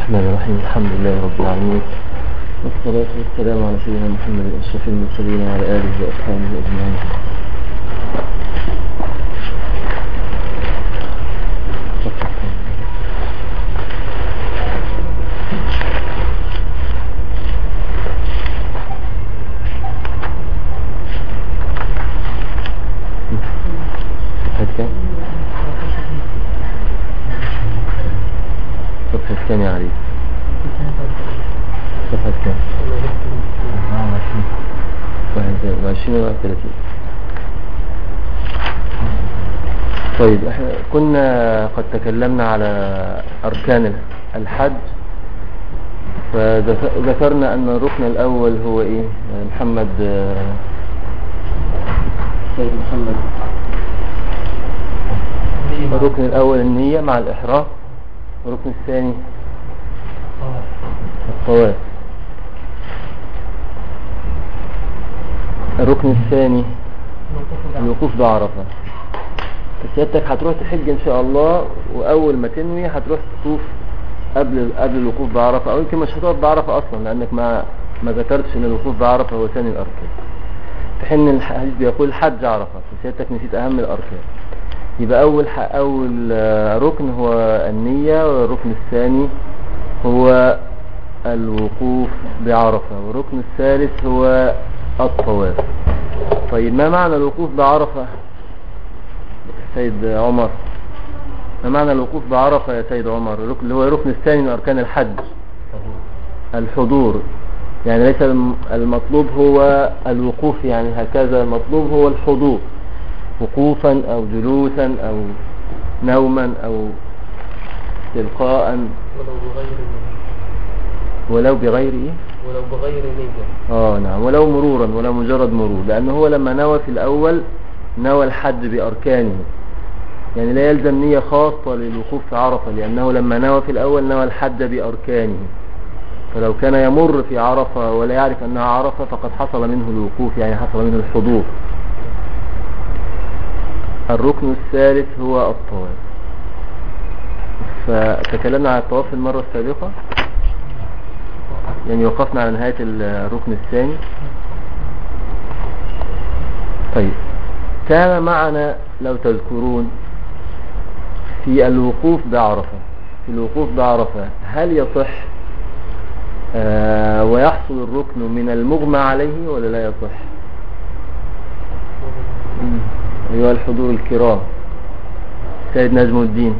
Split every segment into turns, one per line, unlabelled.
الرحمن الرحيم. الحمد لله رب العالمين، والصلاة والسلام على سيدنا محمد أشرف المرسلين وعلى آله وأصحابه أجمعين. صفحة كام يا علي؟ صفحة كام؟ 21 و 30. طيب احنا كنا قد تكلمنا على أركان الحج، فذكرنا أن الركن الأول هو إيه؟ سيد محمد. الركن الأول النية مع الإحرام، الركن الثاني الطواف، الركن الثاني الوقوف بعرفة. سيادتك هتروح تحج ان شاء الله، واول ما تنوي هتروح تطوف قبل الوقوف بعرفة، او يمكن مش هتقف بعرفة اصلا لانك ما ذكرتش ان الوقوف بعرفة هو ثاني الاركان، في حين الحديث بيقول حج عرفة، فسيادتك نسيت اهم الاركان. يبقى اول ركن هو النية، والركن الثاني هو الوقوف بعرفة، والركن الثالث هو الطواف. طيب ما معنى الوقوف بعرفة سيد عمر؟ ما معنى الوقوف بعرفة يا سيد عمر؟ الركن اللي هو الركن الثاني من أركان الحج، الحضور. يعني ليس المطلوب هو الوقوف يعني هكذا، المطلوب هو الحضور، وقوفا أو جلوسا أو نوما أو تلقاء، ولو بغير إيه؟
ولو بغير نية.
نعم، ولو مرورا، ولا مجرد مرور، لأنه هو لما نوى في الأول نوى الحج بأركانه، يعني لا يلزم نية خاصة للوقوف في عرفة، لأنه لما نوى في الأول نوى الحج بأركانه، فلو كان يمر في عرفة ولا يعرف أنها عرفة فقد حصل منه الوقوف، يعني حصل منه الحضور. الركن الثالث هو الطواف، فتكلمنا عن الطواف في المرة السابقة، يعني وقفنا على نهاية الركن الثاني. طيب كان معنا لو تذكرون في الوقوف بعرفة، هل يصح ويحصل الركن من المغمى عليه ولا لا يصح؟ أيها الحضور الكرام، سيد نجم الدين،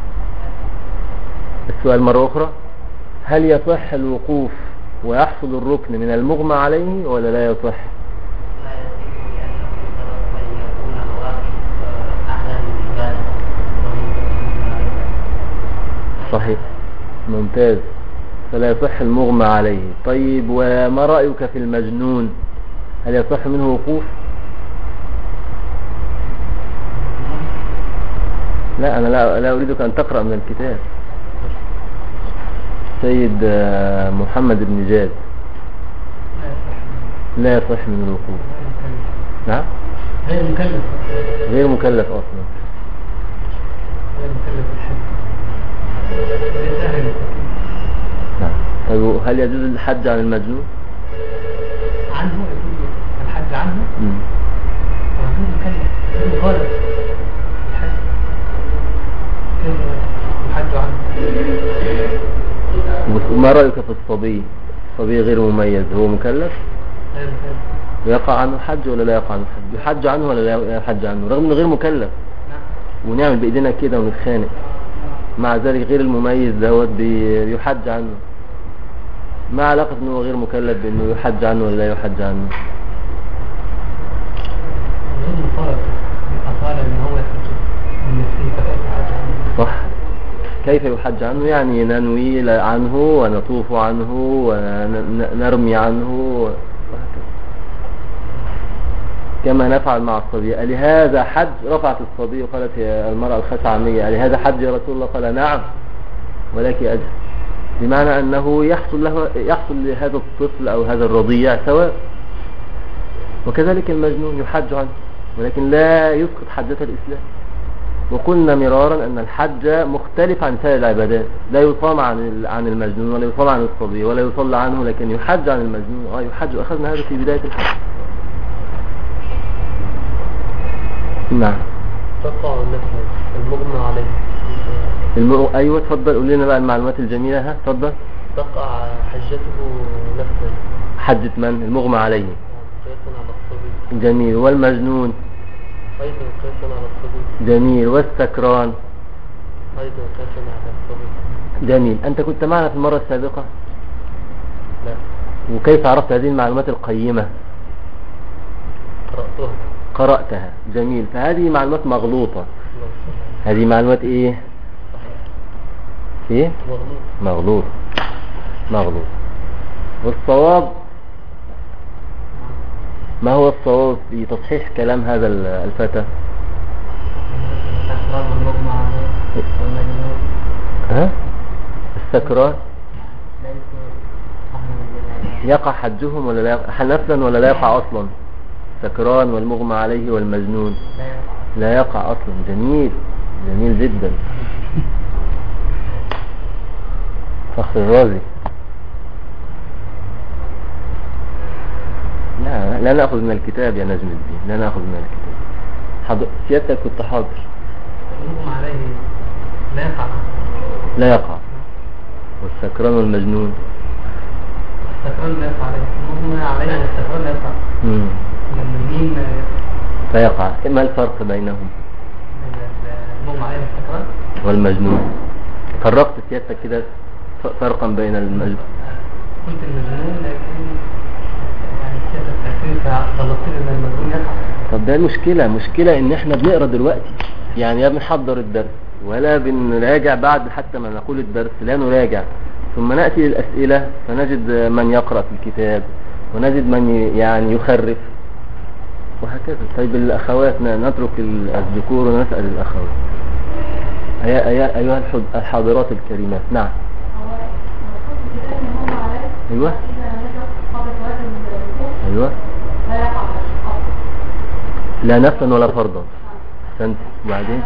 السؤال مرة أخرى، هل يصح الوقوف ويحصل الركن من المغمى عليه ولا لا يصح؟ صحيح، ممتاز، فلا يصح المغمى عليه. طيب وما رأيك في المجنون؟ هل يصح منه وقوف؟ لا، أنا لا أريدك أن تقرأ من الكتاب. سيد محمد بن جاد، لا يصح من الوقوف. نعم، غير مكلف أصلا، غير مكلف بالحج. نعم. طيب هل يجوز الحج عن المجنون؟
عنه يجوز الحج عنه، ويجوز مكلف غير مخالف الحج، كيف الحج عنه؟
وما رأيك في الصبي غير مميز، هو مكلف؟
غير مكلف.
ويقع عنه الحج ولا لا يقع عنه الحج؟ يحج عنه ولا لا يحج عنه رغم انه غير مكلف؟
نعم.
ونعمل بايدينا كده ونتخانق، مع ذلك غير المميز دوت بيحج عنه. ما علاقة انه غير مكلف بانه يحج عنه ولا لا يحج عنه؟
غير مفرد بأصالة ان هو يحج من نفسه، فكيف يحج عنه؟
صح، كيف يحج عنه؟ يعني ننوي عنه ونطوف عنه ونرمي عنه كما نفعل مع الصبي. لهذا حج؟ رفعت الصبي وقالت يا المرأة الخشعمية لهذا حج يا رسول الله؟ قال نعم ولك أجر، بمعنى أنه يحصل لهذا الطفل أو هذا الرضيع ثواب. وكذلك المجنون يحج عنه، ولكن لا يسقط حجة الإسلام. وقلنا مرارا أن الحج مختلف عن سائر العبادات، لا يصام عن المجنون ولا يصام عن الصبي ولا يصلى عنه، لكن يحج عن المجنون. يحج، أخذنا هذا في بداية الحج. نعم.
تقع نفسه المغمى عليه.
أيوة تفضل، قول لنا بقى المعلومات الجميلة. ها تفضل.
تقع حجته نفسه.
حجة من؟ المغمى عليه.
قياسا على الصبي.
جميل. والمجنون؟
أيضا قياسا على الصبي.
جميل. والسكران؟
أيضا قياسا على الصبي.
جميل. أنت كنت معنا في المرة السابقة؟
لا.
وكيف عرفت هذه المعلومات القيمة؟ قرأتها. جميل. فهذه معلومات مغلوطة. هذه معلومات ايه؟ ايه؟ مغلوط. والصواب، ما هو الصواب في تصحيح كلام هذا الفتى؟ ها؟ السكران يقع حجهم ولا لا يقع نفلا ولا لا يقع اصلا؟ سكران والمغمى عليه والمجنون لا يقع اصلا. جميل جدا. فخر الرازي. لا نأخذ من الكتاب يا نجم الدين، لا نأخذ من الكتاب. سيادتك كنت حاضر.
المغمى عليه لا يقع.
والسكران والمجنون؟
السكران لا يقع عليه. المغمى عليه والسكران لا يقع. المجنون
فيقع. ما الفرق بينهم؟
المغمى عليه والسكران
والمجنون. فرقت سيادتك كده فرقا بين المجنون.
قلت المجنون، لكن يعني سيادتك غلطت لي ان المجنون يقع.
طب ده مشكلة ان احنا بنقرا دلوقتي، يعني لا بنحضر الدرس ولا بنراجع بعد حتى ما نقول الدرس، لا نراجع، ثم نأتي للأسئلة فنجد من يقرأ في الكتاب ونجد من يعني يخرف وهكذا. طيب الأخوات نترك الذكور ونسأل الأخوات. أيها الحاضرات الكريمات. نعم. أيوة. لا نفلا ولا فرضا. أحسنت. وبعدين؟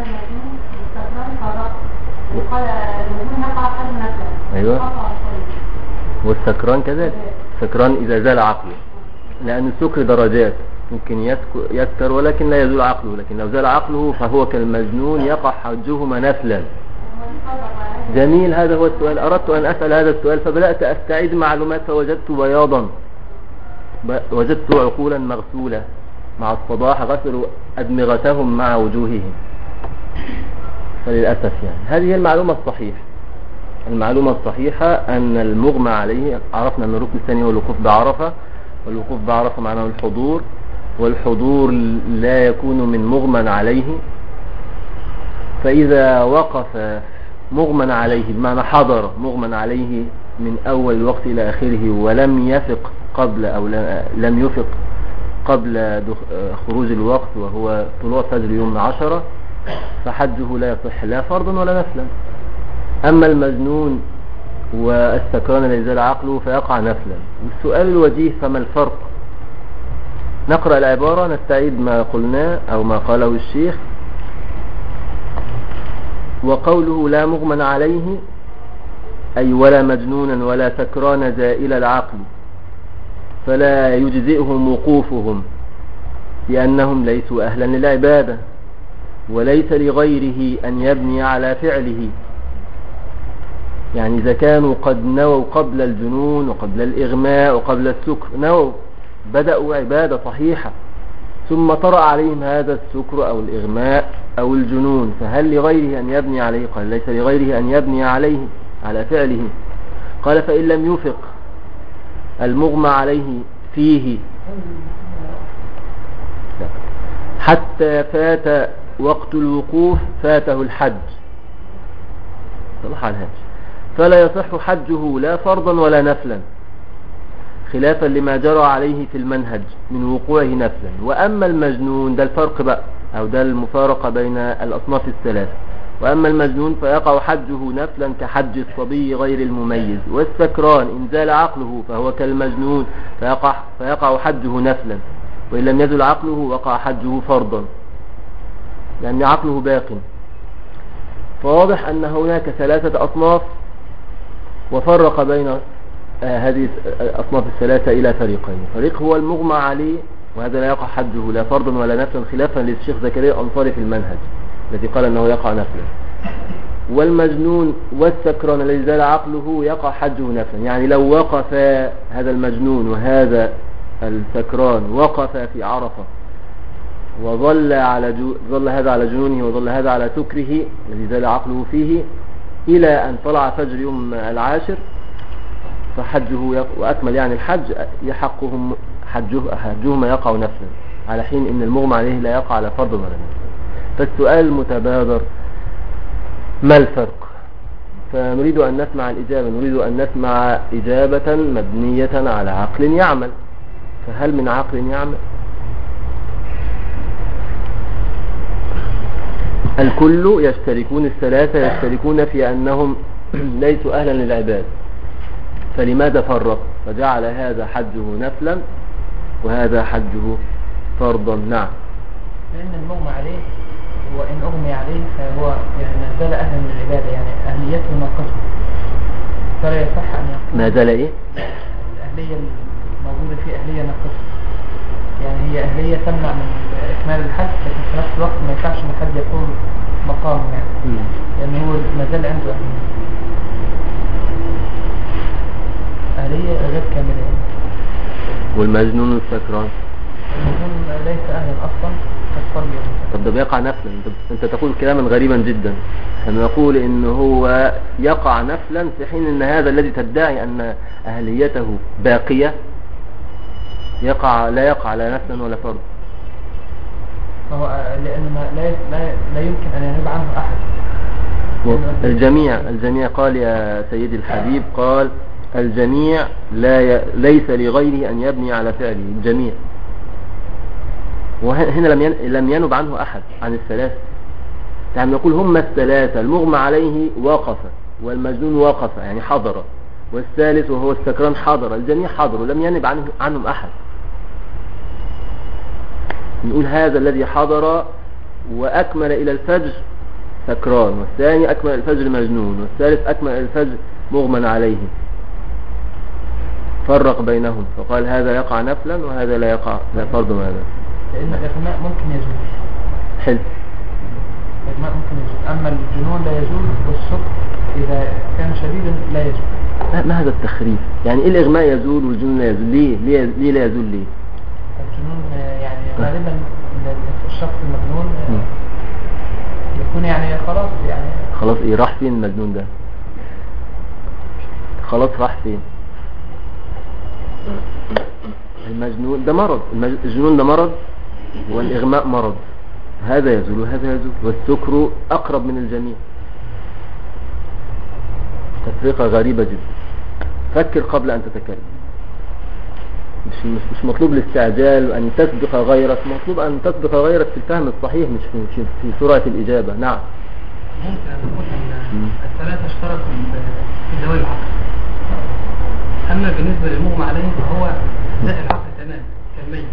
أيوة. والسكران كذلك. السكران إذا زال عقله، لأن السكر درجات، ممكن يسكر ولكن لا يزول عقله، لكن لو زال عقله فهو كالمجنون يقع حجهما نفلا. جميل. هذا هو السؤال. أردت أن أسأل هذا السؤال فبدأت أستعيد معلومات فوجدت بياضا، وجدت عقولا مغسولة مع الصباح غسلوا أدمغتهم مع وجوههم. فللأسف يعني هذه هي المعلومة الصحيحة. المعلومة الصحيحة أن المغمى عليه، عرفنا أن الركن الثاني هو الوقوف بعرفة، والوقوف بعرفة معناه الحضور، والحضور لا يكون من مغمى عليه. فإذا وقف مغمى عليه بمعنى حضر مغمى عليه من أول الوقت إلى آخره ولم يفق قبل أو لم يفق قبل خروج الوقت وهو طلوع فجر يوم 10، فحجه لا يصح لا فرضا ولا نفلا. أما المجنون والسكران الذي زال عقله فيقع نفلا. والسؤال الوجيه فما الفرق؟ نقرأ العبارة نستعيد ما قلناه أو ما قاله الشيخ. وقوله لا مغمى عليه أي ولا مجنونا ولا سكران زائل العقل، فلا يجزئهم وقوفهم لأنهم ليسوا أهلا للعبادة، وليس لغيره أن يبني على فعله. يعني إذا كانوا قد نووا قبل الجنون وقبل الإغماء وقبل السكر، نووا بدأوا عبادة صحيحة، ثم طرأ عليهم هذا السكر أو الإغماء أو الجنون، فهل لغيره أن يبني عليه؟ قال ليس لغيره أن يبني عليه على فعله. قال فإن لم يفق المغمى عليه فيه حتى فات وقت الوقوف فاته الحج، صلح الحج، فلا يصح حجه لا فرضا ولا نفلا، خلافا لما جرى عليه في المنهج من وقوعه نفلا. وأما المجنون، ده الفرق بقى أو ده المفارقة بين الأصناف الثلاثة، وأما المجنون فيقع حجه نفلا كحج الصبي غير المميز. والسكران إن زال عقله فهو كالمجنون فيقع حجه نفلا، وإن لم يزل عقله وقع حجه فرضا، لأن عقله باق فواضح أن هناك 3 أصناف، وفرق بين هذه الأصناف الثلاثة إلى فريقين. فريق هو المغمى عليه، وهذا لا يقع حده لا فرضا ولا نفلا، خلافا للشيخ زكريا الأنصاري في المنهج الذي قال أنه يقع نفلا. والمجنون والسكران الذي زال عقله يقع حده نفلا، يعني لو وقف هذا المجنون وهذا السكران وقف في عرفة وظل ظل هذا على جنونه وظل هذا على سكره الذي زال عقله فيه إلى أن طلع فجر يوم العاشر، فحجه وأكمل يعني الحج يحقهم حجهما يقع نفلا، على حين أن المغمى عليه لا يقع على فرض ولا نفل. فالسؤال المتبادر ما الفرق؟ فنريد أن نسمع الإجابة، نريد أن نسمع إجابة مبنية على عقل يعمل. فهل من عقل يعمل؟ الكل يشتركون، الثلاثة يشتركون في أنهم ليسوا أهلا للعباد، فلماذا فرق فجعل هذا حجه نفلا وهذا حجه فرضا؟ نعم،
لأن المغمى عليه وإن أغمي عليه فهو يعني ما زال أهلا للعبادة، يعني أهليته ناقصة، فلا يصح أن يقول
ما زال إيه؟
الأهلية الموجودة فيه أهلية ناقصة، يعني هي أهلية تمنع من إكمال الحج، لكن في نفس الوقت ما ينفعش أن الحج يكون مقامه، يعني لأنه هو ما زال عنده أهلية غير كاملة.
والمجنون والسكران
المجنون ليس أهلا أصلا كالصبي.
طب ده بيقع نفلا؟ انت تقول كلاما غريبا جدا. احنا نقول ان هو يقع نفلا في حين ان هذا الذي تدعي ان اهليته باقية لا يقع لا نفلا ولا فرض.
فهو لأن لا يمكن أن ينوب عنه أحد.
الجميع قال يا سيدي الحبيب، قال الجميع ليس لغيره أن يبني على فعله، الجميع. وهنا لم ينب عنه أحد عن الثلاثة، يعني نقول هم الثلاثة، المغمى عليه وقف، والمجنون وقف يعني حضر، والثالث وهو السكران حضر، الجميع حضروا لم ينب عنهم أحد. نقول هذا الذي حضر وأكمل إلى الفجر سكران، والثاني أكمل الفجر مجنون، والثالث أكمل الفجر مغمى عليه، فرق بينهم فقال هذا يقع نفلا وهذا لا يقع لا فرض ولا نفل.
لأن الإغماء ممكن يزول.
حلو.
الإغماء ممكن يزول، أما الجنون لا يزول، والسكر إذا كان شديدا لا يزول.
ما هذا التخريف؟ يعني إيه الإغماء يزول والجنون لا يزول؟ ليه لا يزول ليه؟
الجنون يعني غالبا الشخص المجنون يكون يعني خلاص
إيه راح فين المجنون ده؟ خلاص راح فين؟ المجنون ده مرض، الجنون ده مرض، والإغماء مرض، هذا يزول وهذا يزول، والسكر أقرب من الجميع. تفرقة غريبة جدا. فكر قبل أن تتكلم. مش مطلوب الاستعجال وأن تسبق غيرك، مطلوب أن تسبق غيرك في الفهم الصحيح، مش في سرعة الإجابة. نعم.
ممكن أن نقول أن الثلاثة اشتركوا في ذوي العقل، أما بالنسبة للمغمى عليه فهو ذائل العقل تمام كالميت،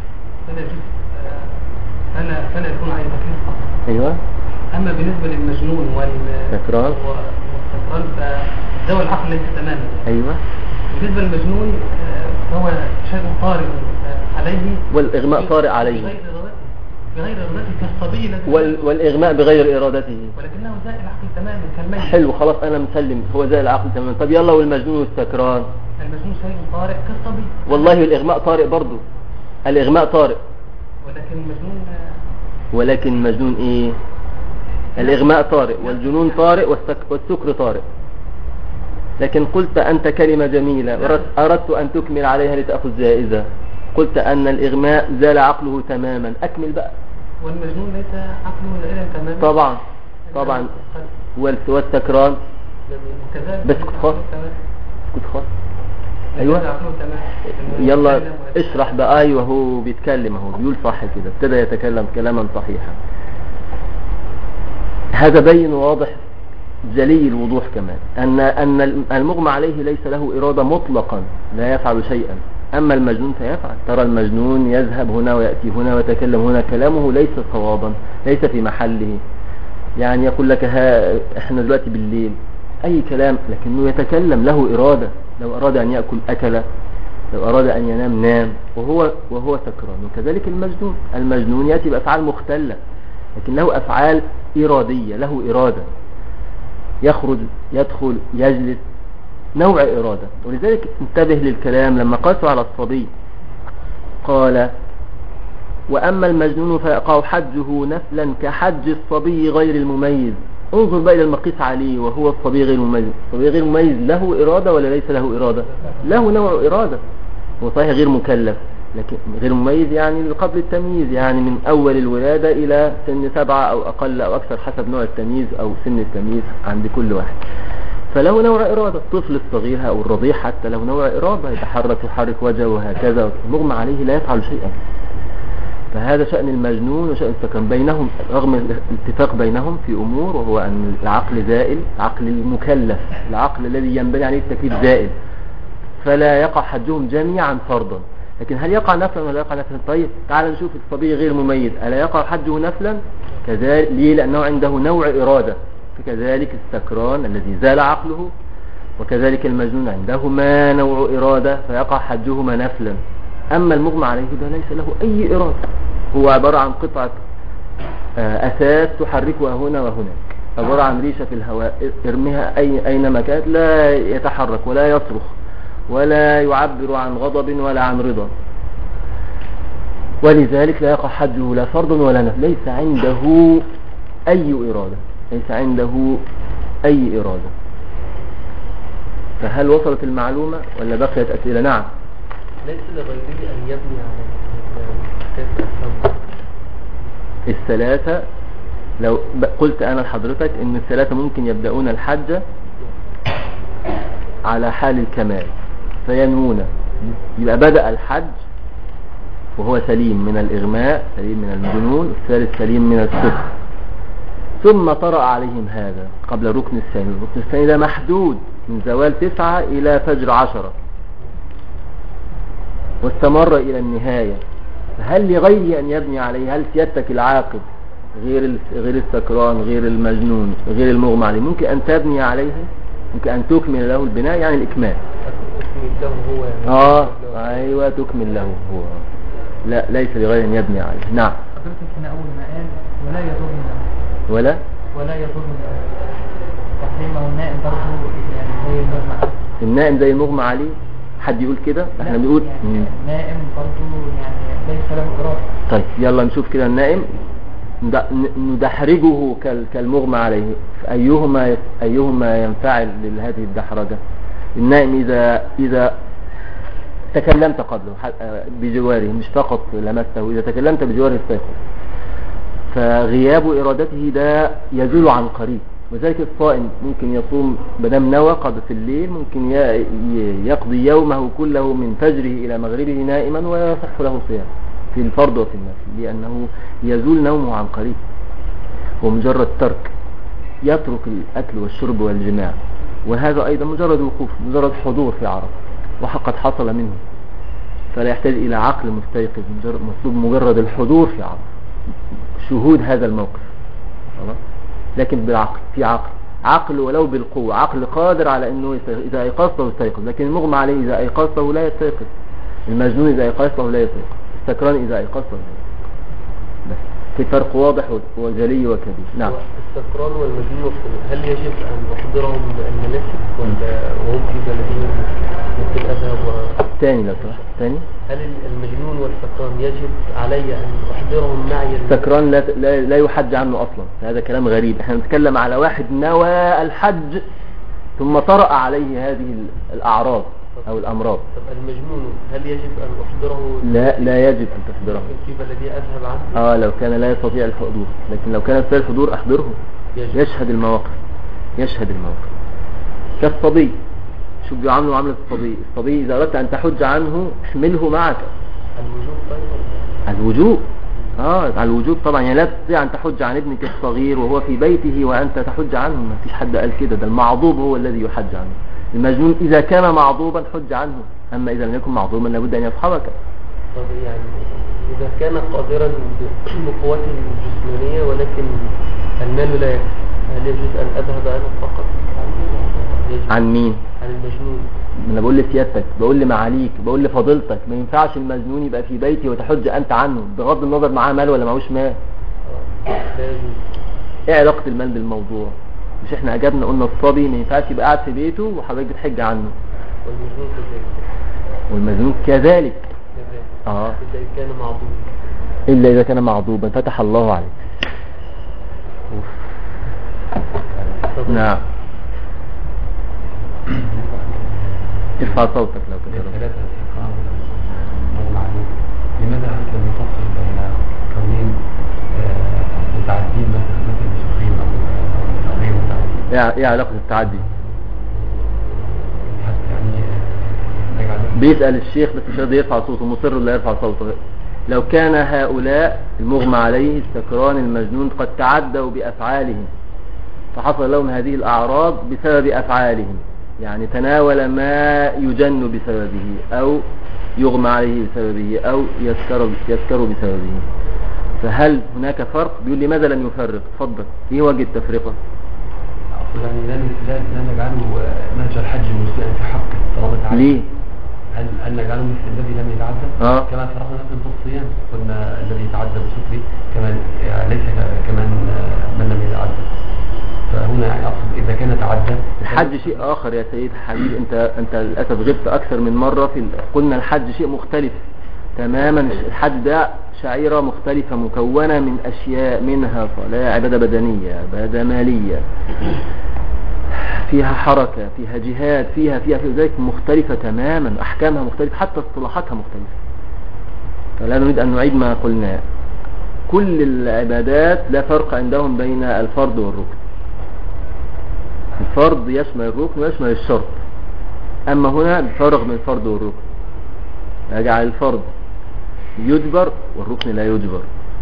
فلا يكون عليه تكليف أصلا.
أيوة.
أما بالنسبة للمجنون والسكران فذوي العقل ليس تماما.
أيوة.
بالنسبة للمجنون فهو شيء طارئ عليه،
والإغماء طارئ عليه
بغير إرادته كالصبي
والإغماء بغير إرادته،
ولكنه ذائل العقل تماما كالميت.
حلو، خلاص أنا مسلم، هو ذائل العقل تماما. طب يلا والمجنون والسكران؟
المجنون شيء طارئ كالصبي.
والله الإغماء طارئ برضو، الإغماء طارئ، ولكن المجنون إيه؟ الإغماء طارئ والجنون طارئ والسكر طارئ. لكن قلت أنت كلمة جميلة أردت أن تكمل عليها لتأخذ جائزة، قلت أن الإغماء زال عقله تماما، أكمل بقى.
والمجنون ليس عقله زائلا تماما.
طبعا. والسكران بس كنت خاص. أيوة. يلا اشرح بقى. أيوة هو بيتكلم، هو بيقول صح كده، ابتدى يتكلم كلاما صحيحا. هذا بين واضح جلي الوضوح كمان أن المغمى عليه ليس له إرادة مطلقا، لا يفعل شيئا. أما المجنون فيفعل. ترى المجنون يذهب هنا ويأتي هنا ويتكلم هنا، كلامه ليس صوابا، ليس في محله، يعني يقول لك احنا دلوقتي بالليل اي كلام، لكنه يتكلم، له ارادة، لو اراد ان يأكل اكل، لو اراد ان ينام نام، وهو سكران. وكذلك المجنون يأتي بافعال مختلة، لكن له افعال ارادية، له ارادة، يخرج يدخل يجلس، نوع ارادة. ولذلك انتبه للكلام لما قاسوا على الصبي قال: وأما المجنون فيقع حجه نفلا كحج الصبي غير المميز. انظر بقى إلى المقيس عليه وهو الصبي غير المميز. الصبي غير المميز له إرادة ولا ليس له إرادة؟ له نوع إرادة. هو صحيح غير مكلف، لكن غير مميز يعني قبل التمييز، يعني من أول الولادة إلى سن 7 أو أقل أو أكثر حسب نوع التمييز أو سن التمييز عند كل واحد. فله نوع إرادة. الطفل الصغير أو الرضيع حتى له نوع إرادة، يحرك وجهه وهكذا، مغمى عليه لا يفعل شيئا. فهذا شأن المجنون وشأن السكران بينهم، رغم الاتفاق بينهم في أمور، وهو أن العقل زائل، عقل المكلف، العقل الذي ينبني عليه التكليف زائل، فلا يقع حجهم جميعا فرضا. لكن هل يقع نفلا ولا يقع نفلا؟ طيب تعال نشوف الصبي غير مميز، ألا يقع حجه نفلا؟ كذلك. ليه؟ لأنه عنده نوع إرادة. فكذلك السكران الذي زال عقله، وكذلك المجنون عندهما نوع إرادة، فيقع حجهما نفلا. أما المغمى عليه ده ليس له أي إرادة، هو عبارة عن قطعة أساس تحركها هنا وهناك، عبارة عن ريشة في الهواء، ارميها أينما كانت، لا يتحرك ولا يصرخ ولا يعبر عن غضب ولا عن رضا. ولذلك لا يقع حجه لا فرض ولا نفل، ليس عنده أي إرادة، ليس عنده أي إرادة. فهل وصلت المعلومة ولا بقيت أسئلة؟ نعم.
ليس لغيره أن يبني على
الثلاثة. لو قلت أنا لحضرتك إن الثلاثة ممكن يبدأون الحج على حال الكمال فينوون، يبقى بدأ الحج وهو سليم من الإغماء، سليم من الجنون، الثالث سليم من السكر، ثم طرأ عليهم هذا قبل الركن الثاني. الركن الثاني ده محدود من زوال 9 إلى فجر 10، واستمر إلى النهاية. هل لغيره أن يبني عليه؟ هل سيادتك العاقل غير السكران غير المجنون غير المغمى عليه ممكن أن تبني عليه؟ ممكن أن تكمل له البناء، يعني الإكمال. أيوة تكمل له هو. لا، ليس لغيره أن يبني عليه. نعم.
حضرتك هنا أول ما قال ولا يضر النوم، ولا يضر النوم، تقديمه النائم برضه يعني زي المغمى عليه.
النائم زي المغمى عليه؟ حد يقول كده؟ احنا بنقول
يعني النائم برضه يعني ليس له إرادة.
طيب يلا نشوف كده النائم ندحرجه كالمغمى عليه، أيهما ينفعل لهذه الدحرجة؟ النائم إذا تكلمت قبله بجواره، مش فقط لمسته، إذا تكلمت بجواره استيقظ، فغياب إرادته ده يزول عن قريب. وذلك الصائم ممكن يصوم بدم نوى قد في الليل، ممكن يقضي يومه كله من فجره إلى مغربه نائما ويصح له صيام في الفرض وفي النفل، لأنه يزول نومه عن قريب. هو مجرد ترك، يترك الأكل والشرب والجماع، وهذا أيضا مجرد وقوف، مجرد حضور في عرفة وقد حصل منه، فلا يحتاج إلى عقل مستيقظ، مطلوب مجرد الحضور في عرفة، شهود هذا الموقف. لكن بالعقل، في عقل ولو بالقوة، عقل قادر على أنه إذا أيقظته يستيقظ، لكن المغمى عليه إذا أيقظته لا يستيقظ، المجنون إذا أيقظته لا يستيقظ، السكران إذا أيقظته لا يستيقظ. بس في فرق واضح وجلي وكبير. نعم.
السكران والمجنون هل يجب أن أحضرهم المناسك وهم في بلدهم مثل الأذهب
تاني لو سمحت تاني؟
هل المجنون والسكران يجب علي أن أحضرهم معي؟
السكران لا يحج عنه أصلا، هذا كلام غريب. احنا نتكلم على واحد نوى الحج ثم طرأ عليه هذه الأعراض أو الأمراض.
طب المجنون هل يجب أن أحضره؟
لا يجب أن تحضره.
في بلدي أذهب عنه؟
لو كان لا يستطيع الحضور، لكن لو كان يستطيع الحضور أحضره. يشهد المواقف كالصبي. شو بيعاملوا معاملة الصبي إذا أردت أن تحج عنه احمله معك.
الوجوب طيب؟
الوجوب على الوجوب طبعا، يعني لا تستطيع أن تحج عن ابنك الصغير وهو في بيته وأنت تحج عنه، ما فيش حد قال كده، ده المعضوب هو الذي يحج عنه. المجنون إذا كان معضوبا حج عنه، أما إذا لم يكن معضوبا لابد أن يصحبك.
طب يعني إذا كان قادرا بقوته الجسمانية ولكن المال لا يكفي، هل يجوز أن أذهب أنا فقط؟
عن مين؟
عن المجنون.
انا بقول لسيادتك، بقول لمعاليك، بقول لفضيلتك، ما ينفعش المجنون يبقى في بيتي وتحج انت عنه بغض النظر معاه مال ولا معهوش مال.
لا يجوز.
ايه علاقة المال بالموضوع؟ مش احنا اجابنا قلنا الصبي ما ينفعش يبقى قاعد في بيته وحضرتك بتحج عنه،
والمجنون كذلك.
والمجنون كذلك.
إذا كان معضوب.
الا اذا كان معضوبا فتح الله عليك. نعم. ارفع صوتك لو كنت.
لماذا لم يفصل بين كونين متعدين مثل الشيخين او غير متعدين؟
ايه علاقة التعدي؟
يعني
بيسأل الشيخ بس مش راضي يرفع صوته، مصر ولا يرفع صوته. لو كان هؤلاء المغمى عليه السكران المجنون قد تعدوا بأفعالهم فحصل لهم هذه الأعراض بسبب أفعالهم، يعني تناول ما يجن بسببه أو يغمى عليه بسببه أو يسكر بسببه، فهل هناك فرق؟ بيقول لي ماذا لم يفرق؟ تفضل، ايه وجه التفرقة؟
يعني لا نجعله نهج الحج مسيئا في حقه طالما تعالى.
ليه؟
هل نجعله مثل الذي لم يتعدى؟ كما فرقنا في الصيام، قلنا الذي يتعدى بسكره كمان ليس كمان من لم يتعدى. فهنا يعني اقصد اذا كان تعدى.
الحج شيء اخر يا سيد حبيبي، انت للاسف غبت اكثر من مرة قلنا الحج شيء مختلف تماما. الحج ده شعيرة مختلفة مكونة من اشياء، منها صلاة، عبادة بدنية، عبادة مالية، فيها حركة، فيها جهاد، فيها في ذلك مختلفة تماما، احكامها مختلفة، حتى اصطلاحاتها مختلفة. فلا نريد ان نعيد ما قلناه. كل العبادات لا فرق عندهم بين الفرض والركن. الفرض يشمل الركن ويشمل الشرط، اما هنا الفرق بين الفرض والركن، يجعل الفرض يجبر والركن لا يجبر.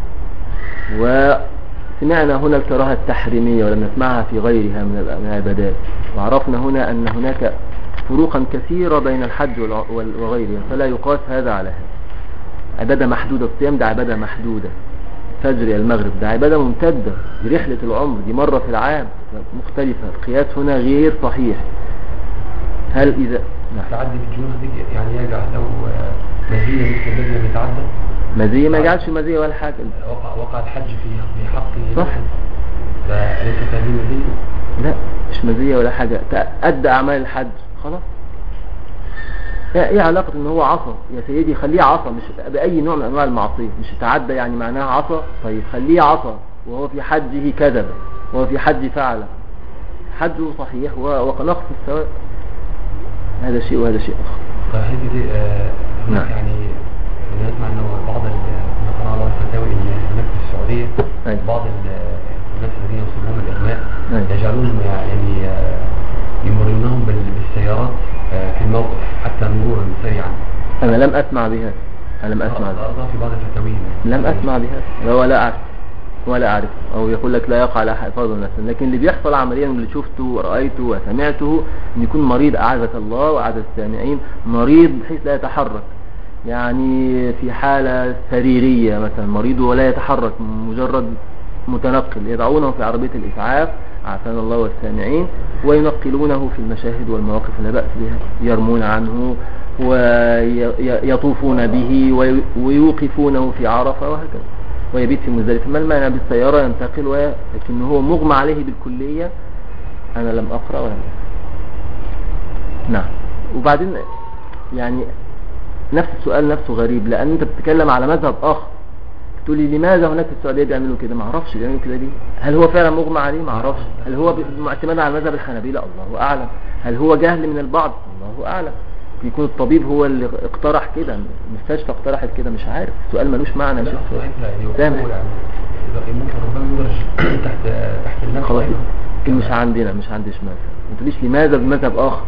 وسمعنا هنا الكراهة التحريمية ولم نسمعها في غيرها من العبادات، وعرفنا هنا أن هناك فروقا كثيرة بين الحج وغيرها، فلا يقاس هذا على هذا. عبادة محدودة، الصيام ده عبادة محدودة، فجر المغرب ده عبادة ممتدة، دي رحلة العمر، دي مرة في العام، مختلفة. القياس هنا غير صحيح. هل إذا
تعدي بالجنون يعني يجعل لو مزية مثل الذي لم يتعدى؟
مزية ما يجعلش مزية ولا حاجة.
وقع الحج في حقه، صح؟ فليس هذه مزية؟
لا مش مزية ولا حاجة، أدى أعمال الحج خلاص. ايه علاقة ان هو عصى يا سيدي؟ خليه عصى، مش بأي نوع من انواع المعصية، مش تعدى يعني معناها عصى. طيب خليه عصى وهو في حجه كذب، وهو في حج فعل، حجه صحيح ونقص الثواب، هذا شيء وهذا شيء اخر.
طيب هذه
نعم.
يعني نسمع انه بعض القناة على الفتاوي ان هناك في السعودية بعض الناس الذين يصيبون الاغماء يجعلون يعني يمرونهم بالسيارات في الموقف حتى مرورا سريعا.
انا لم اسمع بها، انا لم اسمع بها
في بعض الفتاوي، لم
اسمع بها ولا اعرف او يقول لك لا يقع على حفاظ النفس. لكن اللي بيحصل عمليا اللي شفته ورأيته وسمعته ان يكون مريض اعاذك الله واعاذ السامعين، مريض بحيث لا يتحرك، يعني في حالة سريرية مثلا مريض ولا يتحرك، مجرد متنقل، يضعونه في عربية الإسعاف عافانا الله والسامعين وينقلونه في المشاهد والمواقف لا بأس بها، يرمون عنه ويطوفون به ويوقفونه في عرفة وهكذا، ويبيت في مزدلفة. ما المانع بالسيارة ينتقل لكن هو مغمى عليه بالكلية؟ أنا لم أقرأ ولا نعم. وبعدين يعني نفس السؤال نفسه غريب، لأن أنت بتتكلم على مذهب آخر، تقول لي لماذا هناك في السعودية بيعملوا كده؟ ما اعرفش بيعملوا كده ليه. هل هو فعلا مغمى عليه؟ ما اعرفش. هل هو معتمد على مذهب الحنابلة؟ الله اعلم. هل هو جهل من البعض؟ الله اعلم. يكون الطبيب هو اللي اقترح كده، المستشفى اقترحت كده، مش عارف. السؤال ملوش معنى يا شيخ سامح. خلاص مش عندنا، مش عنديش مذهب. ما تقوليش لماذا بمذهب اخر.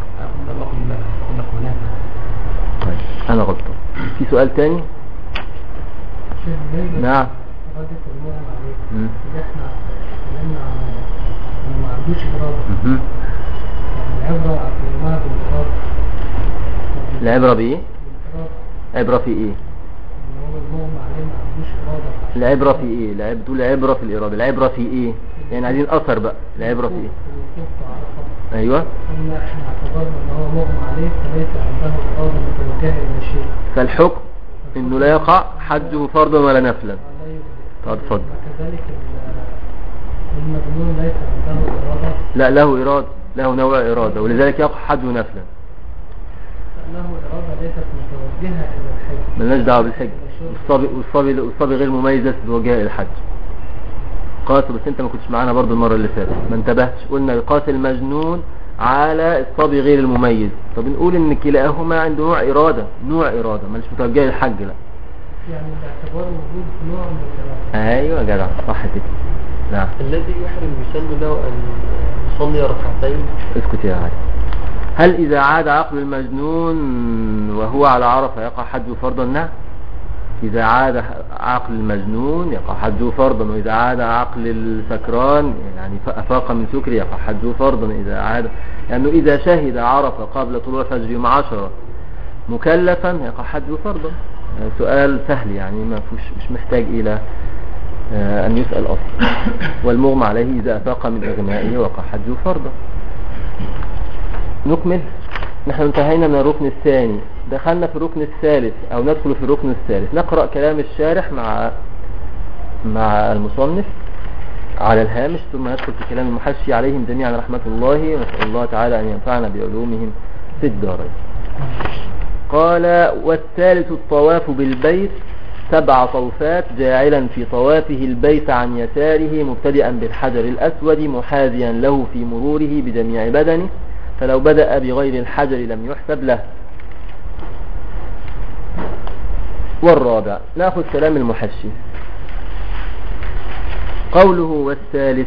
طيب انا غلطان. في سؤال تاني؟ نعم.
احنا اتكلمنا عن ما عندوش إرادة، يعني العبرة بالإرادة.
العبرة بإيه؟ عبرة في إيه؟ العبرة في ايه؟ تقول العبرة في الإرادة، العبرة في ايه؟ يعني عايزين أثر بقى، العبرة في ايه؟ ايوه
احنا اعتبرنا ان هو مغمى عليه فليس عنده إرادة متوجهة إلى شيء،
فالحكم انه لا يقع حجه فرضا ولا نفلا. طب اتفضل.
كذلك المجنون ليس عنده إرادة،
لا له إرادة، له نوع إرادة، ولذلك يقع حجه نفلا.
له إرادة ليست متوجهة إلى الحج،
ملناش دعوة بالحج. والصبي غير مميز بوجهه إلى الحج. قاس، بس انت ما كنتش معانا برضو المرة اللي فاتت، ما انتبهتش. قلنا يقاس المجنون على الصبي غير المميز. طب نقول ان كلاهما عنده نوع إرادة مش متوجه للحج. لا
يعني باعتبار وجود نوع من الثلاثة.
ايوه جدع صح كده. نعم.
الذي يحرم يسن له أن يصلي ركعتين.
اسكت يا علي. هل إذا عاد عقل المجنون وهو على عرفة يقع حجه فرضا؟ نعم. إذا عاد عقل المجنون يقع حجه فرضا، وإذا عاد عقل السكران يعني أفاق من سكر يقع حجه فرضا. إذا عاد لأنه يعني إذا شهد عرفة قبل طلوع فجر يوم 10 مكلفا يقع حجه فرضا. سؤال سهل يعني ما فيش، مش محتاج إلى أن يسأل أصلا. والمغمى عليه إذا أفاق من إغمائه وقع حجه فرضا. نكمل. نحن انتهينا من الركن الثاني، دخلنا في الركن الثالث أو ندخل في الركن الثالث. نقرأ كلام الشارح مع المصنف على الهامش، ثم ندخل في كلام المحشي عليهم جميعا رحمة الله، ونسأل الله تعالى أن ينفعنا بعلومهم في الدارين. قال: والثالث الطواف بالبيت 7 طوفات، جاعلا في طوافه البيت عن يساره مبتدئا بالحجر الأسود محاذيا له في مروره بجميع بدنه، فلو بدأ بغير الحجر لم يحسب له. والرابع نأخذ كلام المحشي. قوله والثالث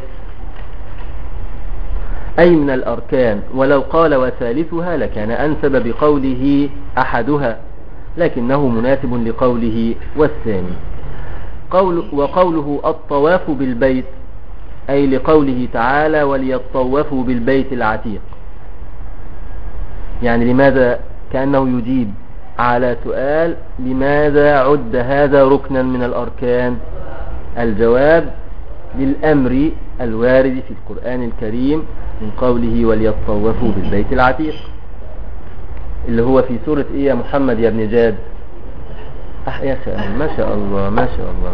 أي من الأركان، ولو قال وثالثها لكان أنسب بقوله أحدها، لكنه مناسب لقوله والثاني. وقوله الطواف بالبيت أي لقوله تعالى وليطوفوا بالبيت العتيق. يعني لماذا، كأنه يجيب على سؤال لماذا عد هذا ركنا من الأركان. الجواب للأمر الوارد في القرآن الكريم من قوله وليطوفوا بالبيت العتيق، اللي هو في سورة إيه يا محمد يا ابن جاد؟ يا سلام، ما شاء الله ما شاء الله.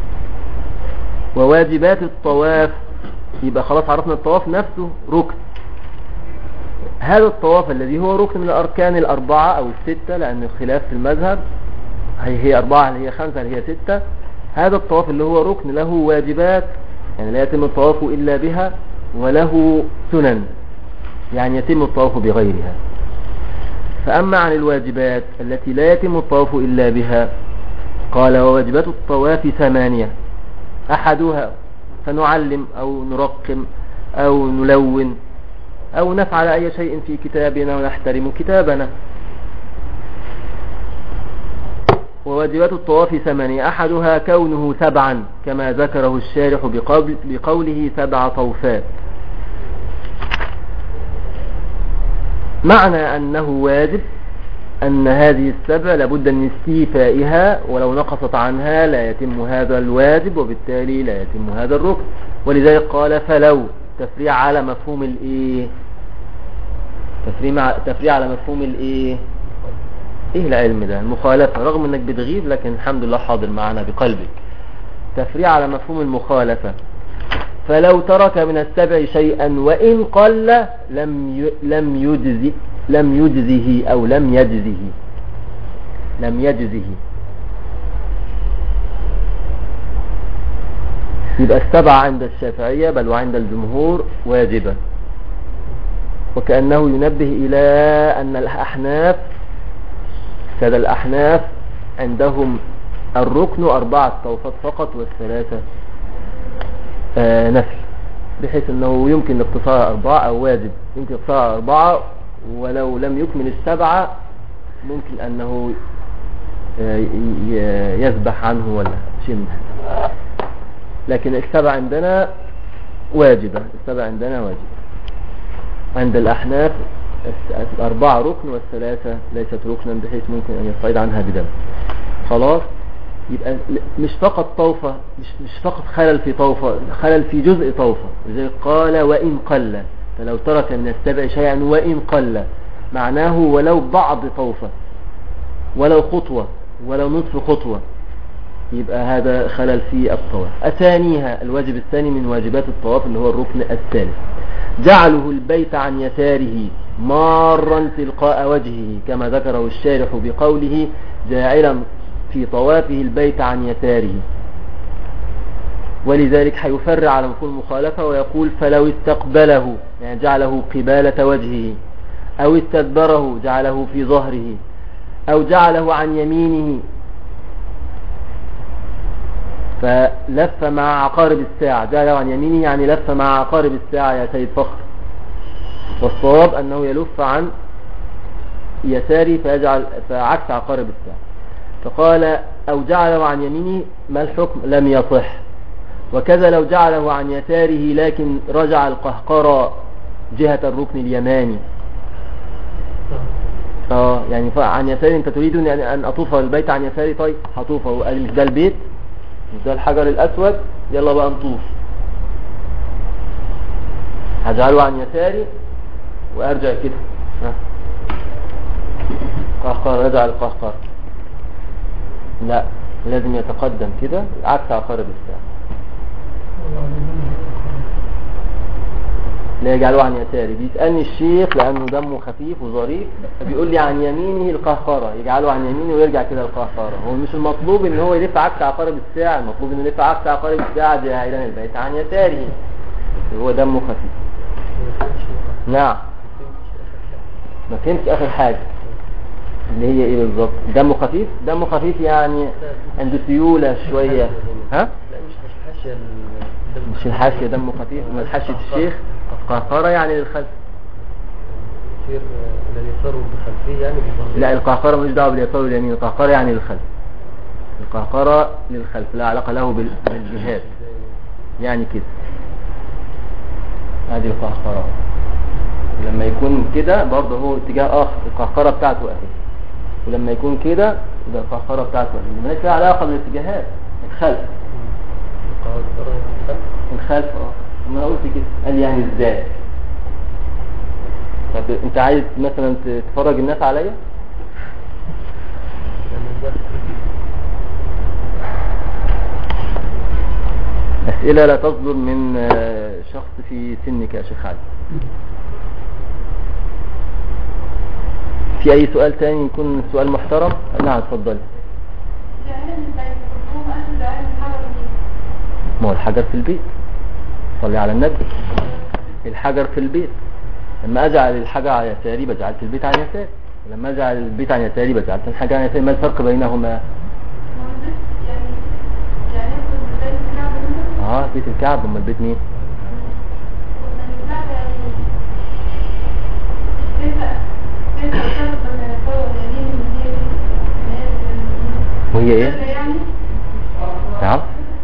وواجبات الطواف، يبقى خلاص عرفنا الطواف نفسه ركن. هذا الطواف الذي هو ركن من الأركان الأربعة أو الستة، لأن الخلاف في المذهب هي 4 هل هي 5 هل هي 6. هذا الطواف اللي هو ركن له واجبات، يعني لا يتم الطواف إلا بها، وله سنن يعني يتم الطواف بغيرها. فأما عن الواجبات التي لا يتم الطواف إلا بها قال وواجبات الطواف 8، أحدها فنعلم أو نرقم أو نلون أو نفعل أي شيء في كتابنا ونحترم كتابنا. وواجبات الطواف 8، أحدها كونه 7 كما ذكره الشارح بقوله 7 طوفات. معنى أنه واجب أن هذه 7 لابد من استيفائها، ولو نقصت عنها لا يتم هذا الواجب، وبالتالي لا يتم هذا الركن. ولذلك قال فلو تفريع على مفهوم الايه، تفريع على مفهوم الايه، ايه العلم ده، المخالفة، رغم انك بتغيب لكن الحمد لله حاضر معنا بقلبك. تفريع على مفهوم المخالفة. فلو ترك من 7 شيئا وإن قل لم يجزه أو لم يجزه. يبقى 7 عند الشافعية بل وعند الجمهور واجبة. وكأنه ينبه إلى أن الأحناف كذا، الأحناف عندهم الركن 4 طوفات فقط والثلاثة نفل، بحيث أنه يمكن الاقتصار 4 أو واجب يمكن اقتصار 4، ولو لم يكمل 7 ممكن أنه يذبح عنه ولا شيء من هذا. لكن 7 عندنا واجبة، 7 عندنا واجبة. عند الأحناف 4 ركن والثلاثة ليست ركنا، بحيث ممكن أن يصعد عنها بدم. خلاص. يبقى مش فقط طوفة، مش فقط خلل في طوفة، خلل في جزء طوفة. لذلك قال وإن قل، فلو ترك من السبع شيئا وإن قل، معناه ولو بعض طوفة، ولو خطوة، ولو نصف خطوة، يبقى هذا خلل في الطواف. أثانيها، الواجب الثاني من واجبات الطواف اللي هو الركن الثالث، جعله البيت عن يساره مارا تلقاء وجهه، كما ذكره الشارح بقوله جاعلا في طوافه البيت عن يساره. ولذلك حيفرع على مفهوم المخالفة ويقول فلو استقبله، يعني جعله قبالة وجهه، أو استدبره جعله في ظهره، أو جعله عن يمينه فلف مع عقارب الساعة، جعله عن يمينه يعني لف مع عقارب الساعة يا سيد فخر. والصواب أنه يلف عن يساره فعكس عقارب الساعة. فقال أو جعله عن يمينه، ما الحكم؟ لم يصح. وكذا لو جعله عن يساره لكن رجع القهقرى جهة الركن اليماني، يعني عن يساري، انت تريد يعني ان اطوف البيت عن يساري، طيب هطوفه، وقال مش ده البيت، مش ده الحجر الاسود، يلا بقى نطوف، هجعله عن يساري وارجع كده قهقرى، رجع القهقرى، لا لازم يتقدم كده عكس عقارب الساعة، لا يجعله عن يساري. بيسألني الشيخ لأنه دمه خفيف وظريف، فبيقول لي عن يمينه القهقرة، يجعله عن يمينه ويرجع كده القهقرة. هو مش المطلوب ان هو يلف عكس عقارب الساعة، المطلوب انه يلف عكس عقارب الساعة جاعلا البيت عن يساره، هو دمه خفيف. نعم، ما فهمتش آخر حاجة اللي هي ايه بالظبط؟ دمه خفيف، دمه خفيف يعني عنده سيولة شوية. ها؟ مش الحاشية دمه خفيف، من حاشية الشيخ قهقرة يعني للخلف،
اليسار بالخلفية يعني بالظهر.
لا القهقرة مش دعوة باليسار واليمين، القهقرة يعني للخلف، القهقرة للخلف لا علاقة له بالجهات، يعني كده هذه القهقرة. لما يكون كده برضه هو اتجاه آخر، القهقرة بتاعته أهي، ولما يكون كده يبقى القهقرة بتاعته أهي، مالهاش فيها علاقة بالاتجاهات، الخلف الخلف. ما انا قلت كده، قال يعني ازاي؟ طب انت عايز مثلا تفرج الناس عليا؟ اسئله لا تصدر من شخص في سنك يا شيخ علي. في اي سؤال تاني يكون سؤال محترم؟ نعم اتفضلي. ما هو الحجر في البيت، صلي على النبي، الحجر في البيت، لما اجعل الحجر على يساري بجعلت البيت عن يساري، ولما اجعل البيت عن يساري بجعلت الحجر عن يساري. ما الفرق بينهما؟ بيت الكعبة. امال البيت مين؟ وهي ايه؟ نعم،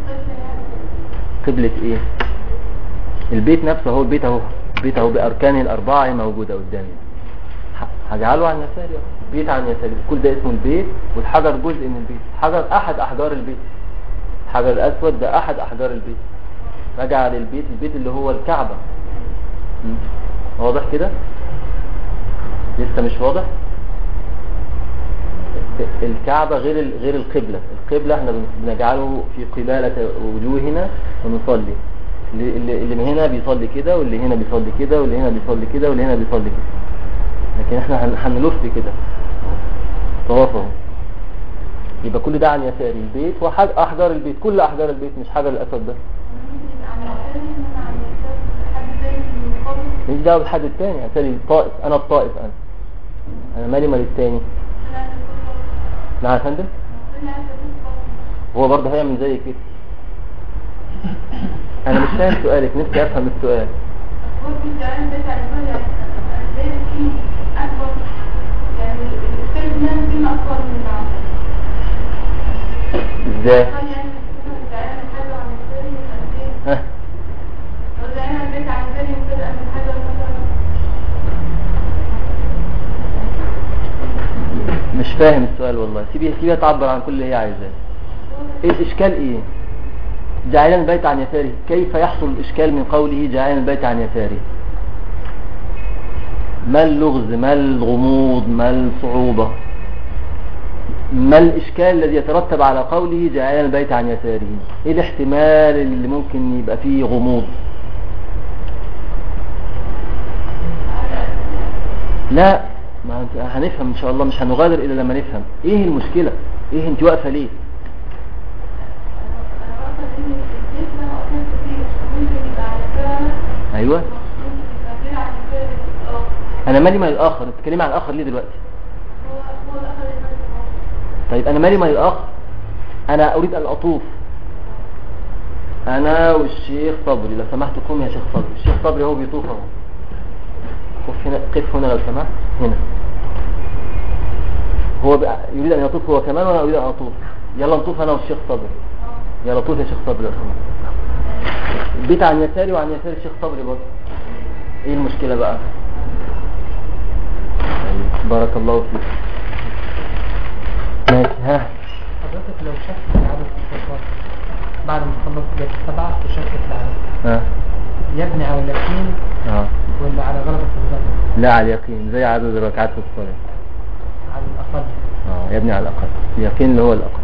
قبلة ايه؟ البيت نفسه، هو البيت اهو، البيت اهو باركانه الاربعه موجوده قدامي، هجعله عن يساري اهو، بيت عن يساري، كل ده اسمه البيت، والحجر جزء من البيت، حجر احد احجار البيت، الحجر الاسود ده احد احجار البيت، رجع للبيت، البيت اللي هو الكعبه. واضح كده؟ لسه مش واضح؟ الكعبة غير القبلة، القبلة احنا بنجعله في قبالة وجوهنا ونصلي، اللي من هنا بيصلي كده، واللي هنا بيصلي كده، واللي هنا بيصلي كده، واللي هنا بيصلي كده، لكن احنا هنلف كده طوافه، يبقى كل ده عن يساري البيت واحجار البيت، كل احجار البيت مش حجر الاسود بس. مش دعوه بالحد التاني، يساري الطائف، انا الطائف، انا مالي مال التاني. نعم يا فندم، هو برضه هيعمل زي كده. انا مش فاهم سؤالك، نفسي افهم السؤال. ازاي؟ مش فاهم السؤال والله، سيبيها تعبر عن كل اللي هي عايزاه. الإشكال إيه؟ جعلنا البيت عن يساره، كيف يحصل الإشكال من قوله جعلنا البيت عن يساره؟ ما اللغز، ما الغموض، ما الصعوبة، ما الإشكال الذي يترتب على قوله جعلنا البيت عن يساره؟ إيه الاحتمال اللي ممكن يبقى فيه غموض؟ لا، ما هنفهم إن شاء الله، مش هنغادر إلا لما نفهم. إيه المشكلة؟ إيه أنت واقفة ليه؟ أيوة، أنا مالي مال الآخر، أنت بتتكلمي عن الآخر ليه دلوقتي؟ طيب أنا مالي مال الآخر، أنا أريد أن أطوف أنا والشيخ صبري، لو سمحت قوم يا شيخ صبري. الشيخ صبري هو بيطوف اهو، قف هنا لو سمحت، هنا هو يريد أن يطوف هو كمان وأنا أريد أن أطوف. يلا نطوف أنا والشيخ صبري، يلا طوف يا شيخ صبري لو سمحت. البيت عن يساري وعن يسار الشيخ صبري برضه. ايه المشكلة بقى؟ بارك الله فيك. ماشي، ها
حضرتك لو شكت العدد في الصفات بعد ما تخلص جاب 7 وشكت العدد يبني على اليقين ولا على غلبة الظن؟
لا، على اليقين، زي عدد الركعات في الصلاة،
على الأقل.
يبني على الأقل، اليقين اللي هو الأقل.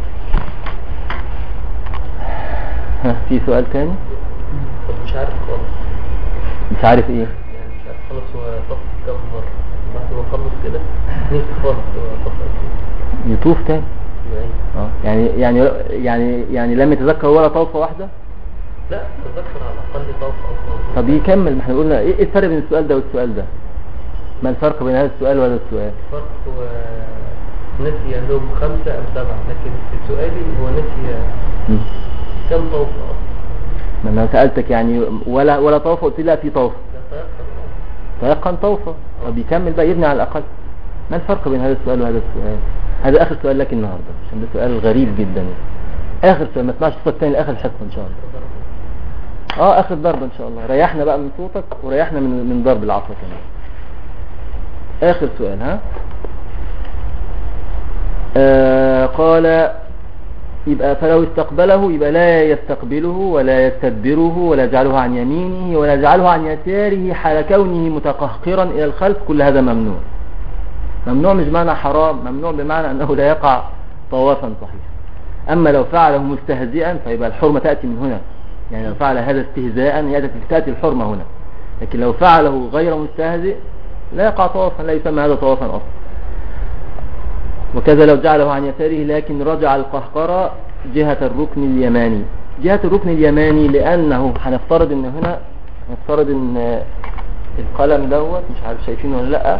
في سؤال تاني؟
مش عارف خالص.
مش عارف ايه؟
يعني مش عارف خالص هو طف كم مرة بعد ما خلص كده نسي خالص هو طف ايه.
يطوف تاني؟ يعني لم يتذكر ولا طوفة واحدة؟
لا، تذكر على الأقل طوفة أو طوفة.
طب يكمل، ما احنا قلنا ايه الفرق بين السؤال ده والسؤال ده؟ ما الفرق بين هذا السؤال وهذا السؤال؟
الفرق هو نسي لهم 5 أو 7، لكن في سؤالي هو نسي كم طوفة أصلا.
ما سألتك يعني ولا طوفة، قلت لي لا في طوفة. تيقن طوفة. طب يكمل بقى، يبني على الأقل. ما الفرق بين هذا السؤال وهذا السؤال؟ هذا آخر سؤال لك النهاردة، عشان ده سؤال غريب جدا. آخر سؤال، ما تسمعش صوتك تاني لآخر الحصة إن شاء الله. آخر ضربة إن شاء الله. ريحنا بقى من صوتك وريحنا من ضرب العصا كمان. آخر سؤال، ها؟ قال يبقى فلو استقبله يبقى لا يستقبله ولا يستدبره ولا يجعله عن يمينه ولا يجعله عن يساره حال كونه متقهقرا إلى الخلف. كل هذا ممنوع. ممنوع مش معنى حرام، ممنوع بمعنى أنه لا يقع طوافا صحيحا. أما لو فعله مستهزئا فيبقى الحرمة تأتي من هنا، يعني لو فعل هذا استهزاء تأتي الحرمة هنا. لكن لو فعله غير مستهزئ لا يقع طوافا، لا يسمى هذا طوافا أصلا. وكذا لو جعله عن يساره لكن رجع القهقرة جهة الركن اليماني. جهة الركن اليماني لأنه هنفترض ان هنا، نفترض ان القلم دوت، مش عارف شايفينه ولا لا،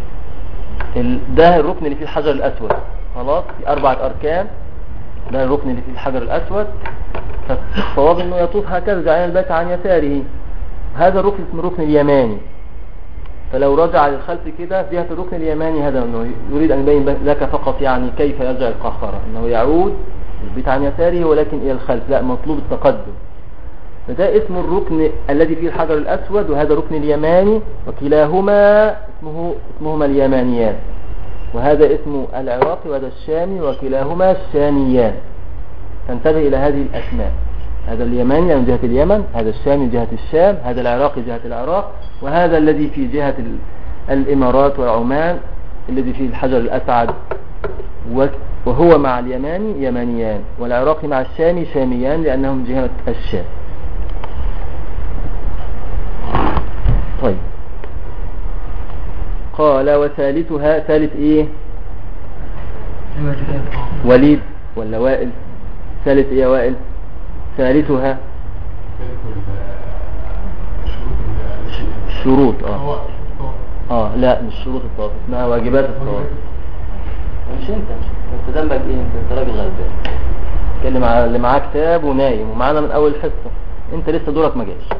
ده الركن اللي فيه الحجر الأسود. خلاص، في 4 أركان، ده الركن اللي فيه الحجر الأسود. فالصواب انه يطوف هكذا جعلنا البيت عن يساره. هذا الركن اسمه الركن اليماني. فلو رجع للخلف كده جهة الركن اليماني، هذا انه يريد ان يبين لك فقط يعني كيف يرجع القهقرة، انه يعود البيت عن يساره ولكن الى الخلف، لا، مطلوب التقدم. فده اسم الركن الذي فيه الحجر الاسود، وهذا الركن اليماني، وكلاهما اسمهما اليمانيان. وهذا اسمه العراقي وهذا الشامي، وكلاهما الشاميان. فانتبه الى هذه الاسماء. هذا اليماني من جهة اليمن، هذا الشامي من جهة الشام، هذا العراقي جهة العراق، وهذا الذي في جهة الإمارات وعمان الذي فيه الحجر الأسعد، وهو مع اليماني يمانيان، والعراقي مع الشامي شاميان لأنهم جهة الشام. طيب، قال وثالثها، ثالث ايه؟ وليد ولا وائل؟ ثالث ايه يا وائل؟ ثالثها شروط. لا، مش شروط الطواف، اسمها واجبات الطواف. مش انت ذنبك ايه؟ انت راجل غلبان، اتكلم على اللي معاه كتاب ونايم ومعانا من اول حصه، انت لسه دورك ما جاش.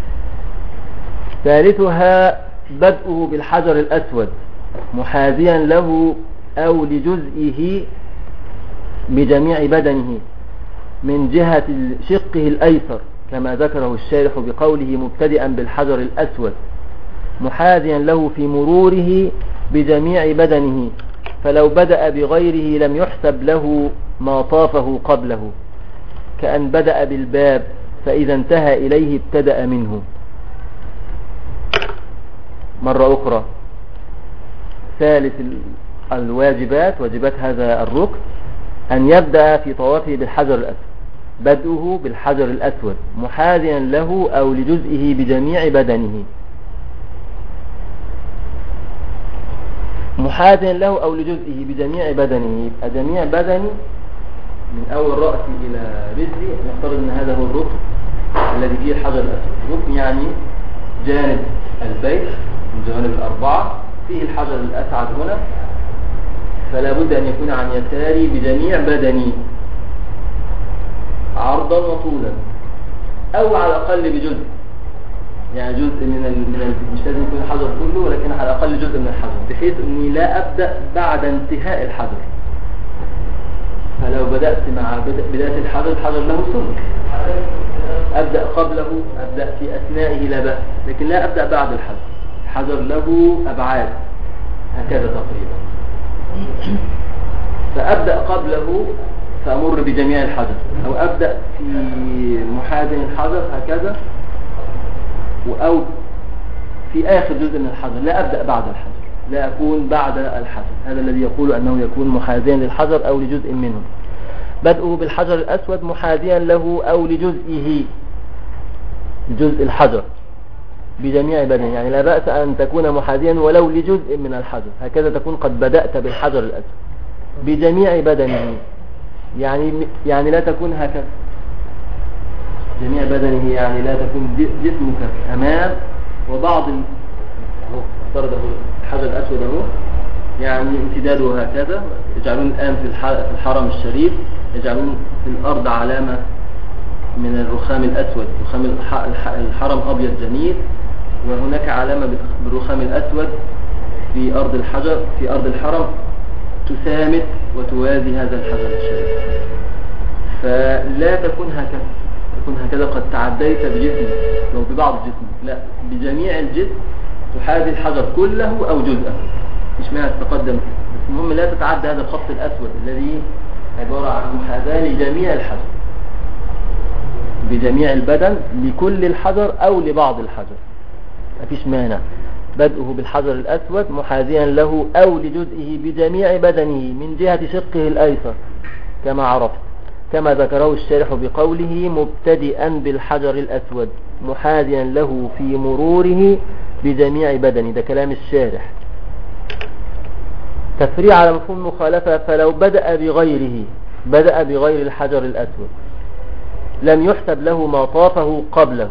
ثالثها بدءه بالحجر الاسود محاذيا له او لجزئه بجميع بدنه من جهة شقه الأيسر، كما ذكره الشارح بقوله مبتدئا بالحجر الأسود محاذيا له في مروره بجميع بدنه فلو بدأ بغيره لم يحسب له ما طافه قبله، كأن بدأ بالباب فإذا انتهى إليه ابتدأ منه. مرة أخرى، ثالث الواجبات، واجبات هذا الركن، أن يبدأ في طوافه بالحجر الأسود، بدءه بالحجر الأسود محاذيا له أو لجزئه بجميع بدنه، محاذيا له أو لجزئه بجميع بدنه، يبقى جميع بدني من أول رأسي إلى رجلي. نفترض أن هذا هو الركن الذي فيه الحجر الأسود. ركن يعني جانب البيت من جوانب الأربعة فيه الحجر الأسعد هنا، فلا بد أن يكون عن يساري بجميع بدني عرضا وطولا، أو على الأقل بجزء، يعني جزء مش لازم يكون الحجر كله، ولكن على الأقل جزء من الحجر، بحيث أني لا أبدأ بعد انتهاء الحجر. فلو بدأت مع بداية الحجر له سنة، أبدأ قبله، أبدأ في أثنائه لا بأس، لكن لا أبدأ بعد الحجر. الحجر له أبعاد هكذا تقريبا، فأبدأ قبله فأمر بجميع الحجر، أو أبدأ في محاذن الحجر هكذا، أو في آخر جزء من الحجر، لا أبدأ بعد الحجر، لا أكون بعد الحجر. هذا الذي يقول أنه يكون محاذيا للحجر أو لجزء منه. بدءه بالحجر الأسود محاذيا له أو لجزئه، جزء الحجر بجميع بدنه، يعني لا بأس أن تكون محاذيا ولو لجزء من الحجر، هكذا تكون قد بدأت بالحجر الأسود بجميع بدنه، يعني لا تكون هكذا جميع بدنه، يعني لا تكون جسمك أمام وبعض افترض الحجر الأسود اهو، يعني امتداده هكذا. يجعلون الآن في الحرم الشريف يجعلون في الأرض علامة من الرخام الأسود، رخام الحرم أبيض جميل، وهناك علامة بالرخام الأسود في أرض الحجر في أرض الحرم تسامت وتوازي هذا الحجر الشريف. فلا تكون هكذا، تكون هكذا قد تعديت بجسمك لو ببعض جسمك، لا، بجميع الجسم تحاذي الحجر كله أو جزءه، مش معنى تتقدم، بس المهم لا تتعدى هذا الخط الأسود الذي عبارة عن محاذاة لجميع الحجر بجميع البدن، لكل الحجر أو لبعض الحجر، مفيش مانع. بدءه بالحجر الأسود محاذيا له أو لجزئه بجميع بدنه من جهة شقه الأيسر كما عرفت، كما ذكره الشارح بقوله مبتدئا بالحجر الأسود محاذيا له في مروره بجميع بدنه، ده كلام الشارح. تفريع على مفهوم المخالفة، فلو بدأ بغير الحجر الأسود لم يحسب له ما طافه قبله.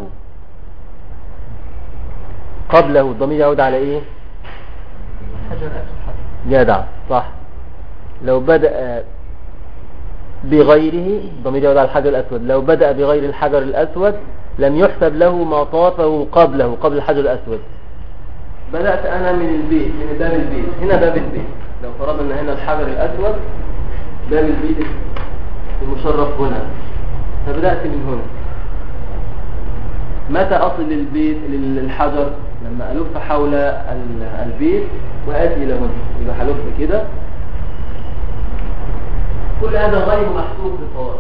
الضمير يعود على ايه؟
الحجر الأسود.
جدع، صح. لو بدأ بغيره، الضمير يعود على الحجر الأسود، لو بدأ بغير الحجر الأسود لم يحسب له ما طافه قبل الحجر الأسود. بدأت أنا من البيت، من باب البيت، هنا باب البيت، لو فرضنا هنا الحجر الأسود باب البيت المشرف هنا، فبدأت من هنا. متى أصل للحجر؟ لما ألف حول البيت وآتي إلى هنا، يبقى هلف كده. كل هذا غير محسوب في الطواف،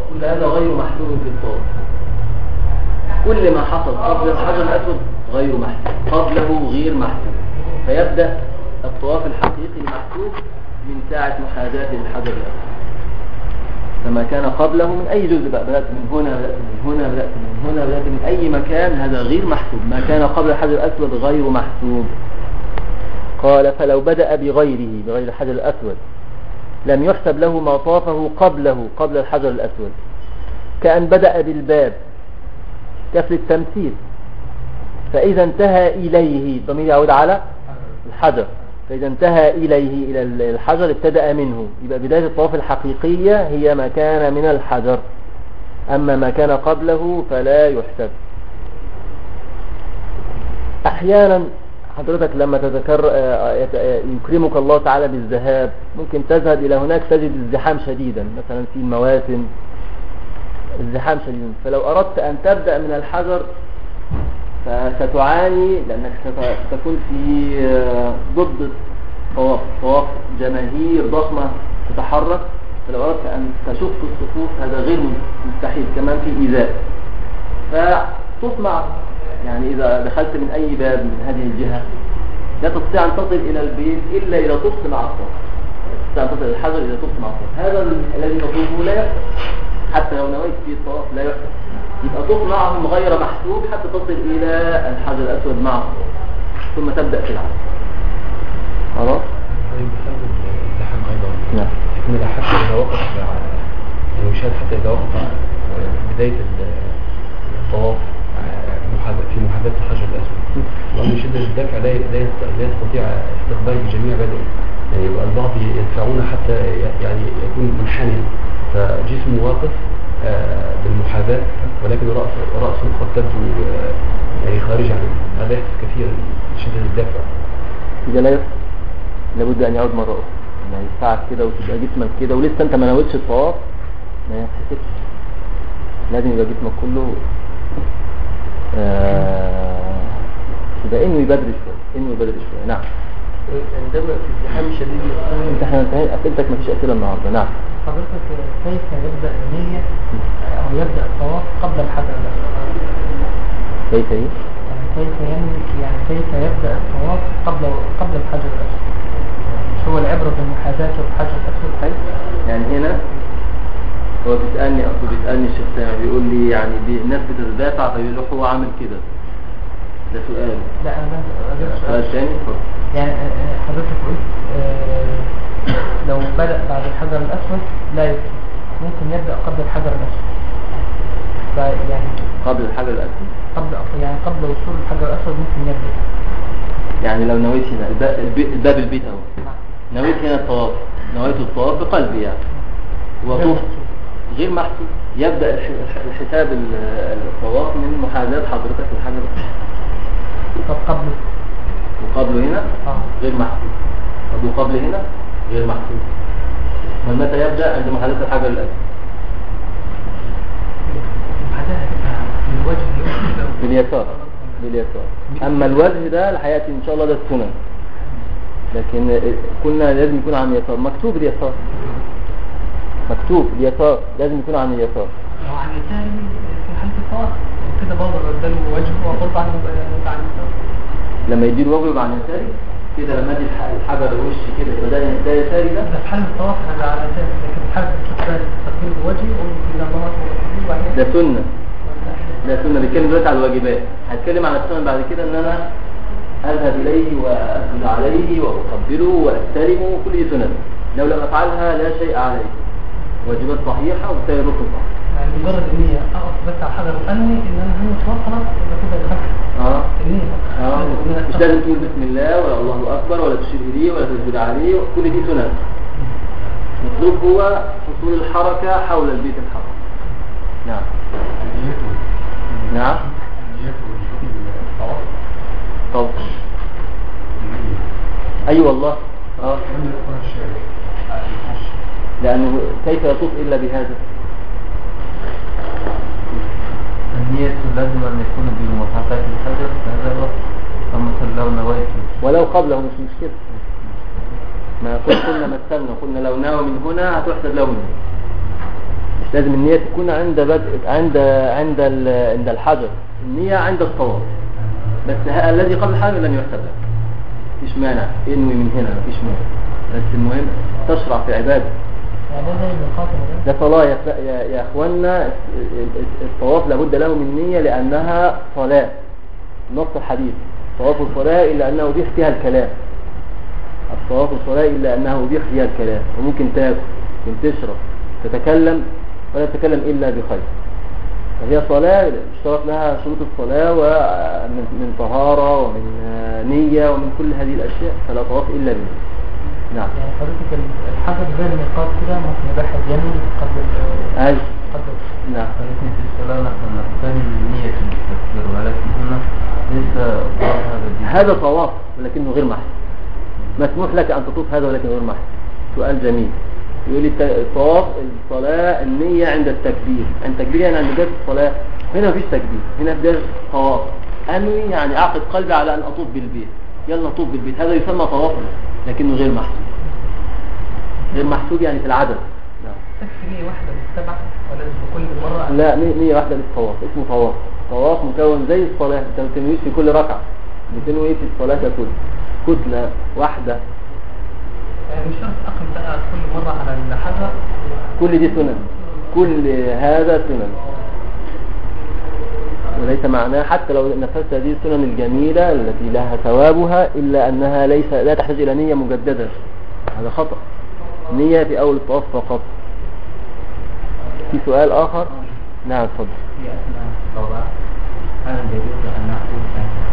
كل ما حصل قبل الحجر الأسود غير محسوب، قبله غير محسوب، فيبدأ الطواف الحقيقي المحسوب من ساعة محاذاة للحجر الأسود. فما كان قبله من أي جزء بقى، بدأت من هنا، بدأت من أي مكان، هذا غير محسوب. ما كان قبل الحجر الأسود غير محسوب. قال فلو بدأ بغير الحجر الأسود لم يحسب له ما طافه قبل الحجر الأسود، كأن بدأ بالباب كفل التمثيل، فإذا انتهى إليه، الضمير يعود على الحجر، فإذا انتهى إليه إلى الحجر ابتدأ منه. يبقى بداية الطواف الحقيقية هي ما كان من الحجر، أما ما كان قبله فلا يحسب. أحيانا حضرتك لما تذكر يكرمك الله تعالى بالذهاب، ممكن تذهب إلى هناك تجد الزحام شديدا، مثلا في المواسم الزحام شديدا، فلو أردت أن تبدأ من الحجر فستعاني، لأنك ستكون في ضد طواف جماهير ضخمة تتحرك، فلو أردت أن تشق الصفوف هذا غير مستحيل، كمان في إيذاء. فتصنع يعني إذا دخلت من أي باب من هذه الجهة لا تستطيع أن تصل إلى البيت إلا إذا طفت مع الطواف، لا تستطيع أن تصل إلى الحجر إذا طفت مع الطواف. هذا الذي تطوفه لا يحدث، حتى لو نويت في الطواف لا يحدث، يبقى طوف معهم غير محسوب حتى تصل إلى الحجر الأسود مع الطواف، ثم تبدأ في العمل. خلاص؟
طيب بسبب الزحام أيضا.
نعم.
يكون حتى إذا وقف يعني يشاهد حتى إذا وقف في بداية الطواف في محاذاة الحجر الأسود، وأن شدة الدفع لا يستطيع استقبال جميع بدنه، يعني يبقى البعض يدفعون حتى يعني يكون منحني فجسمه واقف بالمحاذاة، ولكن رأسه قد تبدو يعني خارج عنه. هذا يحدث كثيرا شدة الدفع.
إذا لا يحدث لابد أن يعود مرة أخرى، يعني يدفعك كده وتبقى جسمك كده ولسه أنت ما نويتش الطواف ما يحسسش، لازم يبقى جسمك كله يبقى انه يبدر شويه. نعم.
عندما في ازدحام شديد
انت احنا انتهينا اسئلتك، ما فيش اسئله النهارده. نعم.
حضرتك كيف يبدا النيه او يبدا الطواف قبل الحجر الاسود؟
كيف ايه؟
كيف يبدا الطواف قبل الحجر الاسود؟ هو العبره بالمحاذاه والحجر الاسود.
حلو. يعني هنا هو بيسالني الشيخ سامي بيقول لي يعني الناس بتتدافع فبيروح هو عامل كده، ده سؤال.
لا انا
سؤال ثاني.
يعني حضرتك قلت لو بدأ بعد الحجر الأسود لا يكفي، ممكن يبدأ قبل الحجر الأسود. يعني
قبل الحجر الأسود
قبل وصول الحجر الأسود ممكن يبدأ.
يعني لو نويت هنا الباب البيت اهو، نويت هنا الطواف، نويت الطواف بقلبي يعني وطفت غير محسوب، يبدأ الحساب الطواف من محاذاة حضرتك للحجر الأسود.
طب
وقبله هنا غير محسوب، طب وقبل هنا غير محسوب. من متى يبدأ؟ عند محاذاة الحجر الأسود. باليسار. أما الوجه ده الحقيقة إن شاء الله ده السنن، لكن كنا لازم يكون عن اليسار، مكتوب اليسار، لازم يكون عن اليسار.
لو عن اليسار في حالة الطواف كده برضه قدام وجهه وقرب عن اليسار.
لما يدير وجهه يبقى عن يساري كده، لما ادي الحجر وشي كده يبقى ده يساري. ده
في حالة الطواف انا على يساري، لكن في حالة الاستقبال تقبيل وجهي وممكن الله
ده سنة. بيتكلم دلوقتي على الواجبات، هتكلم عن السنة بعد كده ان انا اذهب اليه واسجد عليه واقبله واستلمه، كل دي سنن. لو لم افعلها لا شيء عليه، واجبات صحيحة وبالتالي ركن صحيح.
يعني مجرد اني اقف بس على الحجر وانوي ان انا هنوي خلاص يبقى كده دخلت. النية
مش لازم تقول بسم الله ولا الله اكبر ولا تشير اليه ولا تسجد عليه، كل دي سنن. المطلوب هو حصول الحركة حول البيت الحرام. نعم. نعم. طب اي والله لانه كيف يطوف الا بهذا؟
النية لازم أن يكون بمحاذاة الحجر، فهذا الوقت. فمثلا لو نويت
ولو قبله مش مشكلة، ما قلنا مثلنا قلنا لو ناوى من هنا هتحسب له منه، مش لازم النية تكون عند بدء عند الحجر، النية عند الطواف بس. الذي قبل الحجر لن يحسب لك، مفيش مانع انوي من هنا، مفيش مانع، بس المهم تشرع في عبادة. ده صلاة يا اخوانا. الطواف لابد له من نية لانها صلاة، نص الحديث طواف الصلاة الا انه يبيح فيها الكلام، الطواف الصلاة الا انه يبيح فيها الكلام، وممكن تاكل، ممكن تشرب، تتكلم ولا تتكلم الا بخير. فهي صلاة اشترط لها شروط الصلاة ومن طهارة ومن نية ومن كل هذه الاشياء، فلا طواف الا به. نعم.
يعني حضرتك الحجر زي الميقات كده ممكن يباح اليمين قبل
نعم.
فلكن في الصلاة نحن نقتني النية التكبير، ولكن هنا ليس
هذا طواف ولكنه غير محسن. مسموح لك أن تطوف هذا ولكن غير محسن. سؤال جميل. يقول لي الطواف الصلاة النية عند التكبير، عند التكبير يعني عند بداية الصلاة. هنا مفيش تكبير، هنا بداية طواف. أنوي يعني أعقد قلبي على أن أطوف بالبيت، يلا نطوف بالبيت، هذا يسمى طواف. لكنه غير محسوب. غير محسوب يعني في العدد.
تكفي نية واحدة للسبعة ولا كل مرة؟
لا، نية واحدة للطواف، اسمه طواف. طواف مكون زي الصلاة، انت ما بتنويش في كل ركعة، بتنوي في الصلاة كتلة واحدة.
مش شرط أقل بقى كل مرة على الحجر.
كل دي سنن، كل هذا سنن، وليس معناه حتى لو نفذت هذه السنن الجميلة التي لها ثوابها إلا أنها لا تحتاج إلى نية مجددة. هذا خطأ. نية في أول الطواف فقط. في سؤال آخر؟ نعم اتفضل.
في أثناء الطواف هل يجوز أن نأكل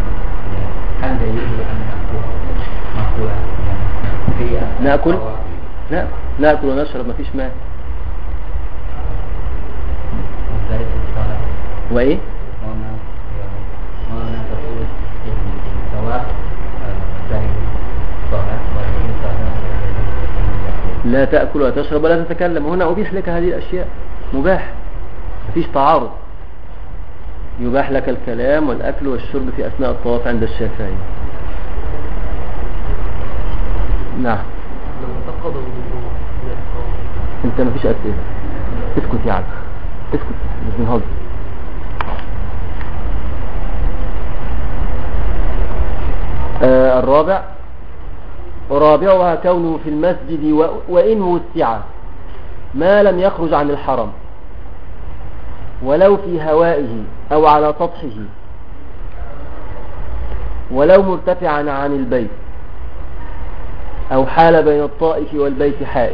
مأكولا في
نأكل؟ لا، نأكل ونشرب ما فيش ماء.
وذلك الصلاة
وإيه؟
ما تقول الطواف زي الصلاة
لا تأكل ولا تشرب ولا تتكلم. هنا أبيح لك هذه الأشياء، مباح، مفيش تعارض. يباح لك الكلام والأكل والشرب في أثناء الطواف عند الشافعي. نعم.
لو تقضى الوضوء
انت مفيش أسئلة، اسكت يا عبد، اسكت، مش بنهزر. الرابع، ورابعها كونه في المسجد وإن وسع ما لم يخرج عن الحرم، ولو في هوائه أو على سطحه، ولو مرتفعا عن البيت، أو حال بين الطائف والبيت حائل.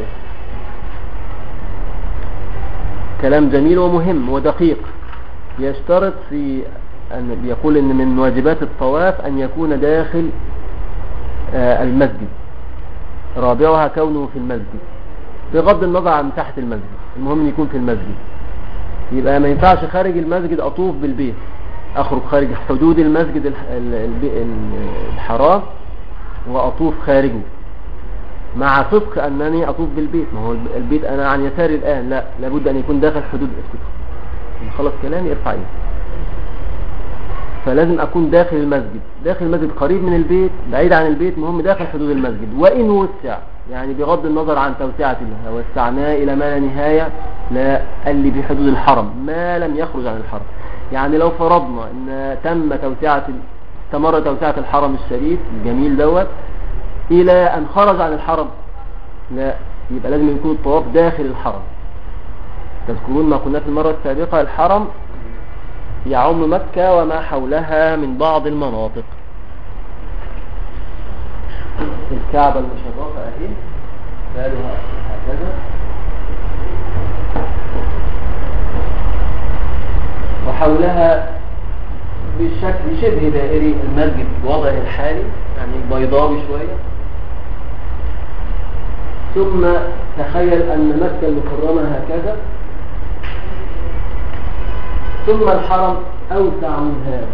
كلام جميل ومهم ودقيق. يشترط في أن يقول إن من واجبات الطواف أن يكون داخل المسجد. رابعها كونه في المسجد بغض النظر عن مساحة المسجد، المهم أن يكون في المسجد. يبقى ما ينفعش خارج المسجد أطوف بالبيت، أخرج خارج حدود المسجد الحرام وأطوف خارجه، مع صدق أنني أطوف بالبيت. ما هو البيت أنا عن يساري الآن، لا، لابد أن يكون داخل حدود اسكت، خلص كلامي ارفع ايدك. فلازم أكون داخل المسجد، داخل المسجد قريب من البيت، بعيد عن البيت، مهم داخل حدود المسجد. وإن وسع، يعني بغض النظر عن توسعتها، وسعناه إلى ما لا نهاية، لا، قال لي بحدود الحرم ما لم يخرج عن الحرم. يعني لو فرضنا أن استمر توسعة الحرم الشريف الجميل دوت إلى أن خرج عن الحرم، لا، يبقى لازم يكون الطواف داخل الحرم. تذكرون ما قلنا في المرة السابقة، الحرم يعم مكة وما حولها من بعض المناطق. الكعبة المشرفة اهي بالها هكذا، وحولها بالشكل شبه دائري المسجد بوضعه الحالي، يعني بيضاوي شوية. ثم تخيل أن مكة المكرمة هكذا، ثم الحرم أوسع من هذا.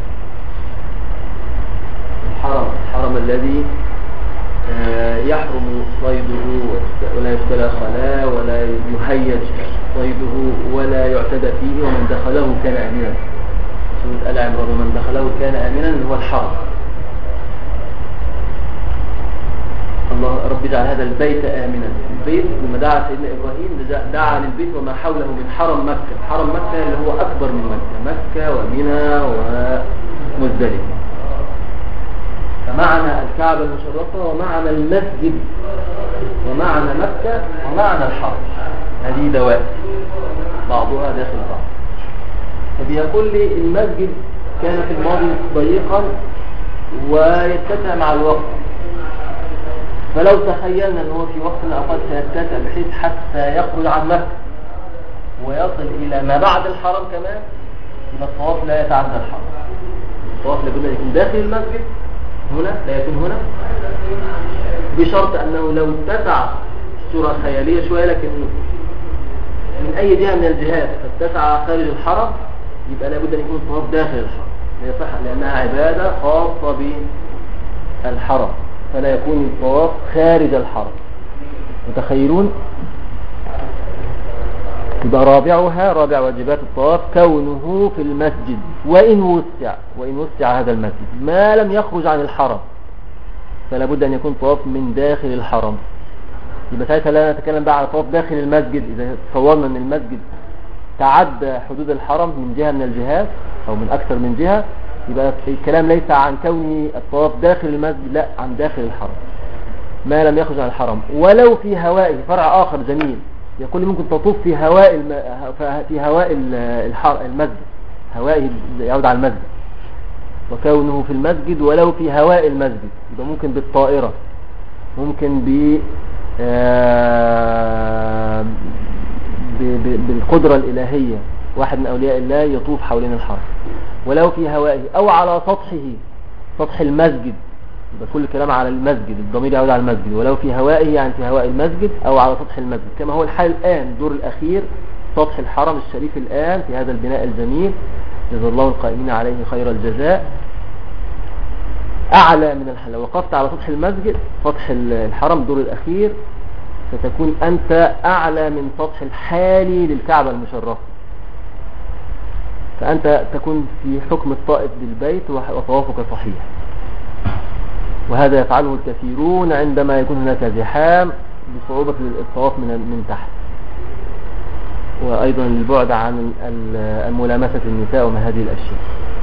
الحرم الذي يحرم صيده ولا يبتلى خلاء ولا يهيج صيده ولا يعتدى فيه، ومن دخله كان آمنا. سورة آل عمران، ومن دخله كان آمنا، هو الحرم. الله رب اجعل هذا البيت آمنا. البيت لما دعا سيدنا إبراهيم دعا للبيت وما حوله من حرم مكة. حرم مكة اللي هو أكبر من مكة ومنى ومزدلفة. فمعنى الكعبة المشرفة ومعنى المسجد ومعنى مكة ومعنى الحرم، هذه دوائر بعضها داخل بعض. فبيقول لي المسجد كان في الماضي ضيقا ويتسع مع الوقت، فلو تخيلنا أنه في وقت من الأوقات سيتسع بحيث حتى يخرج عن مكة ويصل إلى ما بعد الحرم كمان، يبقى الطواف لا يتعدى الحرم. الطواف لابد أن يكون داخل المسجد هنا، لا يكون هنا، بشرط أنه لو اتسع صورة خيالية شوية، لكن من أي جهة من الجهات فاتسع خارج الحرم، يبقى لابد أن يكون الطواف داخل الحرم، لا يصح، لأنها عبادة خاصة بالحرم، فلا يكون الطواف خارج الحرم. متخيلون؟ يبقى رابع واجبات الطواف كونه في المسجد وإن وسع هذا المسجد ما لم يخرج عن الحرم. فلا بد أن يكون طواف من داخل الحرم. يبقى ساعتها لا نتكلم بقى على طواف داخل المسجد. إذا تصورنا أن المسجد تعدى حدود الحرم من جهة من الجهات أو من أكثر من جهة، يبقى الكلام ليس عن كون الطواف داخل المسجد، لا، عن داخل الحرم ما لم يخرج عن الحرم. ولو في هوائه، فرع آخر جميل يقول ممكن تطوف في هواء المسجد، هوائه يعود على المسجد، وكونه في المسجد ولو في هواء المسجد، يبقى ممكن بالطائرة، ممكن بالقدرة الإلهية، واحد من أولياء الله يطوف حوالين الحرم ولو في هوائه أو على سطحه، سطح المسجد، يبقى كل الكلام على المسجد، الضمير يعود على المسجد، ولو في هوائه يعني في هواء المسجد أو على سطح المسجد، كما هو الحال الآن. الدور الأخير سطح الحرم الشريف الآن في هذا البناء الجميل، جزا الله القائمين عليه خير الجزاء، أعلى من الحل. لو وقفت على سطح المسجد، سطح الحرم الدور الأخير، ستكون أنت أعلى من سطح الحالي للكعبة المشرفة، فأنت تكون في حكم الطائف بالبيت وطوافك صحيح. وهذا يفعله الكثيرون عندما يكون هناك زحام بصعوبة الطواف من تحت، وأيضا البعد عن ملامسة النساء وما هذه الأشياء،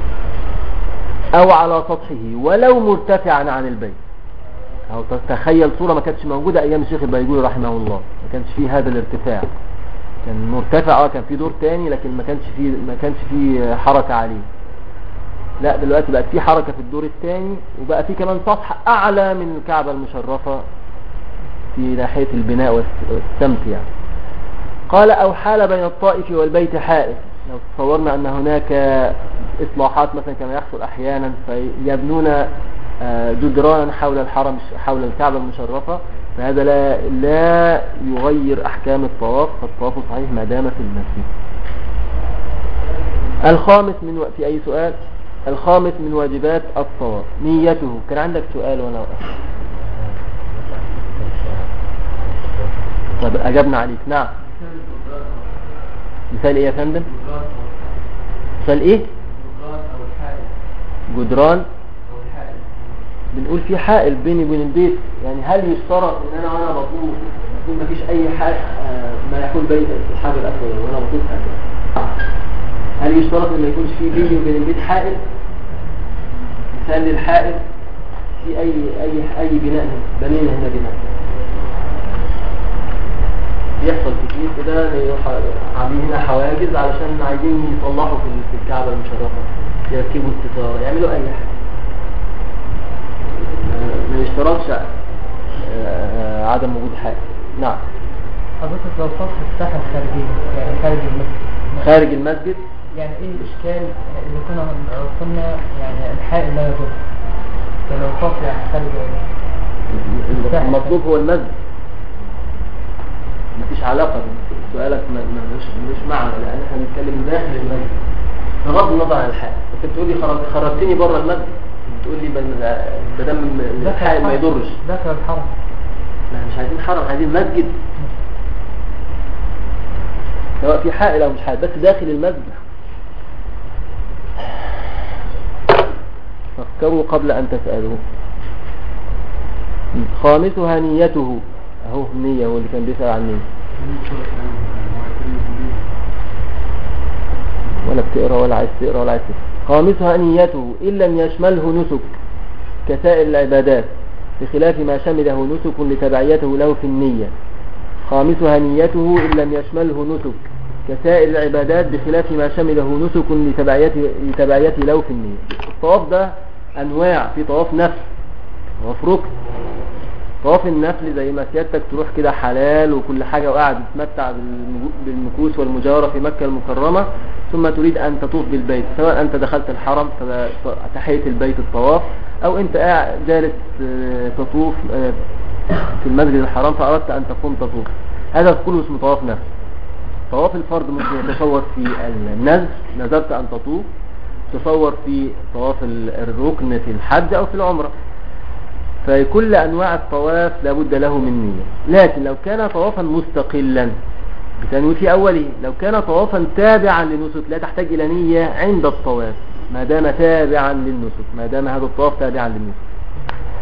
أو على سطحه ولو مرتفعا عن البيت. أو تخيل صورة ما كانتش موجودة أيام الشيخ البيجوري رحمه الله، ما كانش فيه هذا الارتفاع، كان مرتفع، كان فيه دور تاني لكن ما كانش فيه حركة عليه. لا، دلوقتي بقت فيه حركة في الدور الثاني، وبقى فيه كمان سطح أعلى من الكعبة المشرفة في ناحية البناء والسمت يعني. قال أو حال بين الطائف والبيت حائط. لو تصورنا أن هناك إصلاحات مثلا كما يحصل أحيانا، فيبنون جدرانا حول الحرم، حول الكعبة المشرفة، فهذا لا يغير أحكام الطواف، فالطواف صحيح ما دام في المسجد. الخامس في أي سؤال؟ الخامس من واجبات الطواف نيته. كان عندك سؤال وأنا وقفت. طب أجبنا عليك. نعم. مثال إيه يا فندم؟ مثال إيه؟ جدران. بنقول في حائل بيني وبين البيت، يعني هل يشترط ان انا وانا بطوف يكون مفيش اي حائل ما يكون بين الحجر الاسود وانا بطوف هكذا؟ هل يشترط ان ما يكونش في بيني وبين البيت حائل؟ مثال للحائل في اي بناء بنينا هنا بناء بيحصل كتير كده، عاملين هنا حواجز علشان عايزين يصلحوا في الكعبة المشرفة، يركبوا الستارة، يعملوا اي حاجة، ما يشترطش عدم وجود حاجة. نعم.
حضرتك لو صف الساحة الخارجية يعني
خارج المسجد
يعني ايه الاشكال اللي كنا قلنا يعني الحائل لا يضر، فلو صف يعني خارج
المطلوب هو المسجد، مفيش علاقة سؤالك مش معنى، لان احنا بنتكلم داخل المسجد بغض النظر عن الحائل. انت بتقول لي خرجتني بره المسجد، تقول لي بدم الحائل ما يضرش
داخل الحرم.
لا، مش عايزين حرم، عايزين مسجد، سواء في حائل او مش حائل، بس داخل المسجد. فكروا قبل ان تسألوا. خامسها نيته. اهو النية، هو اللي كان بيسأل عن النية. ولا بتقرأ ولا عايز تقرأ ولا عايز تقرأ. خامسها نيته إن لم يشمله نسك كسائر العبادات، بخلاف ما شمله نسك لتبعيته له في النية. خامسها نيته إن لم يشمله نسك كسائر العبادات، بخلاف ما شمله نسك لتبعيته له في النية. الطواف ده أنواع، في طواف نفل، طواف ركن. طواف النفل زي ما سيادتك تروح كده حلال وكل حاجة وقاعد تتمتع بالمكوس والمجاورة في مكة المكرمة، ثم تريد أن تطوف بالبيت، سواء أنت دخلت الحرم تحية البيت الطواف، أو أنت قاعد جالس تطوف في المسجد الحرام فأردت أن تقوم تطوف. هذا كله اسمه طواف نفل. طواف الفرض ممكن يتصور في النذر، نذرت أن تطوف، تصور في طواف الركن في الحج أو في العمرة. فكل أنواع الطواف لابد له من نية. لكن لو كان طوافا مستقلا بتنوي في أوله، لو كان طوافا تابعا للنسك لا تحتاج إلى نية عند الطواف، ما دام تابعا للنسك، ما دام هذا الطواف تابعا للنسك.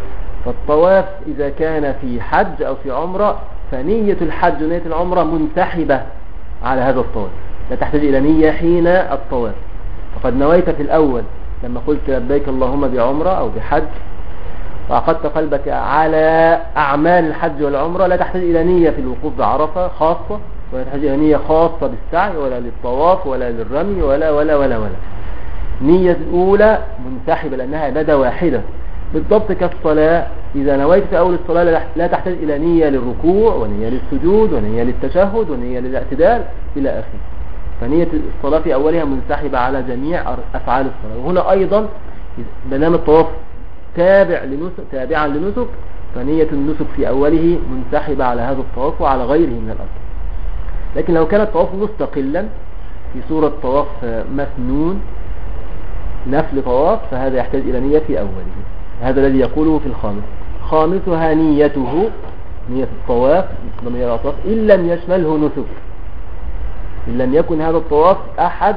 فالطواف إذا كان في حج أو في عمرة فنية الحج ونية العمرة منسحبة على هذا الطواف، لا تحتاج إلى نية حين الطواف. فقد نويت في الأول لما قلت لبيك اللهم بعمرة أو بحج وعقدت قلبك على أعمال الحج والعمرة، لا تحتاج إلى نية في الوقوف بعرفة خاصة، ولا تحتاج إلى نية خاصة بالسعي ولا للطواف ولا للرمي ولا ولا ولا ولا. نية الأولى منسحبة لأنها عبادة واحدة بالضبط كالصلاة. إذا نويت في أول الصلاة لا تحتاج إلى نية للركوع ونية للسجود ونية للتشهد ونية للاعتدال إلى آخره. فنية الصلاة في أولها منسحبة على جميع أفعال الصلاة. وهنا أيضا بنام الطواف تابعا لنسك، فنية النسك في أوله منسحبة على هذا الطواف وعلى غيره من الأركان. لكن لو كان الطواف مستقلا في صورة طواف مسنون نفل طواف فهذا يحتاج إلى نية في أوله. هذا الذي يقوله في الخامس. خامسها نيته، نية الطواف ضمير الأطراف إن لم يشمله نسك، إن لم يكن هذا الطواف أحد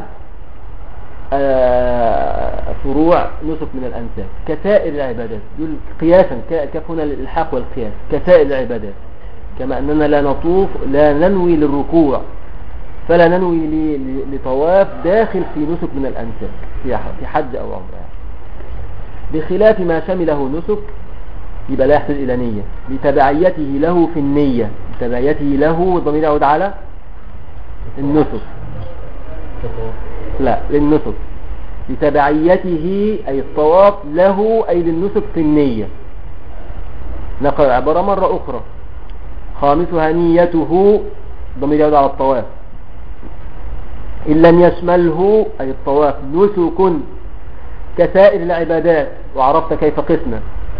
فروع نسك من الأنساك كسائر العبادات. دول قياسا كيف هنا للإلحاق والقياس كسائر العبادات، كما أننا لا ننوي للركوع فلا ننوي لطواف داخل في نسك من الأنساك في حج أو عمرة، بخلاف ما شمله نسك يبقى لا يحتاج إلى نية لتبعيته له في النية. تبعيته له الضمير يعود على النسك، لا للنسك، لتبعيته أي الطواف له أي للنسك في النية. نقرأ العبارة مرة أخرى. خامسها نيته ضمير يعود على الطواف إن لم يشمله أي الطواف نسك كسائر العبادات. وعرفت كيف قسنا،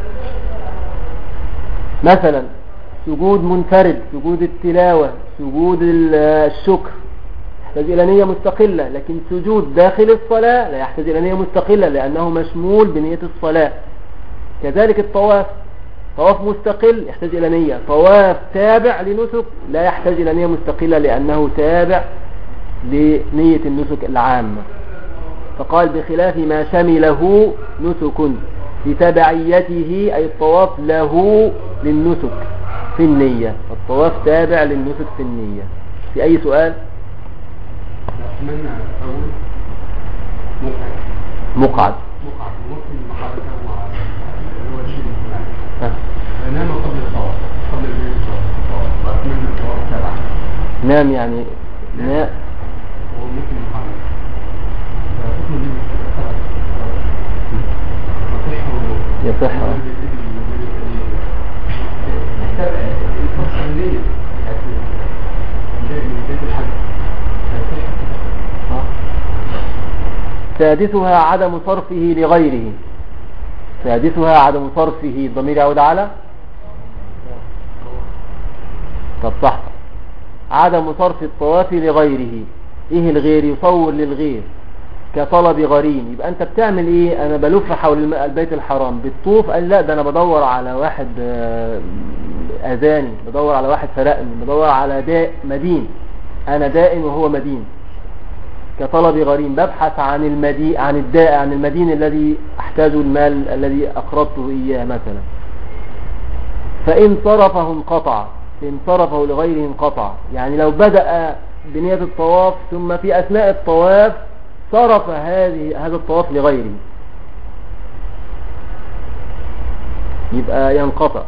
مثلا سجود منفرد، سجود التلاوة، سجود الشكر يحتاج إلى نية مستقلة، لكن سجود داخل الصلاة لا يحتاج إلى نية مستقلة لأنه مشمول بنية الصلاة. كذلك الطواف، طواف مستقل يحتاج إلى نية، طواف تابع لنسك لا يحتاج إلى نية مستقلة لأنه تابع لنية النسك العامة. فقال بخلاف ما شمله نسك لتبعيته أي الطواف له للنسك في النية. الطواف تابع للنسك في النية. في أي سؤال؟
أتمنى أقول مقعد ممكن محركة مع اللي هو الشيء المناسب نام قبل الطواف قبل الطواف وأتمنى الطواف تبع
نام يعني نام
وممكن محركة
يصح سادسها عدم صرفه لغيره. سادسها عدم صرفه الضمير يعود على طب صح عدم صرف الطواف لغيره. ايه الغير؟ يصور للغير كطلب غريم. يبقى انت بتعمل ايه؟ انا بلف حول البيت الحرام بالطوف. قال لا ده انا بدور على واحد اذاني، بدور على واحد سرقني، بدور على مدين، انا دائن وهو مدين. كطلب غريم ببحث عن المدين الذي احتاج المال الذي اقرضته اياه مثلا. فان صرفه انقطع، ان صرفه لغيره انقطع. يعني لو بدأ بنية الطواف ثم في اثناء الطواف صرف هذا الطواف لغيره يبقى ينقطع.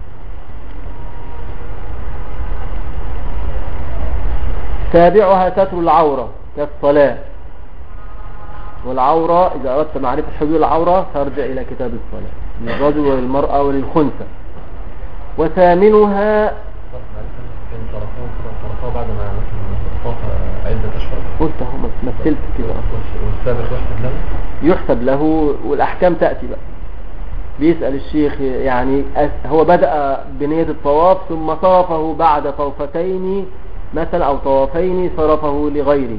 تابعها ستر العورة كالصلاة. والعورة إذا أردت معرفة حدود العورة فارجع إلى كتاب الصلاة للرجل وللمرأة وللخنثى. وثامنها
طرفها بعد ما طاف عدة أشهر
قلت هم مثلت كده.
والسابق يحسب له؟
يحسب له والأحكام تأتي بقى. بيسأل الشيخ يعني هو بدأ بنية الطواف ثم صرفه بعد طوفتين مثلا أو طوافين صرفه لغيره،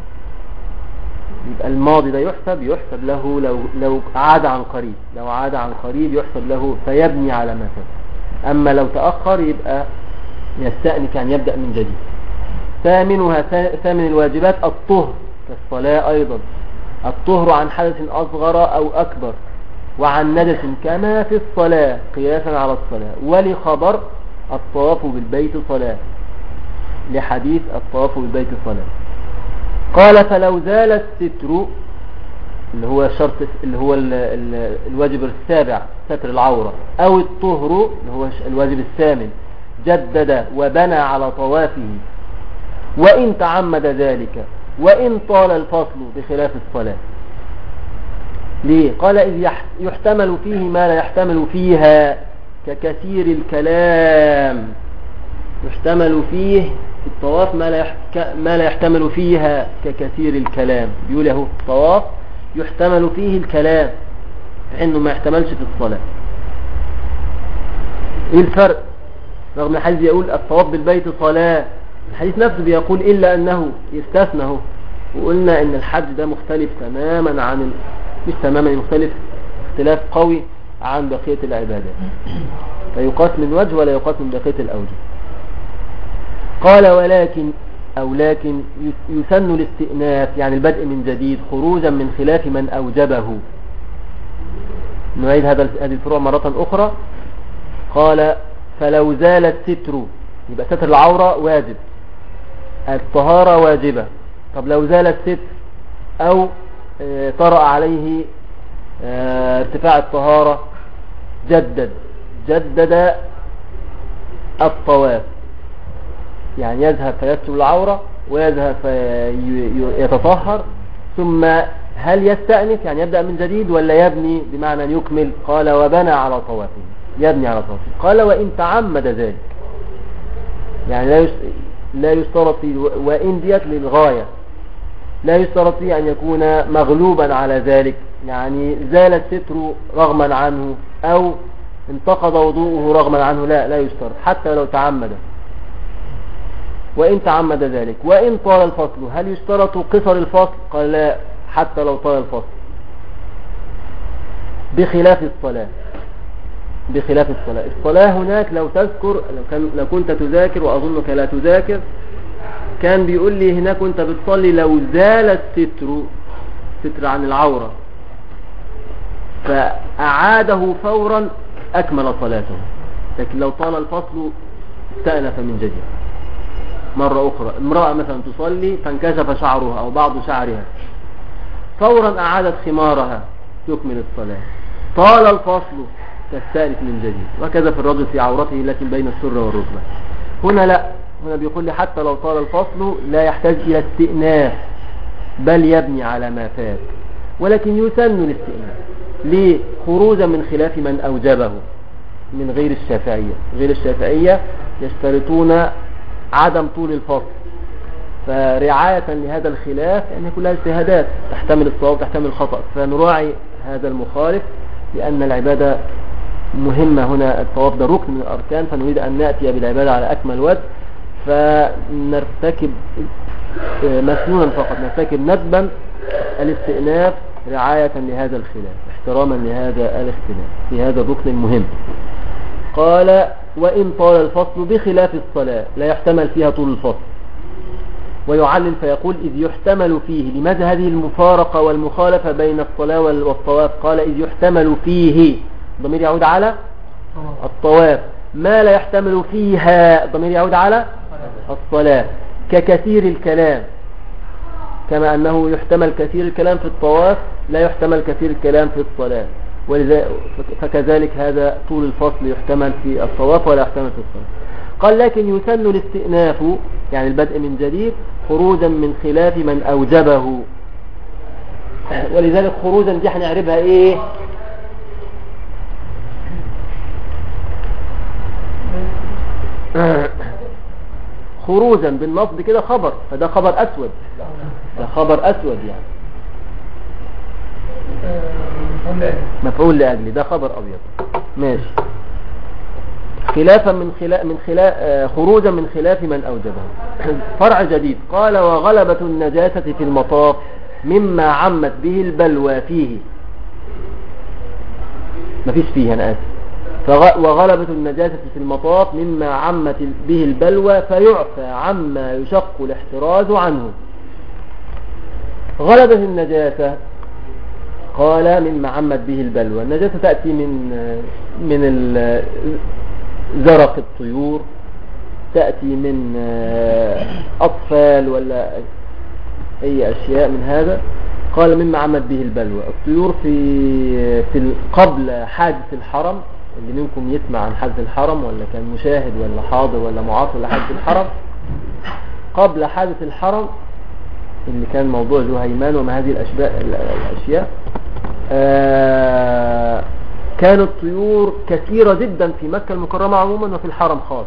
يبقى الماضي ده يحسب له لو عاد عن قريب. لو عاد عن قريب يحسب له فيبني على ما فات. أما لو تأخر يبقى يستأنف يعني يبدأ من جديد. ثامن الواجبات الطهر كالصلاة أيضا. الطهر عن حدث أصغر أو أكبر وعن نجس كما في الصلاة قياسا على الصلاة، ولخبر الطواف بالبيت صلاة، لحديث الطواف بالبيت صلاة. قال فلو زال الستر اللي هو الشرط اللي هو الواجب السابع ستر العورة، أو الطهر اللي هو الواجب الثامن، جدد وبنى على طوافه وإن تعمد ذلك وإن طال الفصل بخلاف الصلاة. ليه؟ قال إذ يحتمل فيه ما لا يحتمل فيها ككثير الكلام. يحتمل فيه في الطواف ما لا يحتمل فيها ككثير الكلام. بيقول اهو الطواف يحتمل فيه الكلام في حين ما يحتملش في الصلاة. ايه الفرق؟ رغم الحديث يقول الطواف بالبيت صلاة، الحديث نفسه بيقول إلا أنه يستثنى. وقلنا ان الحج ده مختلف تماما عن مش تماما، مختلف اختلاف قوي عن بقية العبادات، فيقاس من وجه ولا يقاس من بقية الأوجه. قال لكن يسن الاستئناف، يعني البدء من جديد، خروجا من خلاف من أوجبه. نعيد هذه الفروع مرة أخرى. قال فلو زال الستر، يبقى ستر العورة واجب، الطهارة واجبة. طب لو زال الستر أو طرأ عليه ارتفاع الطهارة، جدد الطواف، يعني يذهب فيستر العورة ويذهب فيتطهر، ثم هل يستأنف يعني يبدأ من جديد ولا يبني بمعنى يكمل؟ قال وبنى على طوافه، يبني على طوافه. قال وإن تعمد ذلك، يعني لا يشترط وإن ديت للغاية، لا يشترط أن يكون مغلوبا على ذلك، يعني زال الستر رغما عنه أو انتقض وضوءه رغما عنه، لا يشترط حتى لو تعمد. وإن تعمد ذلك. وإن طال الفصل، هل يشترط قصر الفصل؟ قال لا، حتى لو طال الفصل، بخلاف الصلاة. الصلاة هناك لو تذكر، لو كنت تذاكر وأظنك لا تذاكر، كان بيقول لي هناك وانت بتصلي لو زال ستر عن العورة فأعاده فورا أكمل صلاته، لكن لو طال الفصل استأنف من جديد مرة أخرى. امرأة مثلا تصلي فانكشف شعرها أو بعض شعرها، فورا أعادت خمارها تكمل الصلاة. طال الفصل تستأنف من جديد. وكذا في الرجل في عورته التي بين السرة والركبة. هنا لا، هنا بيقول لي حتى لو طال الفصل لا يحتاج إلى استئناف، بل يبني على ما فات، ولكن يسن الاستئناف. ليه؟ خروجا من خلاف من أوجبه من غير الشافعية. غير الشافعية يشترطون عدم طول الفصل، فرعاية لهذا الخلاف يعني كلها اجتهادات تحتمل الصواب تحتمل الخطأ، فنراعي هذا المخالف لأن العبادة مهمة. هنا الطواف ده ركن من الأركان، فنريد أن نأتي بالعبادة على أكمل وجه، فنرتكب مسنونا فقط، نرتكب ندبا الاستئناف رعاية لهذا الخلاف، احتراما لهذا الاختلاف في هذا الركن المهم. قال وإن طال الفصل بخلاف الصلاة، لا يحتمل فيها طول الفصل. ويعلل فيقول إذ يحتمل فيه. لماذا هذه المفارقة والمخالفة بين الصلاة والطواف؟ قال إذ يحتمل فيه، ضمير يعود على الطواف، ما لا يحتمل فيها ضمير يعود على الصلاة، ككثير الكلام، كما أنه يحتمل كثير الكلام في الطواف لا يحتمل كثير الكلام في الصلاة، فكذلك هذا طول الفصل يحتمل في الطواف ولا يحتمل في الصلاة. قال لكن يسن الاستئناف، يعني البدء من جديد، خروجا من خلاف من أوجبه. ولذلك خروجا دي هنعربها ايه؟ خروجا بالنصب كده خبر، فده خبر أسود، ده خبر أسود يعني مفعول لأجل، ده خبر أبيض. ماشي. خلافا خروجا من خلاف من أوجبه. فرع جديد. قال وغلبة النجاسة في المطاف مما عمت به البلوى فيه، ما فيش فيه أنا آسف. وغلبة النجاسة في المطاف مما عمت به البلوى فيعفى عما يشق الاحتراز عنه. غلبة النجاسة قال مما عمت به البلوى. النجاسة تأتي من زرق الطيور، تأتي من أطفال ولا أي أشياء من هذا. قال مما عمت به البلوى. الطيور في قبل حادث الحرم، اللي منكم يسمع عن حادث الحرم ولا كان مشاهد ولا حاضر ولا معاصر لحادث الحرم، قبل حادث الحرم اللي كان موضوع جهيمان وما هذه الأشياء، كانت طيور كثيرة جدا في مكة المكرمة عموما وفي الحرم خاص.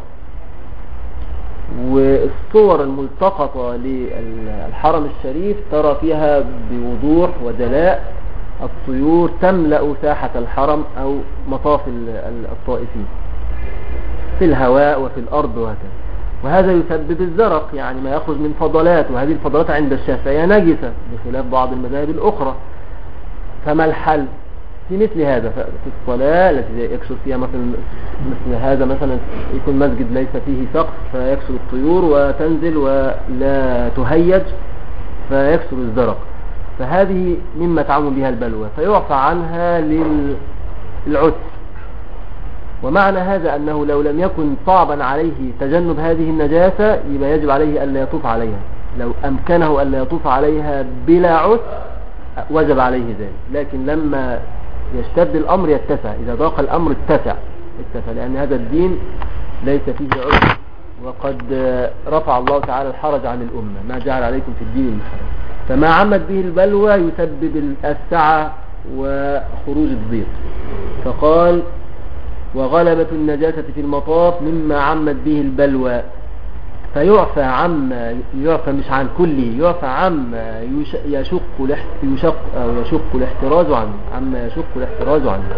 والصور الملتقطة للحرم الشريف ترى فيها بوضوح ودلاء الطيور تملأ ساحة الحرم أو مطاف الطائفين في الهواء وفي الأرض وهكذا. وهذا يسبب الزرق، يعني ما يخرج من فضلات، وهذه الفضلات عند الشافعية نجسة بخلاف بعض المذاهب الأخرى. فما الحل في مثل هذا؟ في الصلاة التي يكسر فيها مثل هذا، مثلا يكون مسجد ليس فيه سقف فيكسر الطيور وتنزل ولا تهيج فيكسر الزرق، فهذه مما تعم بها البلوى فيعفى عنها للعسر. ومعنى هذا أنه لو لم يكن صعبا عليه تجنب هذه النجاسة يبقى يجب عليه ألا يطوف عليها. لو أمكنه ألا يطوف عليها بلا عسر وجب عليه ذلك، لكن لما يشتد الأمر يتسع، إذا ضاق الأمر اتسع، لأن هذا الدين ليس فيه عسر، وقد رفع الله تعالى الحرج عن الأمة، ما جعل عليكم في الدين من حرج. فما عمت به البلوى يسبب السعة وخروج الضيق. فقال وغلبة النجاسة في المطاف مما عمت به البلوى، فيعفى يعفى مش عن كله، يعفى عما يشق الاحتراز عنه، عما يشق الاحتراز عنه.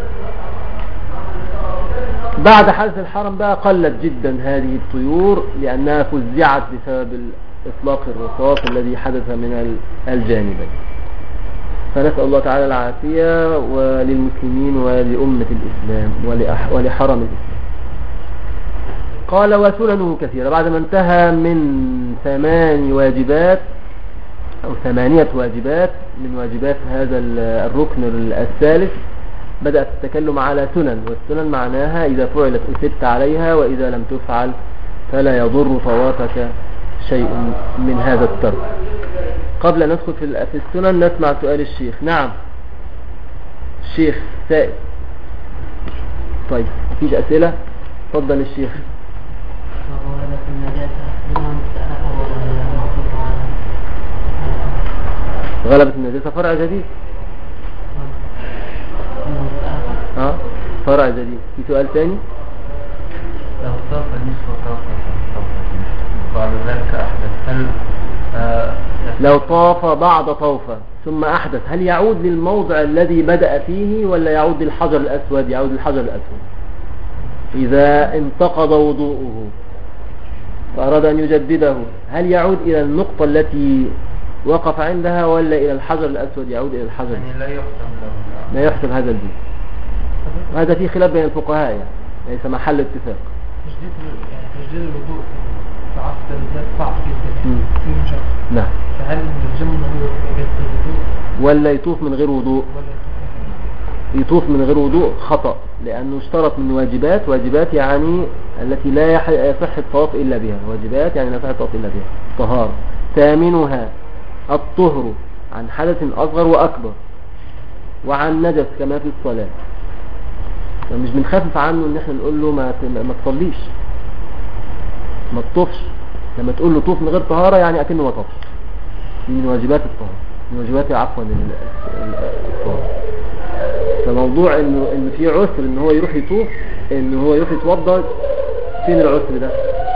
بعد حدث الحرم بقى قلت جدا هذه الطيور لأنها فزعت بسبب إطلاق الرصاص الذي حدث من الجانبين. فنسأل الله تعالى العافية وللمسلمين ولأمة الإسلام ولحرم الإسلام. قال وسننه كثيرة. بعد ما انتهى من 8 واجبات أو 8 واجبات من واجبات هذا الركن الثالث، بدأت التكلم على سنن. والسنن معناها إذا فعلت أثبت عليها، وإذا لم تفعل فلا يضر فواتك شيء من هذا الترك. قبل أن ندخل في السنن نسمع سؤال الشيخ. نعم الشيخ سائل. طيب مفيش أسئلة؟ تفضل الشيخ. غلبة النجاسة فرع جديد. فرع جديد. في سؤال ثاني؟
لو طاف النصف وطاف بعد ذلك أحدث، هل
لو طاف بعد طوفة ثم أحدث هل يعود للموضع الذي بدأ فيه ولا يعود للحجر الأسود؟ يعود للحجر الأسود. إذا انتقض وضوءه فأراد أن يجدده هل يعود إلى النقطة التي وقف عندها ولا إلى الحجر الأسود؟ يعود إلى الحجر.
يعني
لا يحسب هذا الدين. وهذا فيه خلاف بين الفقهاء، يعني ليس محل اتفاق.
تجديد الوضوء في عصر النجاسة صعب جدا، في مشقة.
نعم.
فهل يلزم انه يجدد الوضوء
ولا يطوف من غير وضوء؟ يطوف من غير وضوء خطأ، لأنه اشترط من واجبات يعني التي لا يصح الطواف إلا بها. واجبات يعني لا يصح الطواف إلا بها. طهارة. ثامنها الطهر عن حدث أصغر وأكبر وعن نجس كما في الصلاة. فمش بنخفف عنه ان احنا نقول له ما تصليش، ما تطوفش. لما تقول له طوف من غير طهارة يعني اكنه ما طوفش. دي من واجبات الطهارة، من واجبات عفوا الطهارة. فموضوع انه في عسر ان هو يروح يطوف، ان هو يروح يتوضا، فين العسر ده؟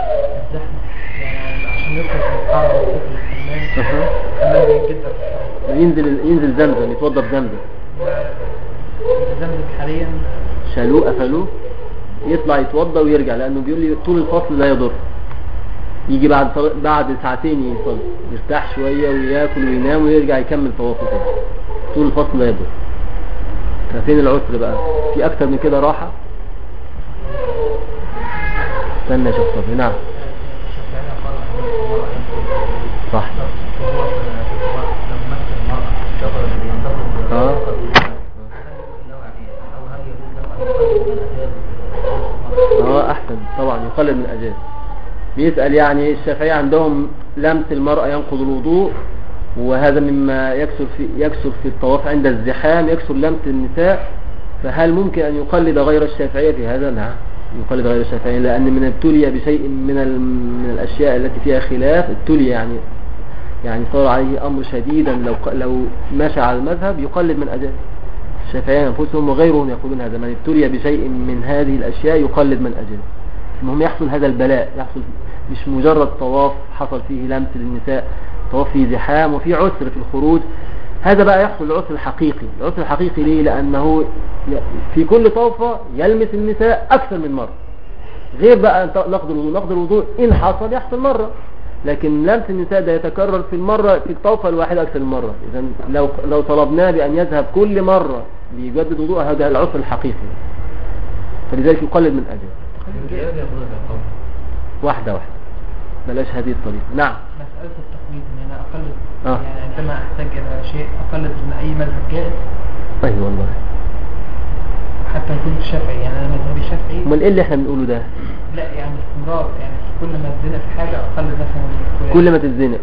يعني عشان يدخل في الحارة ويدخل الحمام
ينزل زمزم، يتوضا بزمزم.
زمزم حاليا
شالوه قفلوه، يطلع يتوضا ويرجع، لانه بيقول لي طول الفصل لا يضر. يجي بعد ساعتين يصلي، يرتاح شويه وياكل وينام ويرجع يكمل طوافه تاني. طول الفصل لا يضر. ففين العسر بقى؟ في اكتر من كده راحه؟ استنى يا شيخ صبري. نعم صح. احسن طبعا يقلد من اجاز. بيسأل يعني الشافعية عندهم لمس المرأة ينقض الوضوء، وهذا مما يكثر في الطواف عند الزحام، يكثر لمس النساء، فهل ممكن أن يقلد غير الشافعية في هذا؟ نعم يقلد غير الشافعية، لأن من ابتلي بشيء من الأشياء التي فيها خلاف، ابتلي يعني صار عليه أمر شديدا، لو مشى على المذهب يقلد من أجل الشافعية أنفسهم وغيرهم يقولون هذا، من ابتلي بشيء من هذه الأشياء يقلد من أجل. المهم يحصل هذا البلاء، يحصل مش مجرد طواف حصل فيه لمس للنساء، طواف فيه زحام وفيه عسر في الخروج، هذا بقى يحصل العسر الحقيقي. العسر الحقيقي ليه؟ لأنه في كل طوفة يلمس النساء أكثر من مرة، غير بقى نقض الوضوء إن حصل يحصل مرة، لكن لمس النساء ده يتكرر في الطوفة الواحدة أكثر من مرة. إذن لو طلبناه بأن يذهب كل مرة ليجدد وضوء، هذا العسر الحقيقي، فلذلك يقلد من أجل واحدة بلاش هذه الطريقة. نعم.
مسألة التقليد ان انا اقلد يعني عندما احتاج الى شيء اقلد من اي مذهب جائز.
ايوه والله.
حتى ان كنت شافعي، يعني انا مذهبي شافعي.
امال ايه اللي احنا بنقوله ده؟
لا يعني استمرار، يعني كل ما اتزنق في حاجة اقلد مثلا
كل ما تتزنق.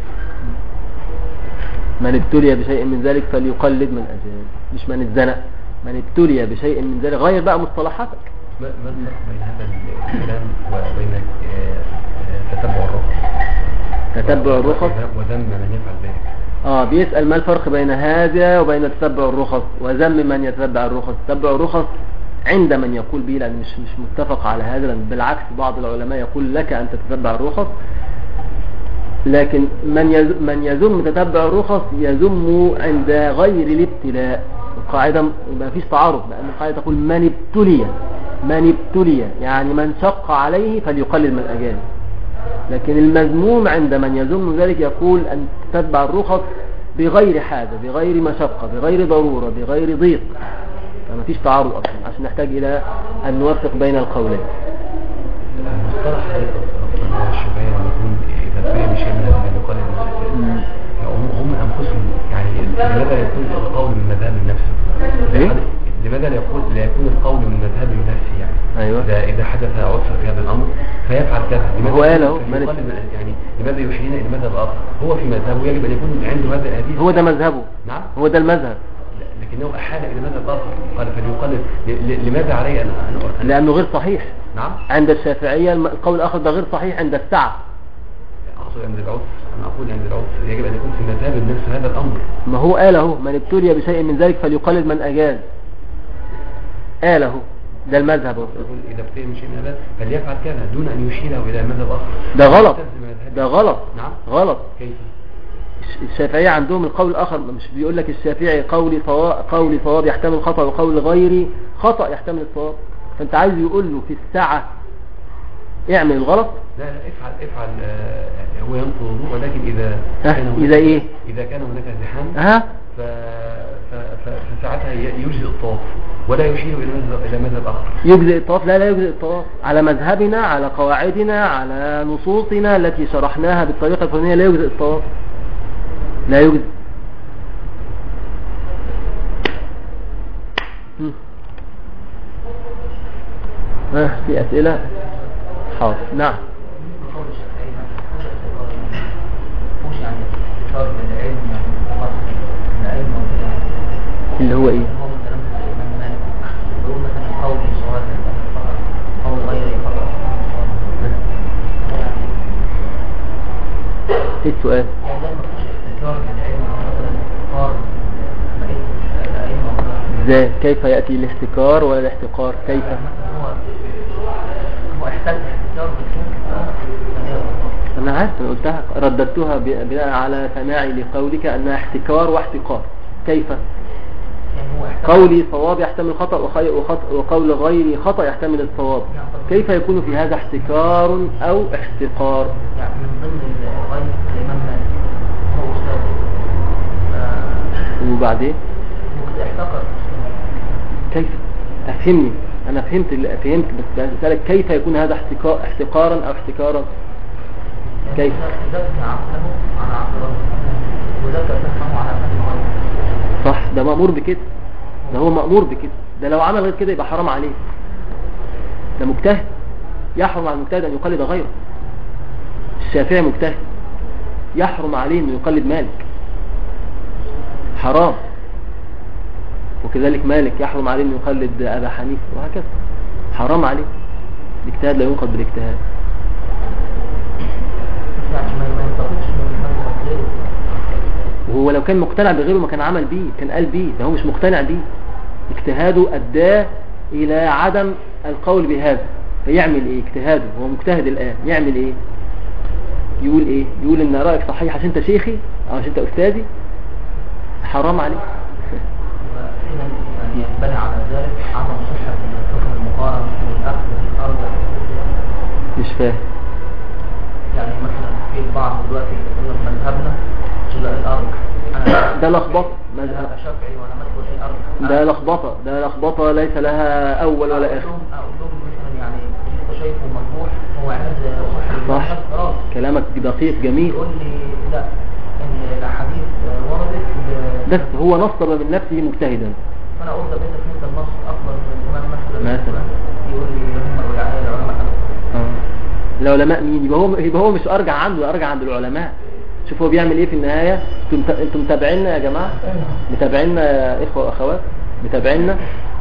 من ابتلي بشيء من ذلك فليقلد من اجل، مش من اتزنق، من ابتلي بشيء من ذلك. غير بقى مصطلحاتك.
ما الفرق بين هذا الكلام وبين تتبع الرخص وذم من يفعل ذلك؟
بيسأل ما الفرق بين هذا وبين تتبع الرخص وذم من يتبع الرخص. تتبع الرخص عند من يقول به، لأن مش متفق على هذا، لأن بالعكس بعض العلماء يقول لك أن تتبع الرخص، لكن من يذم تتبع الرخص يذم عند غير الابتلاء. القاعدة ما فيش تعارض، لأن القاعدة تقول من ابتلي يعني من شق عليه فليقلل من أجانب، لكن المذموم عند من يذم ذلك يقول أن تتبع الرخص بغير حاجة، بغير مشقة، بغير ضرورة، بغير ضيق، فما فيش تعارض أصلا، عشان نحتاج إلى أن نوفق بين القولين.
المصطلح الشافعية يكون إذا فهم شيء من هذا يقلل من الأجانب، هم أنفسهم يعني لماذا يكون القول من مذهب نفسه؟ لماذا لا يكون القول من مذهب نفسه؟ يعني
أيوة.
إذا حدث عسر في هذا الأمر فيفعل كذا،
هو قاله
يعني لماذا يحيينا إلى مذهب آخر؟ هو في مذهبه يجب أن يكون عنده هذه،
هو ده مذهبه.
نعم
هو ده المذهب،
لكنه أحال إلى مذهب آخر، قال فليقلد. لماذا علي أن
لأنه غير صحيح.
نعم.
عند الشافعية القول الآخر ده غير صحيح عند السعة.
أقصد عند العسر، أنا أقول عند العسر يجب أن يكون في مذهب النفس هذا الأمر.
ما هو قاله من ابتلي بشيء من ذلك فليقلد من أجاز، قاله ده المذهب.
إذا ابتلي شيء من هذا فليفعل كذا دون أن يشيله إلى مذهب آخر.
ده غلط، ده غلط.
نعم
غلط.
كيف؟
الشافعية عندهم القول الآخر، مش بيقول لك الشافعي قولي صواب يحتمل خطأ، وقول غيري خطأ يحتمل الصواب، فأنت عايز يقول له في الساعة اعمل الغلط.
لا افعل هو ينقض الوضوء، ولكن إذا كان هناك زحام فساعتها يجزئ الطواف ولا يشير إلى مذهب آخر.
يجزئ الطواف؟ لا يجزئ الطواف على مذهبنا، على قواعدنا، على نصوصنا التي شرحناها بالطريقة الفلانية، لا يجزئ الطواف، لا يجزئ. في أسئلة؟ حاضر. نعم. اللي هو ايه؟ ايه السؤال؟ ازاي؟ كيف يأتي الاحتكار ولا الاحتقار؟ كيف؟
هو احتاج احتكار
انا عارف، انا قلتها رددتها بناء على سماعي لقولك انها احتكار واحتقار. كيف؟ قولي صواب يحتمل خطأ وقول غيري خطأ يحتمل الصواب، كيف يكون في هذا احتكار او احتقار؟
يعني من ضمن الغير الإمام مالك هو أستاذ،
وبعدين
احتقر.
كيف؟ أفهمني، أنا فهمت بس بسألك كيف يكون هذا احتقارا أو احتكارا؟ كيف؟
ذكر عقله على عقله وذكر فهمه على فهمه.
صح، ده مأمور بكده، ده هو مأمور بكده، ده لو عمل غير كده يبقى حرام عليه، ده مجتهد، يحرم على المجتهد أن يقلد غيره. الشافعي مجتهد، يحرم عليه أن يقلد مالك، حرام. وكذلك مالك يحرم عليه أن يقلد أبا حنيفة، وهكذا حرام عليه. الاجتهاد لا ينقض بالاجتهاد. وهو لو كان مقتنع بغيره ما كان عمل بيه، كان قال بيه، ده هو مش مقتنع بيه. اجتهاده أداه إلى عدم القول بهذا، فيعمل ايه؟ اجتهاده، هو مجتهد الآن، يعمل ايه؟ يقول ايه؟ يقول ان رأيك صحيح عشان انت شيخي او عشان انت أستاذي، حرام عليه.
ينبني على ذلك عدم صحة الفقه المقارن والأخذ بالأرجح.
مش فاهم.
يعني مثلا في البعض دلوقتي يقول لك مذهبنا جلاء الأرجح،
ده لخبطة. مذهب
شافعي وأنا مذهب إيه أرجح؟
ده لخبطة، ده لخبطة ليس لها أول ولا آخر.
أقول لهم مثلا يعني أنت شايفه مربوح، هو عايز
صح، كلامك دقيق جميل.
يقول لي لا، إن الأحاديث وردت
بس هو نصب من نفسه مجتهدا.
فأنا أقول ده بيت النص أفضل من الإمام مثلا يقول لي هم العلماء.
العلماء مين؟ يبقى هو مش أرجع عنده، أرجع عند العلماء. شوف هو بيعمل ايه في النهاية. انتم متابعيننا يا جماعة؟ متابعيننا يا إخوة وأخوات؟ متابعيننا؟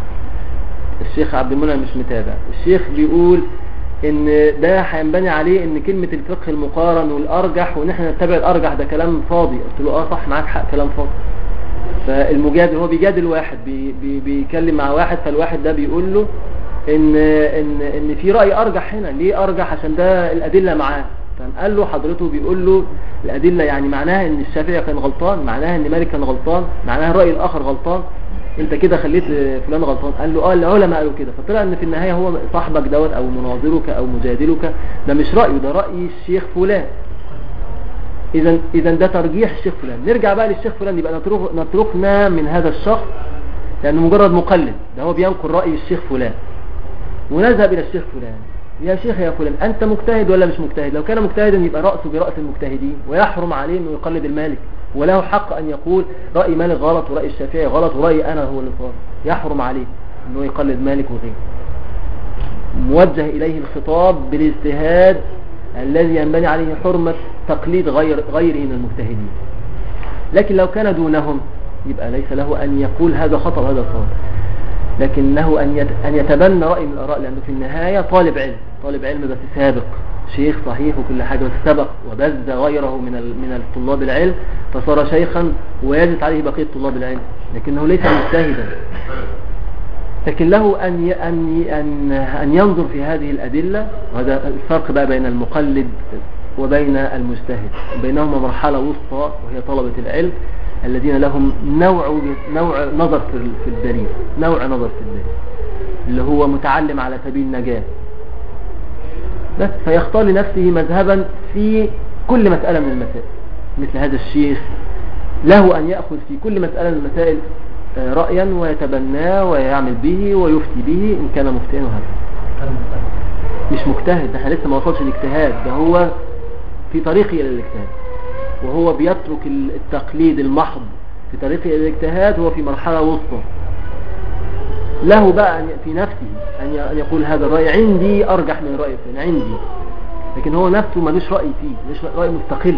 الشيخ عبد المنعم مش متابع. الشيخ بيقول ان ده هينبني عليه ان كلمة الفقه المقارن والأرجح وان احنا نتبع الأرجح ده كلام فاضي. قلت له صح، معاك حق، كلام فاضي. فالمجادل هو بيجادل واحد، بيكلم مع واحد، فالواحد ده بيقول له ان في رأي أرجح هنا. ليه أرجح؟ عشان ده الأدلة معاه. قال له حضرته بيقول له الأدلة يعني معناها ان الشافعي كان غلطان، معناها ان مالك كان غلطان، معناها الرأي الآخر غلطان، انت كده خليت فلان غلطان. قال له العلماء قالوا كده. فطلع ان في النهاية هو صاحبك دوت او مناظرك او مجادلك ده مش رأيه، ده رأي الشيخ فلان. اذا ده ترجيح الشيخ فلان. نرجع بقى للشيخ فلان، يبقى نتركنا من هذا الشخص لانه مجرد مقلد، ده هو بينقل رأي الشيخ فلان، ونذهب الى الشيخ فلان. يا شيخ يا فلان، أنت مجتهد ولا مش مجتهد؟ لو كان مجتهدا يبقى رأسه برأس المجتهدين، ويحرم عليه أنه يقلد المالك، وله حق أن يقول رأي مالك غلط ورأي الشافعي غلط ورأي أنا هو اللي صار. يحرم عليه أنه يقلد مالك وغيره. موجه إليه الخطاب بالاجتهاد الذي ينبني عليه حرمة تقليد غيره من المجتهدين. لكن لو كان دونهم يبقى ليس له أن يقول هذا خطأ وهذا صواب، لكنه أن يتبنى رأي من الآراء، لأنه في النهاية طالب علم بس سابق، شيخ صحيح وكل حاجة، بس سبق وبز غيره من الطلاب العلم فصار شيخا ويجد عليه بقية طلاب العلم، لكنه ليس مجتهدا. لكن له أن ينظر في هذه الأدلة. وهذا الفرق بقى بين المقلد وبين المجتهد، بينهما مرحلة وسطى وهي طلبة العلم الذين لهم نوع نظر في الدليل، اللي هو متعلم على سبيل النجاة بس، فيختار لنفسه مذهبا في كل مسألة من المسائل. مثل هذا الشيخ له أن يأخذ في كل مسألة من المسائل رأيا ويتبناه ويعمل به ويفتي به إن كان مفتئا. وهذا مش مجتهد، احنا لسه ما وصلش الاجتهاد، ده هو في طريقه إلى الاجتهاد، وهو بيترك التقليد المحض في طريقه إلى الاجتهاد. هو في مرحلة وسطى، له بقى في نفسه أن يقول هذا الرأي عندي أرجح من رأي فلان عندي، لكن هو نفسه ملوش رأي فيه، ملوش رأي مستقل.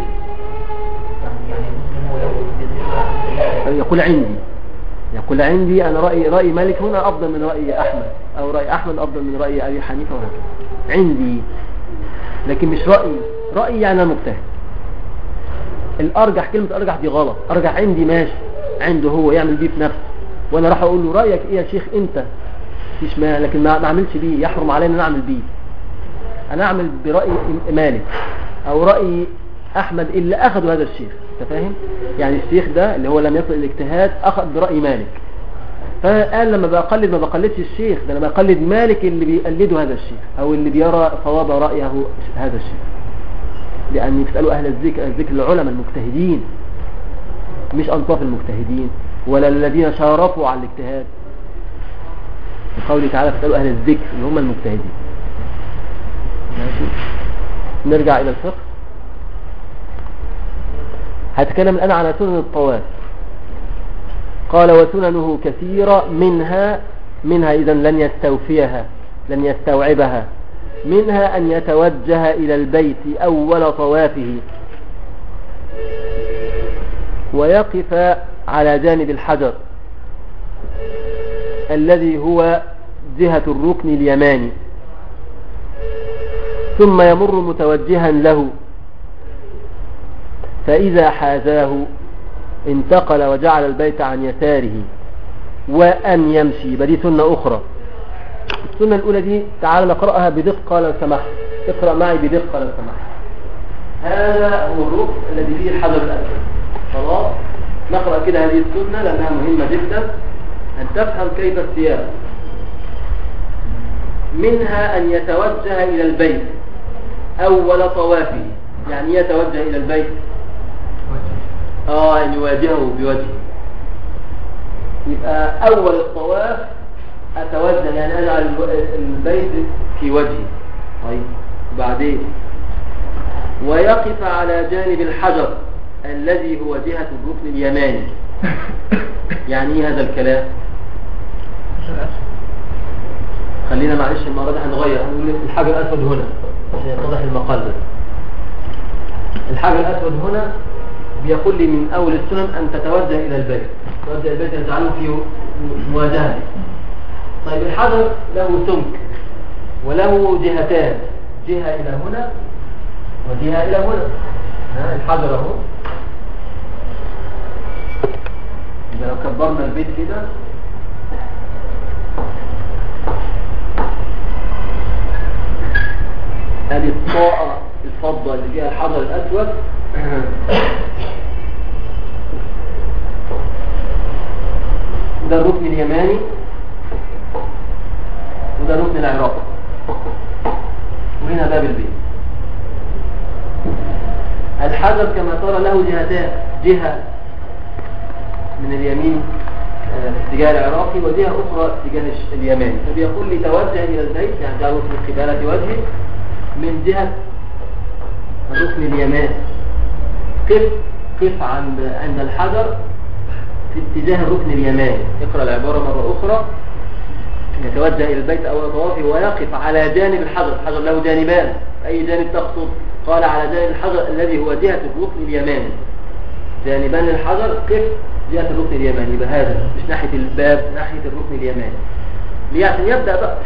يقول عندي أنا رأي مالك هنا أفضل من رأي أحمد، أو رأي أحمد أفضل من رأي أبي حنيفة، وهكذا عندي، لكن مش رأي يعني أنا مجتهد. الأرجح، كلمة أرجح دي غلط. أرجح عندي ماشي، عنده هو يعمل بيه في نفسه، وأنا راح أقول له رأيك إيه يا شيخ أنت، فيش ما، لكن ما أعملش بيه، يحرم علينا أن أعمل بيه. أنا أعمل برأي مالك أو رأي أحمد اللي أخذوا هذا الشيخ. أنت فاهم؟ يعني الشيخ ده اللي هو لم يصل الاجتهاد أخذ برأي مالك، فقال لما بقلد ما بقلدش الشيخ ده، أنا بقلد مالك اللي بيقلده هذا الشيخ أو اللي بيرى صواب رأيه هذا الشيخ. لأن يسألوا أهل الذكر العلماء المجتهدين، مش أنصاف المجتهدين ولا الذين شارفوا على الاجتهاد. بقوله تعالى فاسألوا أهل الذكر اللي هم المجتهدين. ماشي، نرجع إلى الفقه. هتكلم الآن على سنن الطواف. قال وسننه كثيرة، منها إذا لن يستوفيها لن يستوعبها. منها أن يتوجه إلى البيت أول طوافه ويقف على جانب الحجر الذي هو جهة الركن اليماني، ثم يمر متوجها له، فإذا حاذاه انتقل وجعل البيت عن يساره. وأن يمشي، بدي سنة أخرى. السنة الأولى دي تعال نقرأها بدقة لو سمحت، اقرأ معي بدقة لو سمحت. هذا هو الركن الذي فيه الحجر الأسود. خلاص نقرأ كده هذه السنة لأنها مهمة جدا أن تفهم كيف السياق. منها أن يتوجه إلى البيت أول طوافه. يعني يتوجه إلى البيت أن يواجهه بوجهه. يبقى أول الطواف أتوجه، يعني أجعل البيت في وجهي. طيب بعدين ويقف على جانب الحجر الذي هو جهة الركن اليماني. يعني ايه هذا الكلام؟ خلينا معلش المرة دي هنغير، هنقول الحجر الأسود هنا عشان يتضح المقال ده. الحجر الأسود هنا بيقول لي من أول السنن أن تتوجه إلى البيت، تتوجه البيت يجعله في مواجهة. طيب الحجر له سمك وله جهتان، جهة إلى هنا وجهة إلى هنا. الحجر اهو، إذا لو كبرنا البيت كده هذه الطاقة الفضة اللي فيها الحجر الأسود ده الركن اليماني وده الركن العراقي، وهنا باب البيت. الحجر كما ترى له جهتان، جهة من اليمين اتجاه العراقي وجهة أخرى اتجاه اليماني. فبيقول لي توجه إلى البيت، يعني جعله في قبالة وجهه من جهة الركن اليماني. قف عند الحجر في اتجاه الركن اليماني. اقرأ العبارة مرة أخرى. يتوجه إلى البيت أول طوافه ويقف على جانب الحجر. الحجر له جانبان، أي جانب تقصد؟ قال على جانب الحجر الذي هو جهة الركن اليماني. جانبان الحجر، قف جهة الركن اليماني. بهذا مش ناحية الباب، ناحية الركن اليماني. ليه؟ عشان يبدأ بقى.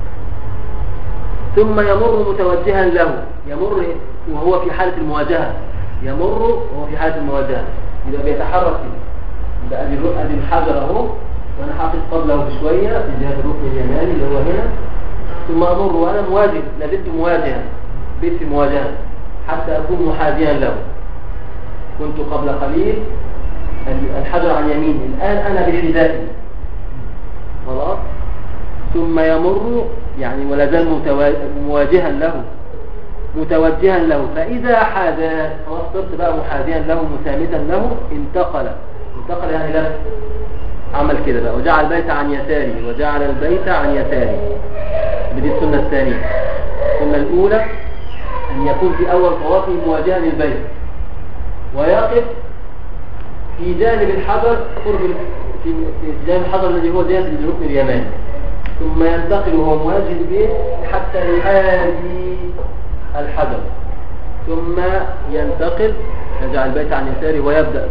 ثم يمر متوجها له، يمر وهو في حالة المواجهة، يمر وهو في حالة المواجهة، يبقى بيتحرك كده. يبقى ادي الحجر اهو، وانا حاطط قبله بشوية في جهة الركن اليماني اللي هو هنا. ثم امر وانا مواجه، لازلت مواجها، بيت في مواجهة حتى اكون محاذيا له. كنت قبل قليل الحجر عن يميني، الان انا بحذائي. خلاص. ثم يمر يعني ولا زال مواجها له، متوجها له. فإذا حاذاه، خلاص صرت بقى محاذيا له مسامدا له، انتقل يعني لف، عمل كده بقى وجعل البيت عن يساره، وجعل البيت عن يساره. بدي السنة الثانية. السنة الأولى أن يكون في أول طوافه مواجها للبيت ويقف في جانب الحجر، قرب في جانب الحجر الذي هو جانب الركن اليماني. ثم ينتقل وهو مواجه البيت حتى يحاذي الحجر، ثم ينتقل يجعل البيت عن يساره ويبدأ.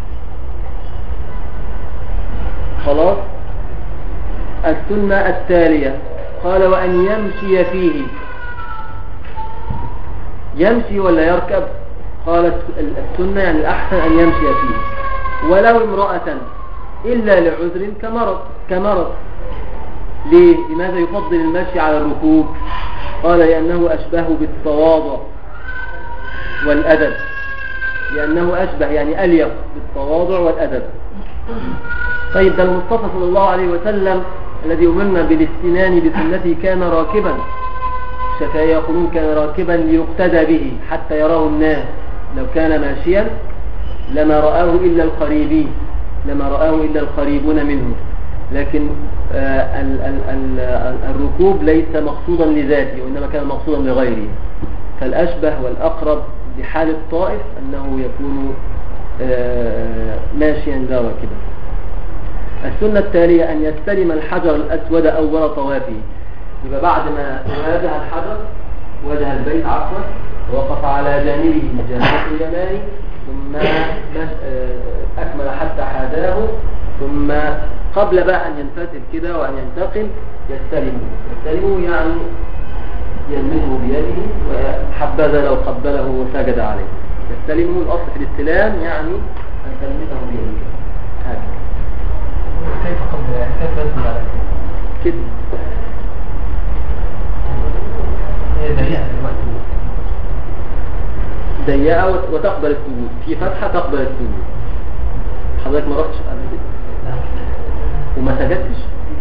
خلاص. السنة التالية قال وأن يمشي فيه. يمشي ولا يركب؟ قالت السنة يعني الأحسن أن يمشي فيه، ولو امرأة إلا لعذر كمرض. ليه؟ لماذا يفضل المشي على الركوب؟ قال لأنه أشبه بالتواضع والأدب، لأنه أشبه يعني أليق بالتواضع والأدب. طيب ده المصطفى صلى الله عليه وسلم الذي أمرنا بالاستنان بسنته كان راكبا. الشافعية يقولون كان راكبا ليقتدى به حتى يراه الناس. لو كان ماشيا لما رآه إلا القريبين، لما رآه إلا القريبون منه. لكن الركوب ليس مقصودا لذاته، وإنما كان مقصودا لغيره. فالأشبه والأقرب بحال الطائف أنه يكون ماشيا لا راكبا. السنة التالية أن يستلم الحجر الأسود أول طوافه. يبقى بعد ما واجه الحجر، واجه البيت عفوا، ووقف على جانبه من جانبه اليماني، ثم أكمل حتى حاذاه، ثم قبل بقى أن ينفتل كده وأن ينتقل يستلمه يعني يلمسه بيده، وحبذا لو قبله وسجد عليه. يستلمه الأصل في الاستلام يعني أن تلمسه بيده هكذا.
كيف قبل يعني كيف يسجد على
كده؟
هي
ضيقة وتقبل السجود، في فتحة تقبل السجود. حضرتك ما رحتش قبل كده وما سجدتش؟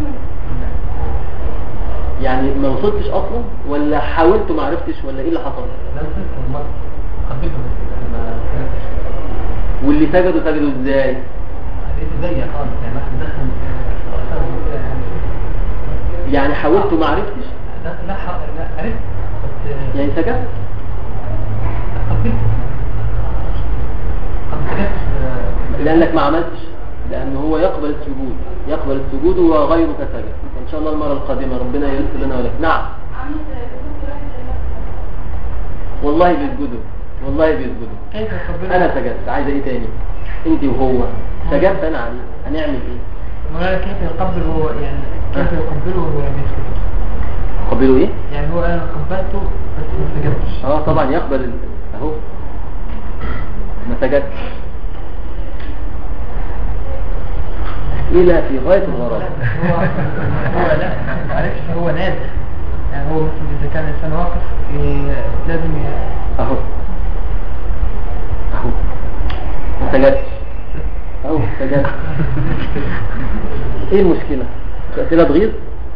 يعني ما وصلتش اصلا ولا حاولت وما عرفتش ولا ايه اللي حصل؟
لا وصلت حبيته بس ما سجدتش.
واللي سجدوا ازاي؟
لقيت ضيق خالص يعني ما دخل
يعني حاولت وما عرفتش؟
لا عرفت بس
يعني سجدت؟ لأنك ما عملتش، لأنه هو يقبل السجود وغيرك سجد. إن شاء الله المرة القادمة ربنا ييسر لنا ولك. نعم والله بيسجدوا
كيف يقبله؟
أنا سجدت، عايز إيه تاني؟ أنت وهو سجدت، أنا عليه، هنعمل إيه؟
ما كيف يقبله يعني كيف يقبله وهو لم يسجد؟
قبله إيه؟
يعني هو أنا قبلته بس ما سجدتش.
طبعا يقبل أهو ما سجدتش. إلى في غاية الغرض.
هو لا معرفش هو نازل يعني هو مثلا إذا كان الإنسان واقف لازم
أهو ما سجدتش أهو سجدت. إيه المشكلة؟ أسئلة تغيظ؟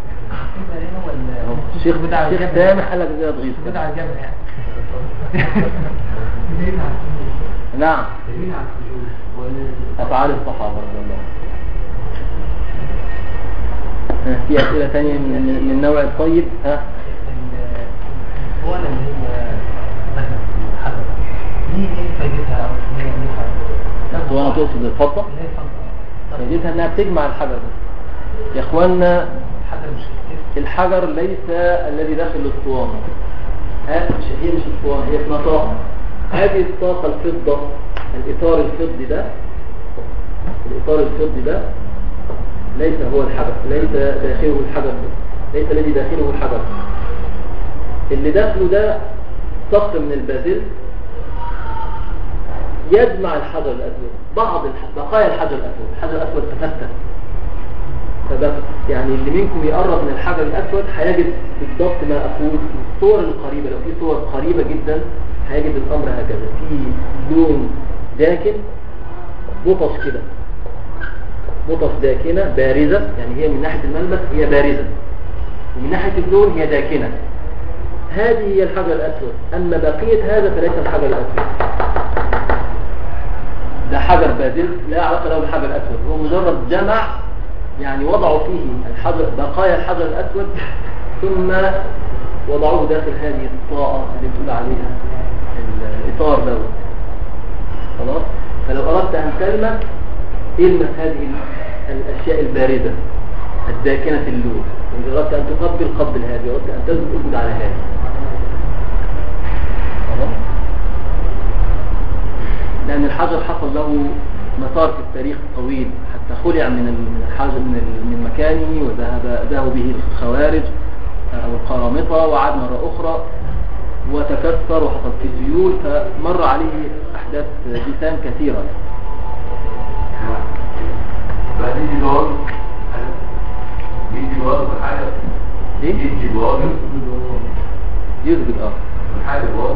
الشيخ سامح قال لك أسئلة تغيظ
بدع الجمع يعني.
نعم أفعال الصحابة رضي الله عنهم. في أسئلة تانية من النوع الطيب؟ ها؟
هو اللي هي مثلا الحجر دي ايه فايدتها او هي ليها؟
وانا تقصد الفضة؟ فايدتها انها بتجمع الحجر ده. يا اخوانا الحجر ليس الذي داخل الاسطوانة، هي مش اسطوانة، هي اسمها طاقة. هذه الطاقة الفضة، الإطار الفضي ده ليس هو الحجر، ليس داخله الحجر، ليس الذي داخله الحجر. اللي داخله ده صخر من البازلت يجمع الحجر الأسود، بعض بقايا الحجر الأسود. الحجر الأسود تفتت، يعني اللي منكم يقرب من الحجر الأسود هيجد بالضبط ما أقول في الصور القريبة. لو في صور قريبة جدا هيجد الأمر هكذا، في لون داكن، بطش كده، بطش داكنة بارزة، يعني هي من ناحية الملمس هي بارزة، ومن ناحية اللون هي داكنة. هذه هي الحجر الأسود. أما بقية هذا فليس الحجر الأسود، ده حجر بازلت لا علاقة له بالحجر الأسود، هو مجرد جمع، يعني وضعوا فيه الحجر بقايا الحجر الأسود ثم وضعوه داخل هذه الطاقة اللي بتقول عليها الإطار ده. خلاص؟ فلو أردت أن تلمس إلمس هذه الأشياء الباردة الداكنة اللون، وإذا أردت أن قبل هذه، وأردت أن تسجد على هذه. لأن الحجر حصل له مسار في التاريخ الطويل حتى خلع من الحجر من مكانه، وذهب به الخوارج أو القرامطة، وعاد مرة أخرى وتكسر وحصل في سيول، فمر عليه أحداث جسام كثيرة.
بعدين جواب يجي جواب حاجة
ايه؟
يجي جواب
يثبت
حاجة جواب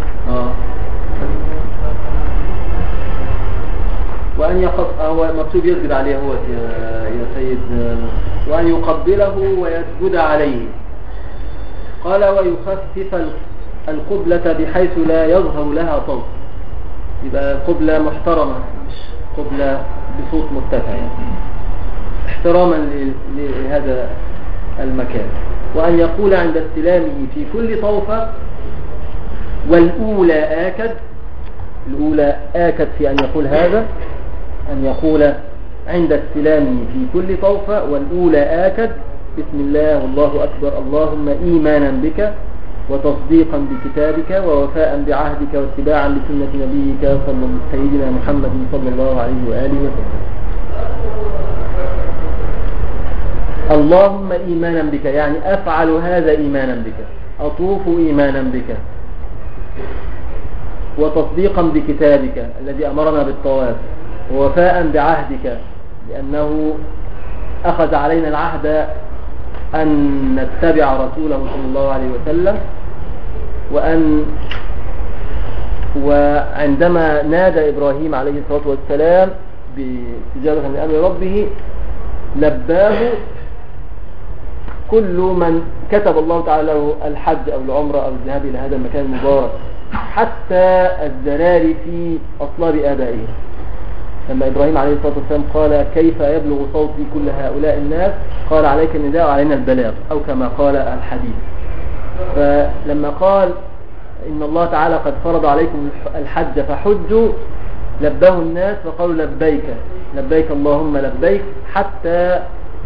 وأن هو مكتوب يسجد عليه هو يا سيد، وأن يقبله ويسجد عليه. قال ويخفف القبلة بحيث لا يظهر لها صوت، يبقى قبلة محترمة مش قبلة بصوت مرتفع، يعني احتراما لهذا المكان. وأن يقول عند استلامه في كل طوفة، والأولى آكد، الأولى آكد في أن يقول هذا، أن يقول عند استلامه في كل طوفة، والأولى آكد بسم الله والله أكبر اللهم إيمانا بك وتصديقا بكتابك ووفاء بعهدك واتباعا لسنة نبيك سيدنا محمد صلى الله عليه وآله وسلم. اللهم إيمانا بك يعني أفعل هذا إيمانا بك، أطوف إيمانا بك، وتصديقا بكتابك الذي أمرنا بالطواف، ووفاء بعهدك لأنه أخذ علينا العهد أن نتبع رسوله صلى الله عليه وسلم، وعندما نادى إبراهيم عليه الصلاة والسلام باستجابة لأمر ربه لباه كل من كتب الله تعالى له الحج أو العمرة أو الذهاب إلى هذا المكان المبارك، حتى الذراري في أصلاب آبائهم. لما إبراهيم عليه الصلاة والسلام قال كيف يبلغ صوتي كل هؤلاء الناس، قال عليك النداء وعلينا البلاغ، أو كما قال الحديث. فلما قال إن الله تعالى قد فرض عليكم الحج فحجوا، لباه الناس فقالوا لبيك لبيك اللهم لبيك، حتى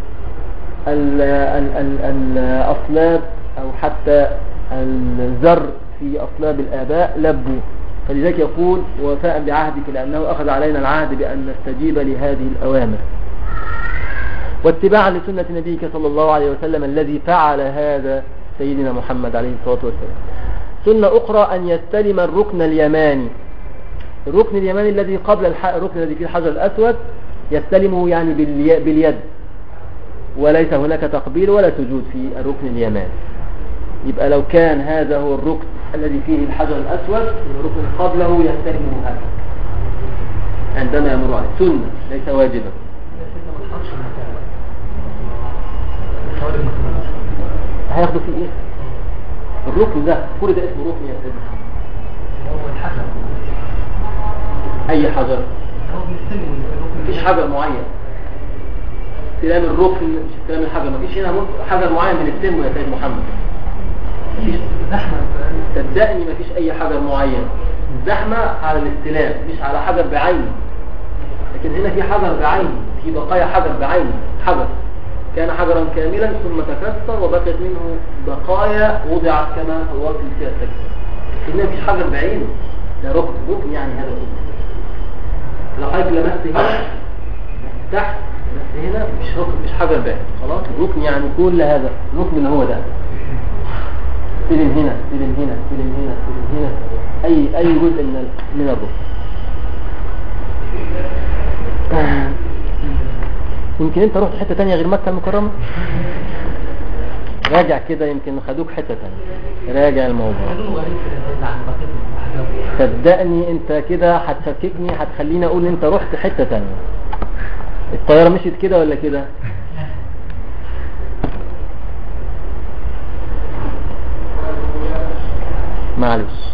الأصلاب أو حتى الزر في أصلاب الآباء لبوا. فلذلك يقول وفاء بعهدك لأنه أخذ علينا العهد بأن نستجيب لهذه الأوامر، واتباعا لسنة نبيك صلى الله عليه وسلم الذي فعل هذا سيدنا محمد عليه الصلاة والسلام. سنة أخرى أن يستلم الركن اليماني، الركن اليماني الذي قبل الركن الذي فيه الحجر الأسود يستلمه يعني باليد، وليس هناك تقبيل ولا سجود في الركن اليماني. يبقى لو كان هذا هو الركن الذي فيه الحجر الأسود، الركن قبله يستلمه هكذا عندما يمر عليه، سنة ليس واجبا. هياخدوا فيه ايه؟ الركن ده كل ده اسمه ركن يستلم.
هو الحجر
اي حجر؟ مفيش حجر معين. استلام الركن مش استلام الحجر، مفيش هنا حجر معين بنستلمه يا سيد محمد.
زحمة
صدقني مفيش اي حجر معين، الزحمة على الاستلام مش على حجر بعينه. لكن هنا في حجر بعينه، في بقايا حجر بعينه. حجر كان حجرا كاملا ثم تكسر وبقيت منه بقايا وضعت كما هو في سيادتك. هنا مفيش حجر بعينه، ده ركن يعني هذا ركن. لو حضرتك لمست هنا تحت لمست هنا مش ركن، مش حجر بعينه، خلاص الركن يعني كل هذا الركن اللي هو ده. استلم هنا استلم هنا استلم هنا استلم هنا، اي جزء من الركن. يمكن انت رحت حتة تانية غير مكة المكرمة، راجع كده يمكن خدوك حتة تانية، راجع الموضوع. صدقني انت كده هتشككني، هتخليني اقول انت رحت حتة تانية. الطيارة مشيت كده ولا كده؟ معلش.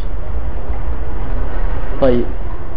طيب،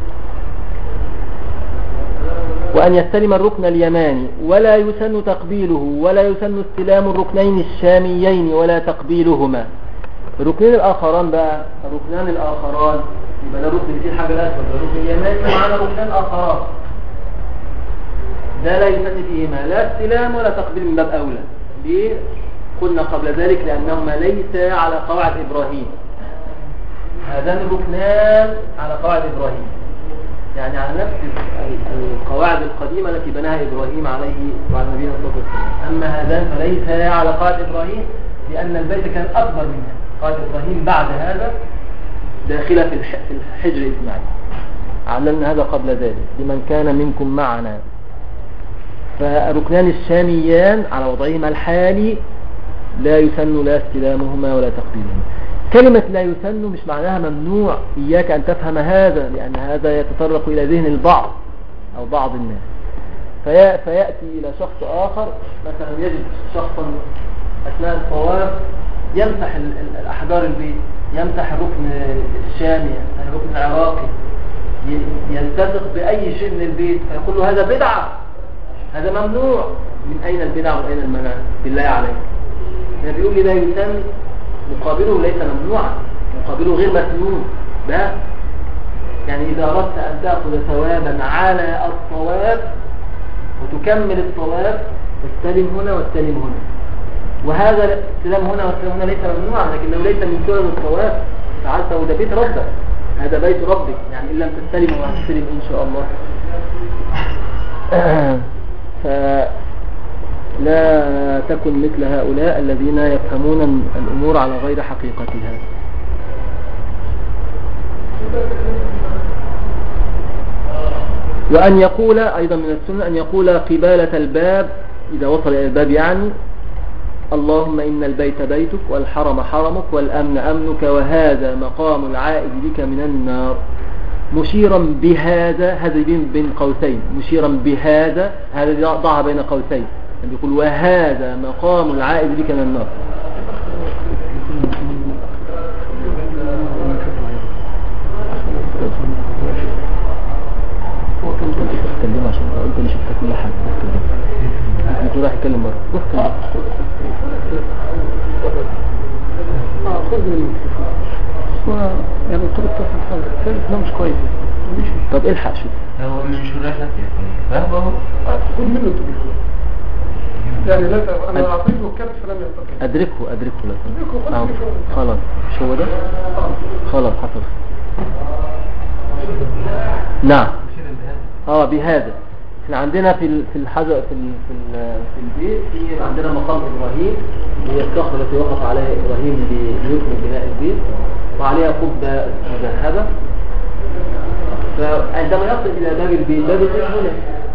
وأن يستلم الركن اليماني ولا يسن تقبيله ولا يسن استلام الركنين الشاميين ولا تقبيلهما. الركنين الآخران بقى، الركنان الآخران يبقى ده الركن فيه الحجر الأسود، الركن اليماني معنا ركنان آخران، ده لا يسن فيهما لا استلام ولا تقبيل من باب أولى. ليه؟ قلنا قبل ذلك لأنهما ليس على قواعد إبراهيم. هذان الركنان على قواعد إبراهيم، يعني على نفس القواعد القديمة التي بناها إبراهيم عليه وعلى نبينا صلى الله عليه وسلم. أما هذان فليس على قواعد إبراهيم، لأن البيت كان أكبر منها. قواعد إبراهيم بعد هذا داخلة في الحجر الإسماعيلي، علمنا هذا قبل ذلك لمن كان منكم معنا. فالركنان الشاميان على وضعهما الحالي لا يسن لا استلامهما ولا تقبيلهما. كلمة لا يسن مش معناها ممنوع، إياك أن تفهم هذا، لأن هذا يتطرق إلى ذهن البعض أو بعض الناس. فيأتي إلى شخص آخر، مثلا يجد شخصا أثناء الطواف يمسح الأحجار البيت، يمسح الركن الشامي، الركن العراقي، يلتصق بأي شيء من البيت، فيقول له هذا بدعة، هذا ممنوع. من أين البدعة ومن أين المنع؟ بالله عليك. يعني بيقول لي لا يسن، مقابله ليس ممنوعا، مقابله غير مسنون. ده يعني إذا أردت أن تأخذ ثوابا على الطواف وتكمل الطواف، تستلم هنا واستلم هنا. وهذا الاستلام هنا والاستلام هنا ليس ممنوعا، لكنه ليس من سنن الطواف. فعلته ده بيت ربك، هذا بيت ربك، يعني إن لم تستلم وهتستلم إن شاء الله. فلا تكن مثل هؤلاء الذين يفهمون الأمور على غير حقيقتها. وأن يقول أيضا من السنة أن يقول قبالة الباب إذا وصل إلى الباب، يعني اللهم إن البيت بيتك والحرم حرمك والأمن أمنك وهذا مقام العائد بك من النار، مشيرا بهذا، هذا بين قوسين، مشيرا بهذا، هذا ضعها بين قوسين، يعني يقول وهذا مقام العائد بك من النار. تكلم عشان انت اللي شفت كل حاجه، انت رايح تكلم مره، روح كلم. خذ من الميكروفون يعني قلت له مش كويس. طب الحق شوف
هو مش رايح فاهمه
خذ منه التليفون يعني لا انا اعطيته الكارت فلم يلتقط.
ادركه لا خلاص مش هو ده. خلاص حصل. نعم بهذا. احنا عندنا في الحجر في البيت في عندنا مقام ابراهيم، هي الصخره التي وقف عليها ابراهيم ليكمل بناء البيت، وعليها قبه مذهبه. فعندما يصل الى باب البيت هنا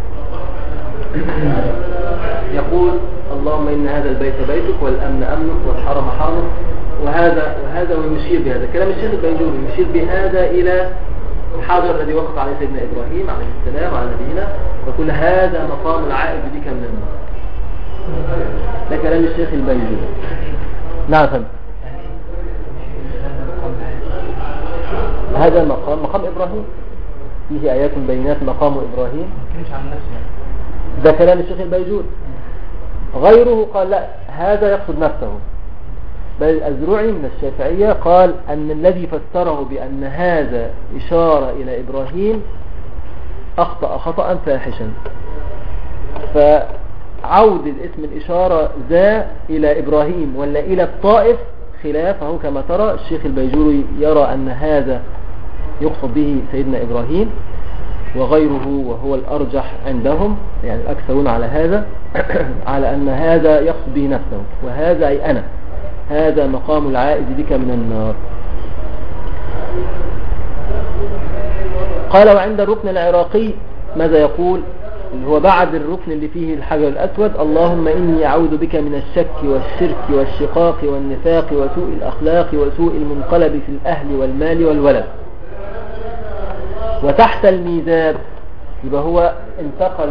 يقول اللهم ان هذا البيت بيتك والامن امنك والحرم حرمك وهذا ويشير بهذا. كلام الشيخ البيجوري يشير بهذا الى الحجر الذي وقف عليه سيدنا إبراهيم عليه السلام على نبينا، وكل هذا مقام العائد بك من النار. ده كلام الشيخ البيجوري. نعم فهم. هذا مقام إبراهيم، فيه آيات بينات مقام إبراهيم. ده كلام الشيخ البيجوري. غيره قال لا، هذا يقصد نفسه. بل الأزرعي من الشافعية قال أن الذي فسره بأن هذا إشارة إلى إبراهيم أخطأ خطأ فاحشا، فعود الاسم الإشارة ذا إلى إبراهيم ولا إلى الطائف خلافه كما ترى. الشيخ البيجوري يرى أن هذا يقصد به سيدنا إبراهيم، وغيره وهو الأرجح عندهم يعني الأكثرون على هذا على أن هذا يقصد به نفسه، وهذا أي أنا، هذا مقام العائد بك من النار. قال وعند الركن العراقي ماذا يقول؟ اللي هو بعد الركن اللي فيه الحجر الأسود، اللهم إني أعوذ بك من الشك والشرك والشقاق والنفاق وسوء الأخلاق وسوء المنقلب في الأهل والمال والولد. وتحت الميزاب يبقى هو انتقل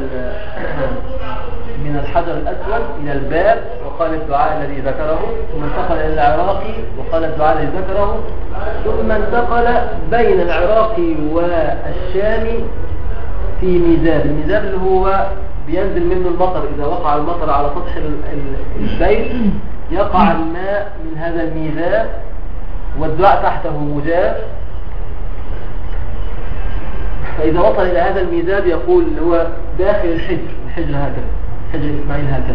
من الحجر الأسود إلى الباب وقال الدعاء الذي ذكره، ثم انتقل إلى العراقي وقال الدعاء الذي ذكره، ثم انتقل بين العراقي والشامي في ميزاب. الميزاب اللي هو بينزل منه المطر، إذا وقع المطر على سطح البيت يقع الماء من هذا الميزاب، والدعاء تحته مجاب. فإذا وصل إلى هذا الميزاب يقول اللي هو داخل الحجر هكذا، حجر إسماعيل هكذا.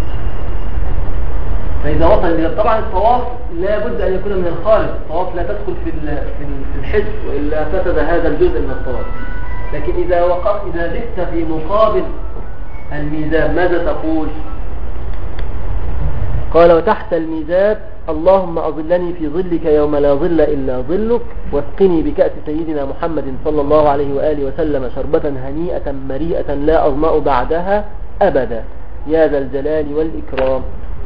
فإذا وصل إلى طبعا الطواف لا بد أن يكون من الخارج، الطواف لا تدخل في الحجر وإلا فسد هذا الجزء من الطواف. لكن إذا جئت في مقابل الميزاب ماذا تقول؟ قال وتحت الميزاب اللهم أظلني في ظلك يوم لا ظل إلا ظلك، واسقني بكأس سيدنا محمد صلى الله عليه وآله وسلم شربة هنيئة مريئة لا أظمأ بعدها أبدا يا ذا الجلال والإكرام.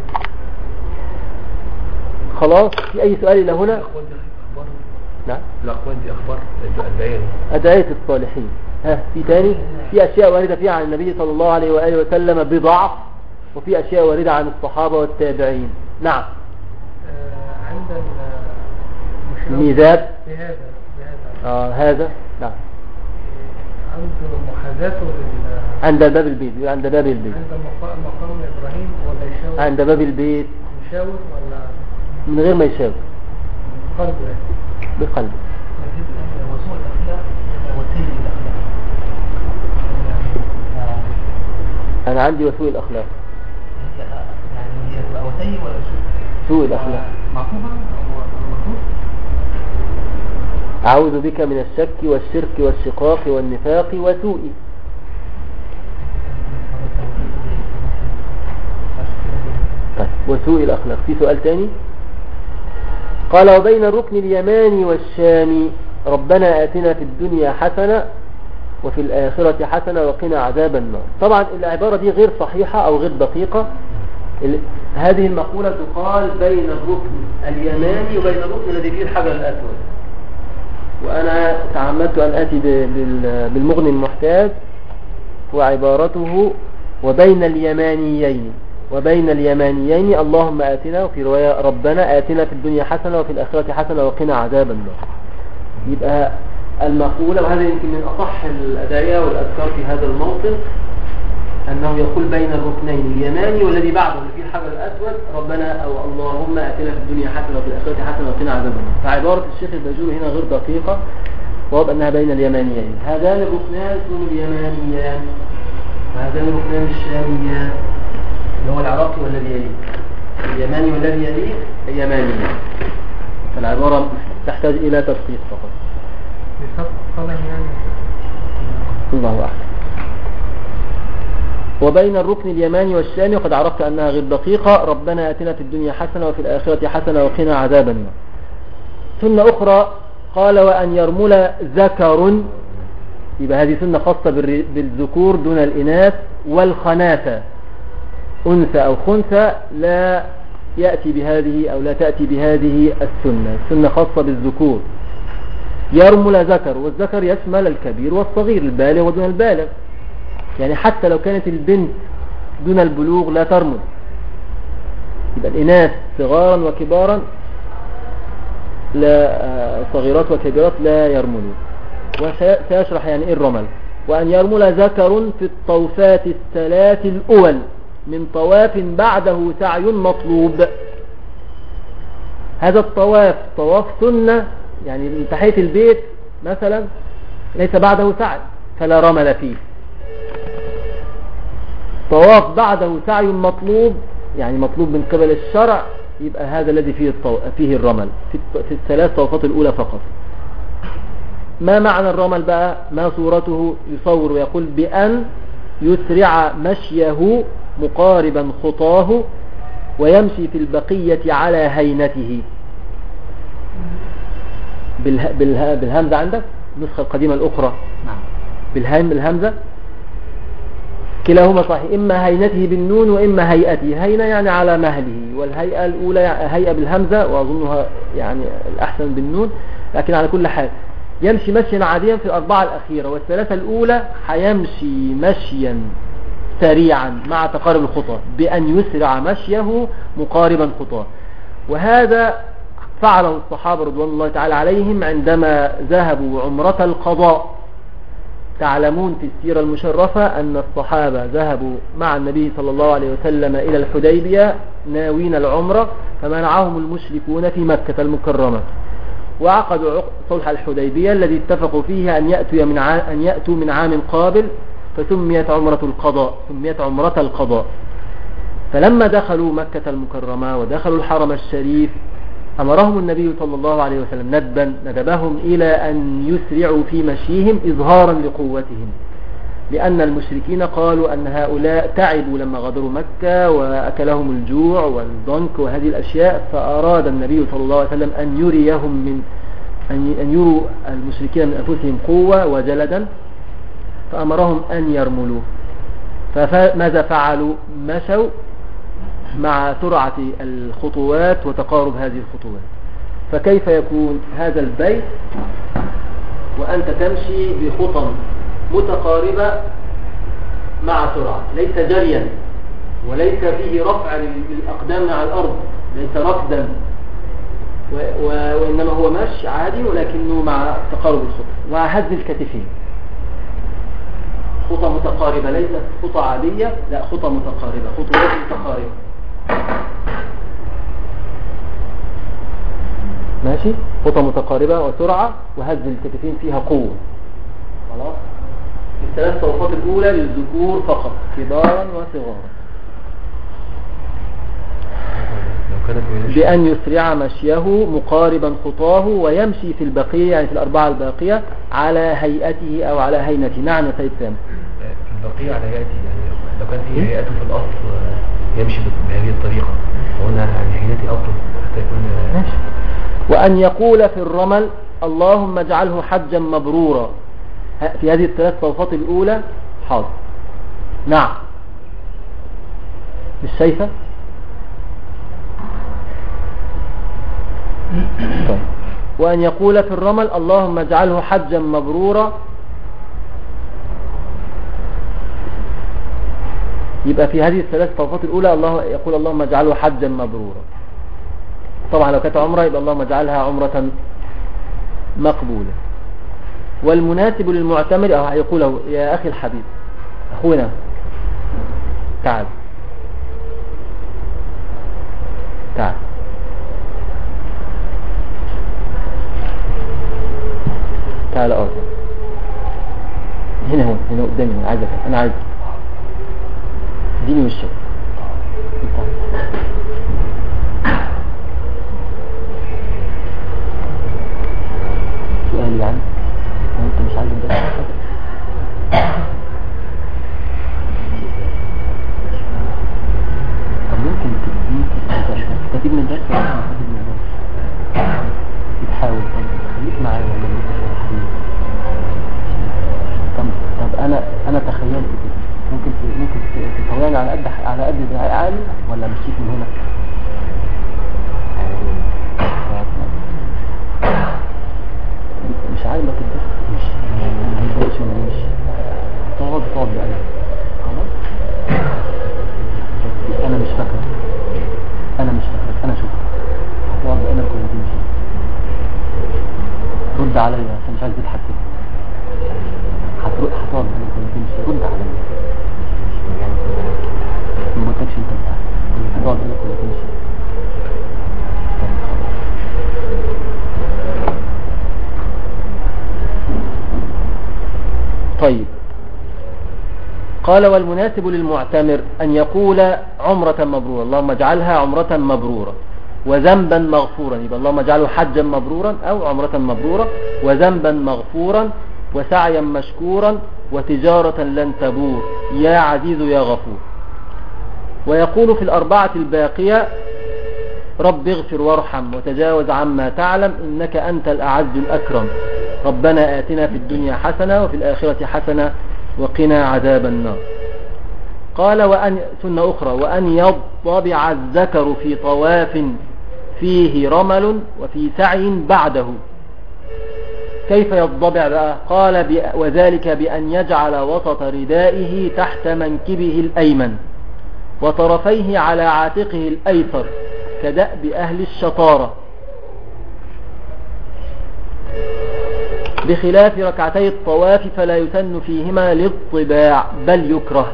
خلاص، في أي سؤال إلى هنا؟ نعم
الأقوال دي أخبار
أدعية الصالحين. في تاني في أشياء واردة فيها عن النبي صلى الله عليه وآله وسلم بضعف، وفي أشياء واردة عن الصحابة والتابعين. نعم
عند
الميزاب
بهذا
هذا نعم
عند محاذاته
عند باب البيت، عند باب البيت
عند مقام إبراهيم ولا يشاور؟
عند باب البيت
يشاور ولا
من غير ما يشاور؟
قلبه
بقلبه.
وسوء الأخلاق وسيء الأخلاق.
أنا عندي وسوء الأخلاق.
يعني هي
سوء الأخلاق.
معطوفة أو معطوف؟
أعوذ بك من الشك والشرك والشقاق والنفاق وسوء. طيب وسوء الأخلاق. في سؤال تاني قال وبين الركن اليماني والشامي ربنا آتنا في الدنيا حسنة وفي الآخرة حسنة وقنا عذاب النار. طبعا العبارة دي غير صحيحة أو غير دقيقة. هذه المقولة تقال بين الركن اليماني وبين الركن الذي فيه الحجر الأسود، وأنا تعمدت أن آتي بالمغني المحتاج وعبارته وبين اليمانيين، وبين اليمانيين اللهم آتنا، وفي رواية ربنا آتنا في الدنيا حسنة وفي الآخرة حسنة وقنا عذاب النار. يبقى المقولة، وهذا يمكن من أصح الأدعية والأذكار في هذا الموطن، أنه يقول بين الركنين اليماني والذي بعده اللي فيه الحجر الأسود ربنا أو اللهم آتنا في الدنيا حسنة وفي الآخرة حسنة وقنا عذاب النار. فعبارة الشيخ الباجوري هنا غير دقيقة، وهو أنها بين اليمانيين. هذان الركنان اسمهم اليمانيان، وهذان الركنان الشاميان اللي هو العراقي والذي يليه. اليماني والذي يليه اليمانيان. فالعبارة تحتاج إلى تدقيق فقط. الله أعلم. وبين الركن اليماني والشامي وقد عرفت أنها غير دقيقة ربنا آتنا في الدنيا حسنة وفي الآخرة حسنة وقنا عذاب النار. سنة أخرى قال وأن يرمل ذكر، يبقى هذه سنة خاصة بالذكور دون الإناث والخناثة، أنثى أو خنثى لا يأتي بهذه أو لا تأتي بهذه السنة خاصة بالذكور. يرمل ذكر، والذكر يشمل الكبير والصغير، البالغ ودون البالغ، يعني حتى لو كانت البنت دون البلوغ لا ترمل. يبقى الإناث صغارا وكبارا لا، صغيرات وكبيرات لا يرملون. وسيشرح يعني إيه الرمل. وأن يرمل ذكر في الطوفات الثلاث الأول من طواف بعده سعي مطلوب. هذا الطواف طواف سنة، يعني تحية البيت مثلا ليس بعده سعي فلا رمل فيه. طواف بعده سعي مطلوب، يعني مطلوب من قبل الشرع، يبقى هذا الذي فيه الرمل في الثلاث طوافات الأولى فقط. ما معنى الرمل بقى؟ ما صورته؟ يصور ويقول بأن يسرع مشيه مقاربا خطاه ويمشي في البقية على هينته. بالهمزة عندك النسخة القديمة الأخرى بالهمزة كلاهما صحيح، إما هينته بالنون وإما هيئته. هينة يعني على مهله، والهيئة الأولى هيئة بالهمزة وأظنها يعني الأحسن بالنون، لكن على كل حال يمشي مشيا عاديا في الأربعة الأخيرة، والثلاثة الأولى حيمشي مشيا سريعا مع تقارب الخطى بأن يسرع مشيه مقاربا خطاه. وهذا فعله الصحابة رضوان الله تعالى عليهم عندما ذهبوا عمرة القضاء. تعلمون في السيرة المشرفة أن الصحابة ذهبوا مع النبي صلى الله عليه وسلم إلى الحديبية ناوين العمرة، فمنعهم المشركون في مكة المكرمة، وعقدوا صلح الحديبية الذي اتفقوا فيه أن يأتوا من عام قابل، فسميت عمرة القضاء. فلما دخلوا مكة المكرمة ودخلوا الحرم الشريف أمرهم النبي صلى الله عليه وسلم ندبهم إلى أن يسرعوا في مشيهم إظهارا لقوتهم، لأن المشركين قالوا أن هؤلاء تعبوا لما غادروا مكة وأكلهم الجوع والضنك وهذه الأشياء، فأراد النبي صلى الله عليه وسلم أن يروا المشركين من أنفسهم قوة وجلدا، فأمرهم أن يرملوا. فماذا فعلوا؟ مشوا مع سرعة الخطوات وتقارب هذه الخطوات. فكيف يكون هذا البيت وأنت تمشي بخطى متقاربة مع سرعة، ليس جريا وليس فيه رفع للأقدام على الأرض، ليس ركضا، وإنما هو مشي عادي ولكنه مع تقارب الخطى مع هز الكتفين. خطى متقاربة، ليست خطى عادية، لا خطى متقاربة، خطوات متقاربة. ماشي، خطى متقاربة وسرعة وهز الكتفين فيها قوة. خلاص، الثلاث طوفات الأولى للذكور فقط، كبارا وصغارا.
لو
بأن يسرع مشيه مقاربا خطاه ويمشي في البقية، يعني في الأربعة الباقية، على هيئته أو على هينته. نعم يا سيد سامي.
في البقية على هيئته، يعني لو كان في هيئته في الأصل يمشي بهذه الطريقة، وأنا يعني هيئتي أفضل حتى يكون
ماشي. وأن يقول في الرمل اللهم اجعله حجا مبرورا في هذه الثلاث صوفات الأولى. حاضر. نعم. مش شايفة؟ طيب. وأن يقول في الرمل اللهم اجعله حجا مبرورا، يبقى في هذه الثلاث صوفات الأولى الله يقول اللهم اجعله حجا مبرورا. طبعا لو كانت عمرة يبقى اللهم اجعلها عمرة مقبولة. والمناسب للمعتمر أو هيقوله يا أخي الحبيب أخونا تعال تعال تعال أرض هنا قدامي، عايزك أنا عايز اديني وشك. سؤال يعني انت مش عايز الدرس؟ طب ممكن تستفيد من الدرس ولا تستفيد من الدرس؟ بتحاول. طب خليك معايا ولا حبيبي. طب انا تخيلت كده ممكن تطولني على قد دعاء عالي ولا مشيت من هنا؟ مش عايز الدرس، مش ما تضايقش مني، مش تقعد بقى خلاص. انا مش فاكر انا شفت هتقعد بقى لك ولا تمشي؟ رد عليا عشان مش عايز تضحك كده. هتقعد بقى لك ولا تمشي؟ رد عليا. ما قلتلكش انت بتاع هتقعد بقى لك ولا تمشي؟ طيب. قال والمناسب للمعتمر أن يقول عمرة مبرورة اللهم اجعلها عمرة مبرورة وذنبا مغفورا، يبقى اللهم اجعله حجا مبرورا أو عمرة مبرورة وذنبا مغفورا وسعيا مشكورا وتجارة لن تبور يا عزيز يا غفور. ويقول في الأربعة الباقية رب اغفر وارحم وتجاوز عما تعلم إنك أنت الأعز الأكرم، ربنا آتنا في الدنيا حسنة وفي الآخرة حسنة وقنا عذاب النار. قال سنة أخرى وأن يضبع الذكر في طواف فيه رمل وفي سعي بعده. كيف يضبع بقى؟ قال وذلك بأن يجعل وسط ردائه تحت منكبه الأيمن وطرفيه على عاتقه الأيسر كدأب أهل الشطارة، بخلاف ركعتي الطواف فلا يسن فيهما للطباع بل يكره.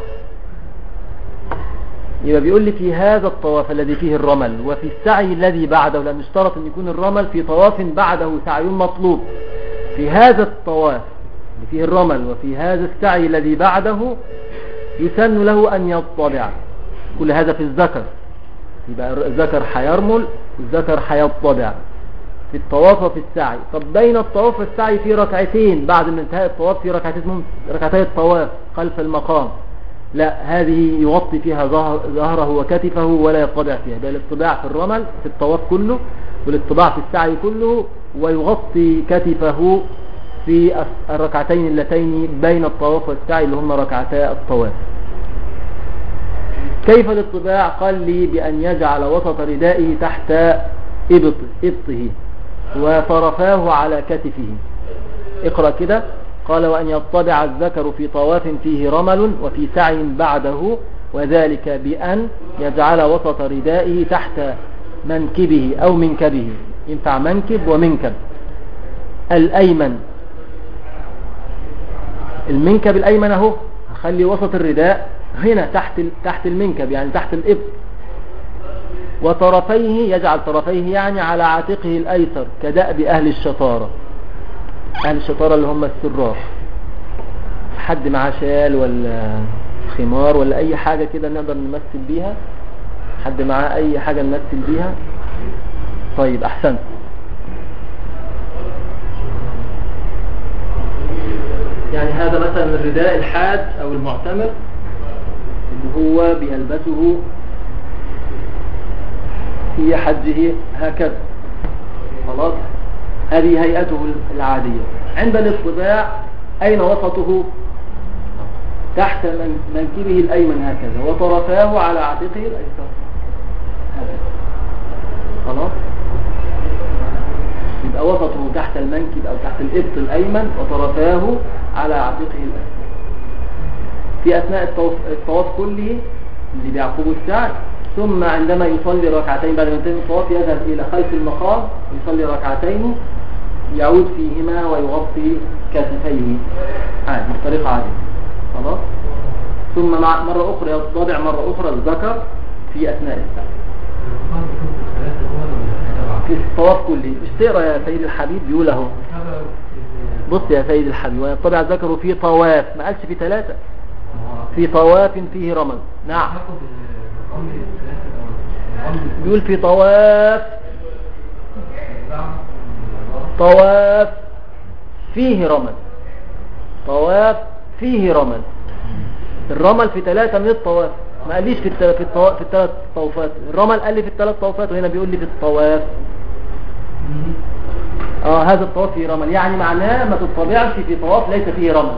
يبقى بيقول لي في هذا الطواف الذي فيه الرمل وفي السعي الذي بعده، لأن اشترط أن يكون الرمل في طواف بعده سعي مطلوب، في هذا الطواف اللي فيه الرمل وفي هذا السعي الذي بعده يسن له أن يضطبع. كل هذا في الذكر، يبقى الذكر حيرمل الذكر حيضطبع في الطواف وفي السعي. طب بين الطواف والسعي في ركعتين، بعد من انتهاء الطواف في ركعتي الطواف خلف المقام، لا هذه يغطي فيها ظهره وكتفه ولا يضطبع فيها، بل الاضطباع في الرمل في الطواف كله والاضطباع في السعي كله، ويغطي كتفه في الركعتين اللتين بين الطواف والسعي اللي هم ركعتا الطواف. كيف الاضطباع؟ قال لي بأن يجعل وسط ردائه تحت إبطه وطرفاه على كتفه. اقرأ كده. قال وأن يضطبع الذكر في طواف فيه رمل وفي سعي بعده، وذلك بأن يجعل وسط ردائه تحت منكبه أو منكبه، ينفع منكب ومنكب، الأيمن. المنكب الأيمن اهو، هخلي وسط الرداء هنا تحت المنكب يعني تحت الإبط، وطرفيه يجعل طرفيه يعني على عاتقه الأيسر كدأب أهل الشطارة. أهل الشطارة اللي هم السراح، حد معاه شال ولا خمار ولا أي حاجة كده نقدر نمثل بيها حد معاه اي حاجة نمثل بيها؟ طيب احسنت. يعني هذا مثلا الرداء الحاج او المعتمر اللي هو بيلبسه في حجه هكذا، خلاص. هذه هيئته العادية. عند الاصطباع أين وسطه؟ تحت منكبه الأيمن هكذا، وطرفاه على عاتقه الأيسر هكذا، خلاص. يبقى وسطه تحت المنكب أو تحت الإبط الأيمن، وطرفاه على عاتقه الأيسر. في أثناء الطواف كله اللي بيعقبه السعي، ثم عندما يصلي ركعتين بعد ما ينتهي الطواف يذهب إلى خلف المقام ويصلي ركعتين يعود فيهما ويغطي كتفيه عادي بطريقة عادية، خلاص. ثم مرة أخرى يضع مرة أخرى الذكر في أثناء السعي في الطواف كله. مش تقرأ يا سيد الحبيب؟ بيقول اهو، بص يا سيد الحبيب، ويطبع الذكر في طواف، ما قالش في 3، في طواف فيه رمل. نعم، بيقول في طواف فيه رمل، طواف فيه رمل. الرمل في 3 من الطواف، ما قاليش في الثلاث طوفات. الرمل قال لي في الثلاث طوفات، وهنا بيقول لي في الطواف. هذا الطواف فيه رمل، يعني معناه ما تطبعش في طواف ليس فيه رمل.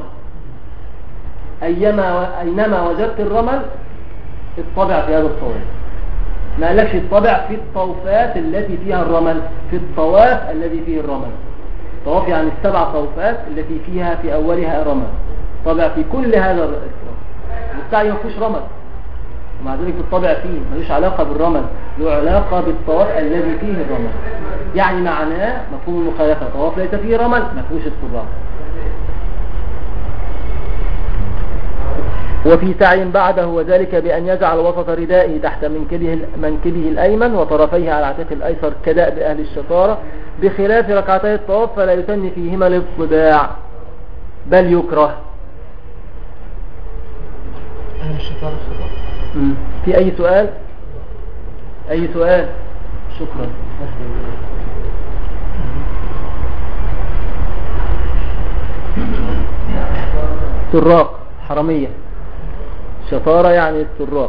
أينما وجدت الرمل اطبع في هذا الطواف. ما قالكش اطبع في الطوفات التي فيها الرمل، في الطواف الذي فيه الرمل. طواف يعني 7 طوفات التي فيها في أولها رمل، طبع في كل هذا الطواف. السعي ما فيهوش رمل، ومع ذلك الطبع فيه ملوش علاقة بالرمل، له علاقة بالطواف الذي فيه الرمل. يعني معناه مفهوم المخالفة، طواف ليس فيه رمل ما فيهوش اطباع. وفي سعي بعده، وذلك بأن يجعل وسط ردائه تحت منكبه الأيمن وطرفيه على عاتقه الأيسر كدأب أهل الشطارة، بخلاف ركعتي الطواف فلا يسن فيهما الاصطباع بل يكره.
أهل الشطارة
في أي سؤال؟ أي سؤال؟ شكرا. سراق حرمية، شطارة يعني السراق.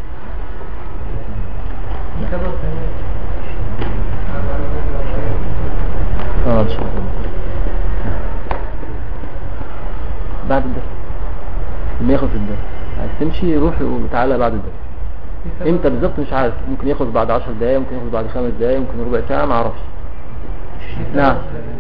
ان شاء الله بعد الدرس لما يخلص الدرس. عايز تمشي روح وتعالى بعد الدرس. امتى بالظبط مش عارف، ممكن يخلص بعد 10 دقايق، ممكن يخلص بعد 5 دقايق، ممكن ربع ساعة، ما اعرفش. نعم.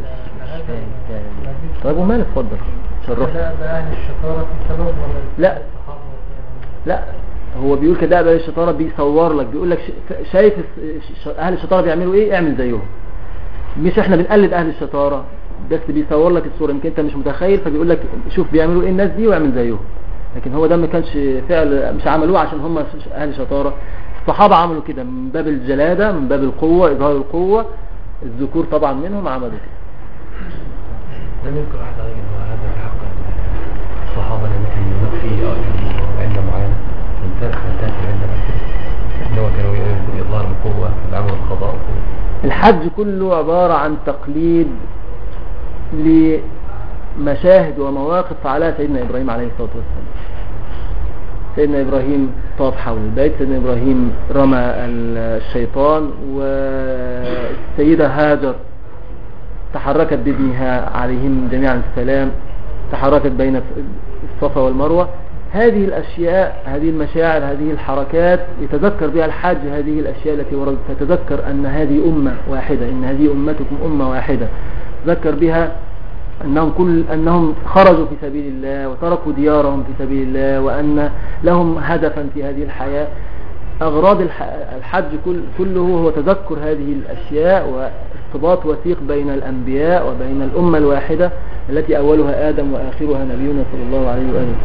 طيب ومال، اتفضل شرفت.
لا بأهل الشطارة في سبب ولا
لا هو بيقول كده بقى الشطارة، بيصور لك، بيقول لك شايف اهل الشطارة بيعملوا ايه، اعمل زيهم. مش احنا بنقلد اهل الشطارة، بس بيصور لك الصورة يمكن انت مش متخيل، فبيقول لك شوف بيعملوا ايه الناس دي واعمل زيهم. لكن هو ده ما كانش فعل، مش عملوه عشان هم اهل شطارة. الصحابة عملوا كده من باب الجلادة، من باب القوة، اظهار القوة. الذكور طبعا منهم عملوا كده.
لم يذكر احد غير هذا الحق الصحابة لم يكن فيه علة معينة انتهت علة اللي هو كانوا إظهار القوة في العمل والقضاء.
الحج كله عبارة عن تقليد لمشاهد ومواقف فعلها سيدنا إبراهيم عليه الصلاة والسلام. سيدنا إبراهيم طاف حول البيت، سيدنا إبراهيم رمى الشيطان، والسيدة هاجر تحركت بابنها عليهم جميعا السلام، تحركت بين الصفا والمروة. هذه الأشياء، هذه المشاعر، هذه الحركات يتذكر بها الحاج هذه الأشياء التي وردت، فتذكر أن هذه أمة واحدة، إن هذه أمتكم أمة واحدة. تذكر بها أنهم خرجوا في سبيل الله وتركوا ديارهم في سبيل الله، وأن لهم هدفا في هذه الحياة. أغراض الحج كله هو تذكر هذه الأشياء، وارتباط وثيق بين الأنبياء وبين الأمة الواحدة التي أولها آدم وآخرها نبينا صلى الله عليه وآله.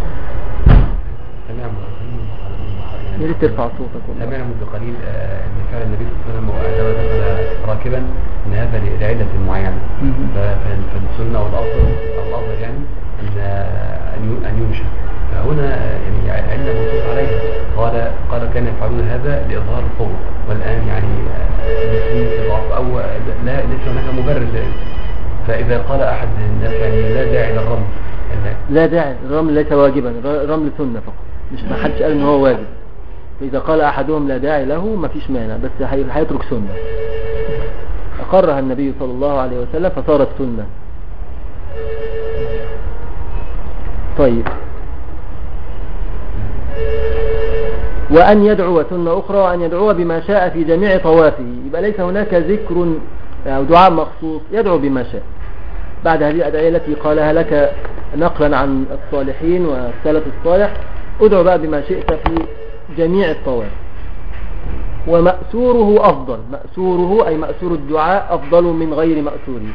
يريد ترفع صوتك.
سمعنا منذ قليل ان فعل النبي صلى الله عليه وسلم عندما دخل راكبا ان هذا لعلة معينة، فالسنة والافضل يعني ان يمشى. فهنا يعني علة منصوص عليها، قال كان يفعلون هذا لإظهار القوة، والآن يعني المسلمين في ضعف أو لا ليس هناك مبرر لذلك. فإذا قال أحد الناس يعني لا داعي للرمل،
لا داعي، الرمل ليس واجبا، الرمل سنة فقط، مش ما حدش قال ان هو واجب. فإذا قال أحدهم لا داعي له ما فيش مانع، بس هيترك سنة أقرها النبي صلى الله عليه وسلم فصارت سنة. طيب، وأن يدعو سنة أخرى، وأن يدعو بما شاء في جميع طوافه، يبقى ليس هناك ذكر أو دعاء مخصوص، يدعو بما شاء بعد هذه الأدعية التي قالها لك نقلا عن الصالحين والسلف الصالح. ادعو بقى بما شئت في جميع الطواف. ومأسوره أفضل، مأسوره أي مأسور الدعاء أفضل من غير مأسوره.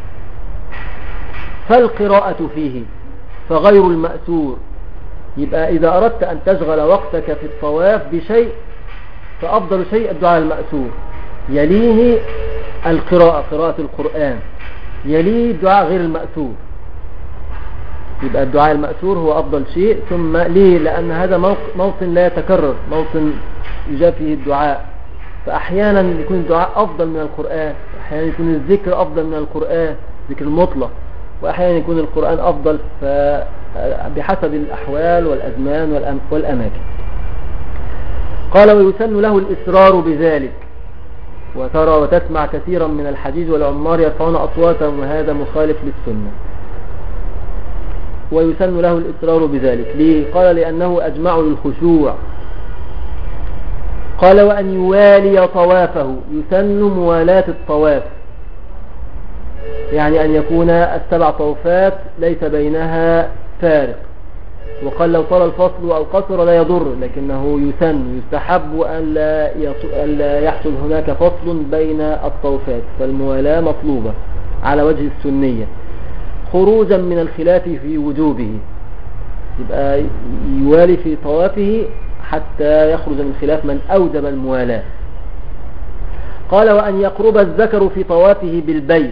فالقراءة فيه فغير المأسور. يبقى إذا أردت أن تشغل وقتك في الطواف بشيء فأفضل شيء الدعاء المأسور، يليه القراءة، قراءة القرآن، يليه الدعاء غير المأسور. يبقى الدعاء المأسور هو أفضل شيء. ثم ليه؟ لأن هذا موطن لا يتكرر، موطن يجاب فيه الدعاء. فأحيانا يكون الدعاء أفضل من القرآن، أحيانا يكون الذكر أفضل من القرآن، ذكر المطلق، وأحيانا يكون القرآن أفضل، بحسب الأحوال والأزمان والأماكن. قال ويسن له الإسرار بذلك. وترى وتسمع كثيرا من الحجيج والعمار يرفعون أصواتهم وهذا مخالف للسنة. ويسن له الإسرار بذلك. ليه؟ قال لأنه أجمع للخشوع. قال وأن يوالي طوافه، يسن موالاة الطواف، يعني أن يكون السبع طوفات ليس بينها فارق. وقال لو طال الفصل أو قصر لا يضر، لكنه يستحب ألا يحصل هناك فصل بين الطوفات، فالموالاة مطلوبة على وجه السنية خروجا من الخلاف في وجوبه. يبقى يوالي في طوافه حتى يخرج من خلاف من أوجب الموالاة. قال وأن يقرب الذكر في طوافه بالبيت.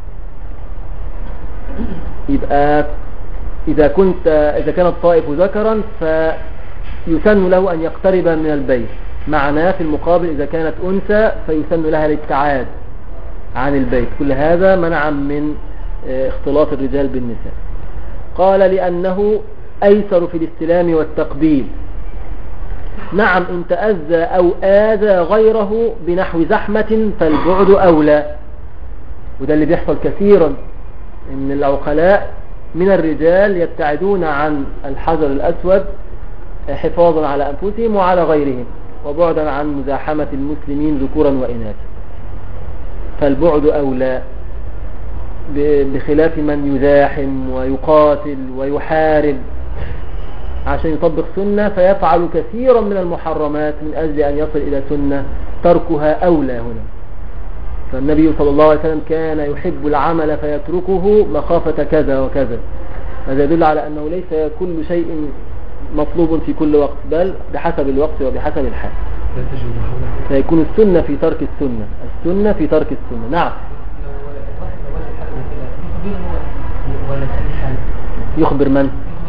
يبقى إذا كان الطائف ذكرا فيسن له أن يقترب من البيت. معناه في المقابل إذا كانت أنثى فيسن لها الابتعاد عن البيت. كل هذا منعا من اختلاط الرجال بالنساء. قال لأنه أيسر في الاستلام والتقبيل. نعم، إن تأذى أو آذى غيره بنحو زحمة فالبعد أولى. وده اللي بيحصل كثيرا، إن العقلاء من الرجال يبتعدون عن الحجر الأسود حفاظا على أنفسهم وعلى غيرهم، وبعدا عن مزاحمة المسلمين ذكورا وإناثا، فالبعد أولى، بخلاف من يزاحم ويقاتل ويحارب عشان يطبق سنة فيفعل كثيرا من المحرمات من أجل أن يصل إلى سنة، تركها أولى هنا. فالنبي صلى الله عليه وسلم كان يحب العمل فيتركه مخافة كذا وكذا. هذا يدل على أنه ليس كل شيء مطلوب في كل وقت، بل بحسب الوقت وبحسب الحال. فيكون السنة في ترك السنة، السنة في ترك السنة. نعم، يخبر من؟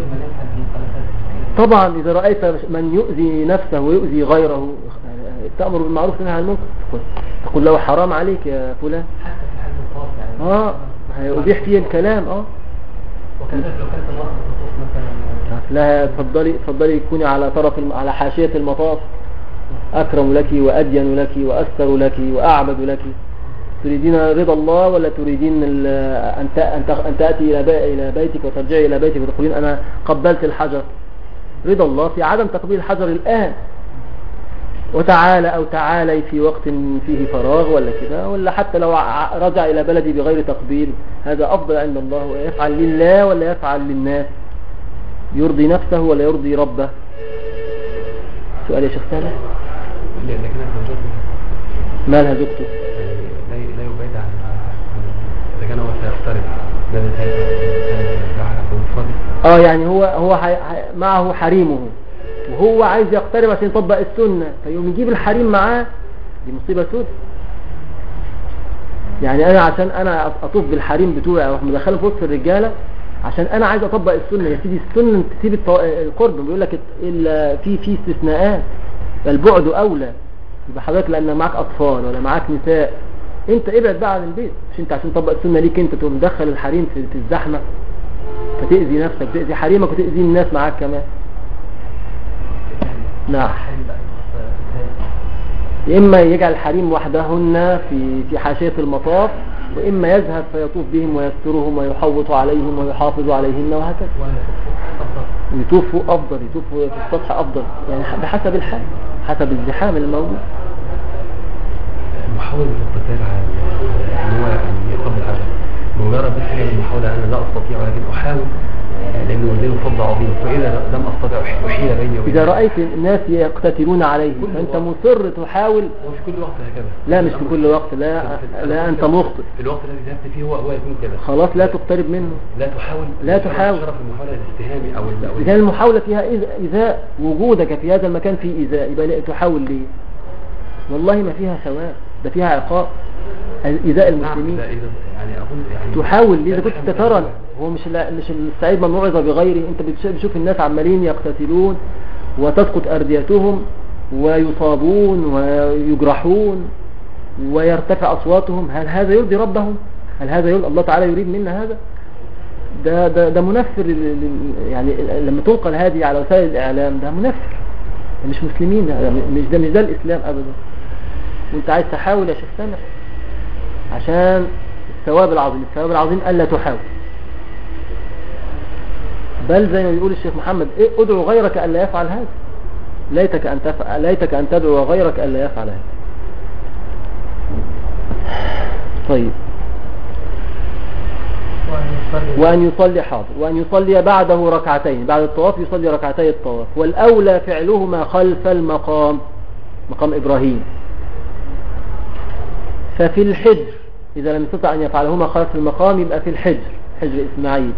طبعا إذا رأيت من يؤذي نفسه ويؤذي غيره تأمر بالمعروف وتنهى عن المنكر، تقول له حرام عليك يا فلان.
حتى في حال الطواف يعني
هيبيح فيه الكلام.
وكذلك لو كانت المرأة بتطوف مثلا،
لا، تفضلي تكوني على على حاشية المطاف، أكرم لك وأدين لك وأستر لك وأعبد لك. تريدين رضا الله ولا تريدين أن تأتي إلى بيتك وترجعي إلى بيتك وتقولين أنا قبلت الحجر؟ رضا الله في عدم تقبيل الحجر الآن، وتعالى أو تعالي في وقت فيه فراغ ولا كده، ولا حتى لو رجع إلى بلدي بغير تقبيل، هذا أفضل عند الله. يفعل لله ولا يفعل للناس؟ يرضي نفسه ولا يرضي ربه؟ سؤال يا شيخ سامح. مالها زوجته؟
لا يبعد عن إذا كان هو سيقترب
يعني هو معه حريمه وهو عايز يقترب عشان يطبق السنة، فيقوم يجيب الحريم معاه، دي مصيبة سود. يعني أنا عشان أنا أطوف بالحريم بتوعي أروح مدخله في وسط الرجالة، عشان انا عايز اطبق السنه يا سيدي، السنه تسيب القرب، بيقول لك الا في استثناءات، البعد اولى. يبقى حضرتك لان معاك اطفال ولا معاك نساء، انت ابعد بقى عن البيت، مش انت عشان تطبق السنه ليك انت تقوم مدخل الحريم في الزحمه فتاذي نفسك، تاذي حريمك وتاذي الناس معاك كمان. نعم. اما يجعل الحريم وحدهن في حاشيه المطاف، واما يذهب فيطوف بهم ويسترهم ويحوط عليهم ويحافظ عليهن وهكذا. يطوفوا افضل، يطوفوا في السطح افضل، يعني بحسب الحال، حسب الزحام الموجود.
محاولة القتال على ان هو يقبل العجل، مجرد بس هي المحاولة انا لا استطيع ولكن احاول، لانه له فضل عظيم، فاذا لم استطع احيل بيني وبين.
اذا رايت الناس يقتتلون عليه فانت مصر تحاول.
وفي كل وقت هكذا.
لا مش في كل وقت، لا انت مخطئ.
في الوقت الذي ذهبت فيه هو يكون كذا.
خلاص لا تقترب منه.
لا تحاول. شرف المحاولة الاستهامي او
اذا المحاولة فيها ايذاء، وجودك في هذا المكان فيه ايذاء، يبقى تحاول ليه؟ والله ما فيها ثواب، ده فيها عقاب، ايذاء المسلمين.
يعني اقول يعني
تحاول ليه؟ اذا كنت ترى هو مش السعيد من وعظ بغيره، انت بتشوف الناس عمالين يقتتلون وتسقط ارديتهم ويصابون ويجرحون ويرتفع اصواتهم، هل هذا يرضي ربهم؟ هل هذا يرضي الله تعالى؟ يريد منا هذا؟ ده منفر، يعني لما تنقل هذه على وسائل الاعلام ده منفر، مش مسلمين، مش ده الاسلام ابدا. وانت عايز تحاول يا شيخ سامح عشان الثواب العظيم الا تحاول، بل زي ما بيقول الشيخ محمد ادعو غيرك الا يفعل هذا، ليتك ان تدعو غيرك الا يفعل هذا. طيب. وأن يصلي حاضر، وأن يصلي بعده ركعتين، بعد الطواف يصلي ركعتي الطواف، والأولى فعلهما خلف المقام، مقام إبراهيم. ففي الحجر إذا لم يستطع أن يفعلهما خلف المقام يبقى في الحجر، حجر إسماعيل.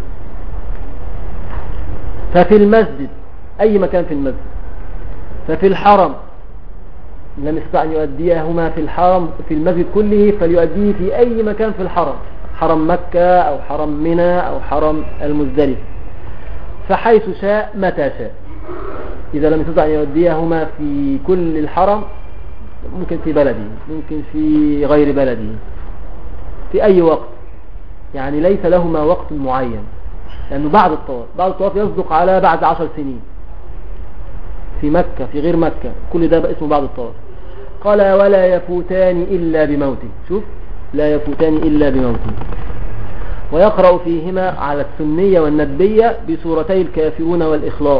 ففي المسجد، أي مكان في المسجد. ففي الحرم لم يستطع أن يؤديهما في الحرم في المسجد كله فليؤديه في أي مكان في الحرم، حرم مكة أو حرم منى أو حرم المزدلفة، فحيث شاء متى شاء. إذا لم يستطع أن يؤديهما في كل الحرم ممكن في بلده، ممكن في غير بلده، في أي وقت، يعني ليس لهما وقت معين، لأنه بعد الطواف يصدق على بعد 10 سنين في مكة في غير مكة، كل ده بقى اسمه بعد الطواف. قال ولا يفوتان إلا بموته، شوف لا يفوتان إلا بموته. ويقرأ فيهما على السنية والندبية بسورتي الكافرون والإخلاص،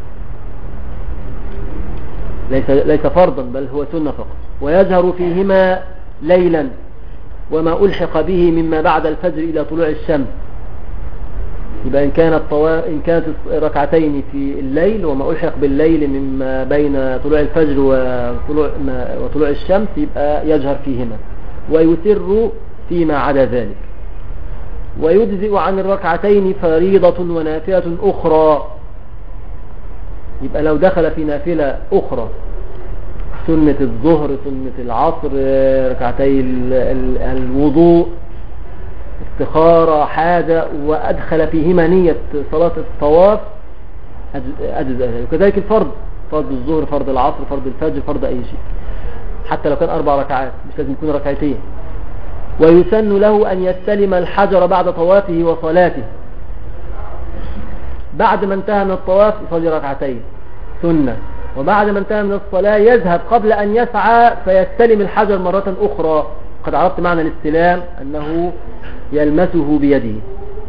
ليس فرضا بل هو سنة فقط. ويجهر فيهما ليلا وما ألحق به مما بعد الفجر إلى طلوع الشمس. يبقى إن كانت ركعتين في الليل وما ألحق بالليل مما بين طلوع الفجر وطلوع الشمس يبقى يجهر فيهما، ويسر فيما عدا ذلك. ويجزئ عن الركعتين فريضة ونافلة أخرى. يبقى لو دخل في نافلة أخرى، سنة الظهر، سنة العصر، ركعتي الوضوء، استخارة، حاجة، وأدخل فيهما نية صلاة الطواف أجزء ذلك. وكذلك الفرض، فرض الظهر، فرض العصر، فرض الفجر، فرض أي شيء، حتى لو كان 4 ركعات مش لازم يكون ركعتين. ويسن له أن يستلم الحجر بعد طوافه وصلاته. بعد ما انتهى من الطواف يصلي ركعتين سنة، وبعد ما انتهى من الصلاة يذهب قبل أن يسعى فيستلم الحجر مرة أخرى. قد عرفت معنى الاستلام أنه يلمسه بيده.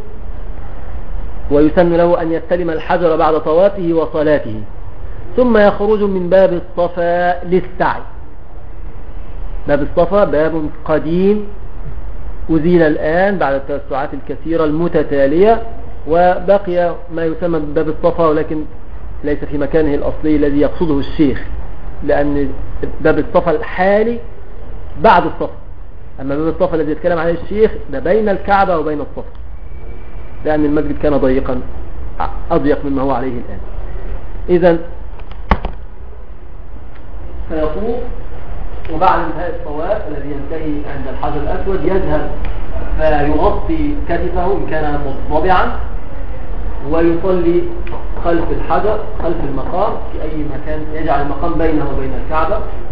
ويسن له أن يستلم الحجر بعد طوافه وصلاته، ثم يخرج من باب الصفا للسعي. باب الصفا باب قديم أزيل الآن بعد التوسعات الكثيرة المتتالية، وبقي ما يسمى باب الصفا ولكن ليس في مكانه الأصلي الذي يقصده الشيخ، لأن باب الصفا الحالي بعد الصفا، أما باب الصفا الذي يتكلم عليه الشيخ ده بين الكعبة وبين الصفا، لأن المسجد كان ضيقا أضيق مما هو عليه الآن. إذن فيطوف، وبعد انتهاء الطواف الذي ينتهي عند الحجر الأسود يذهب فيغطي كتفه إن كان مضبعا ويصلي خلف الحجر خلف المقام في أي مكان، يجعل المقام بينه وبين الكعبة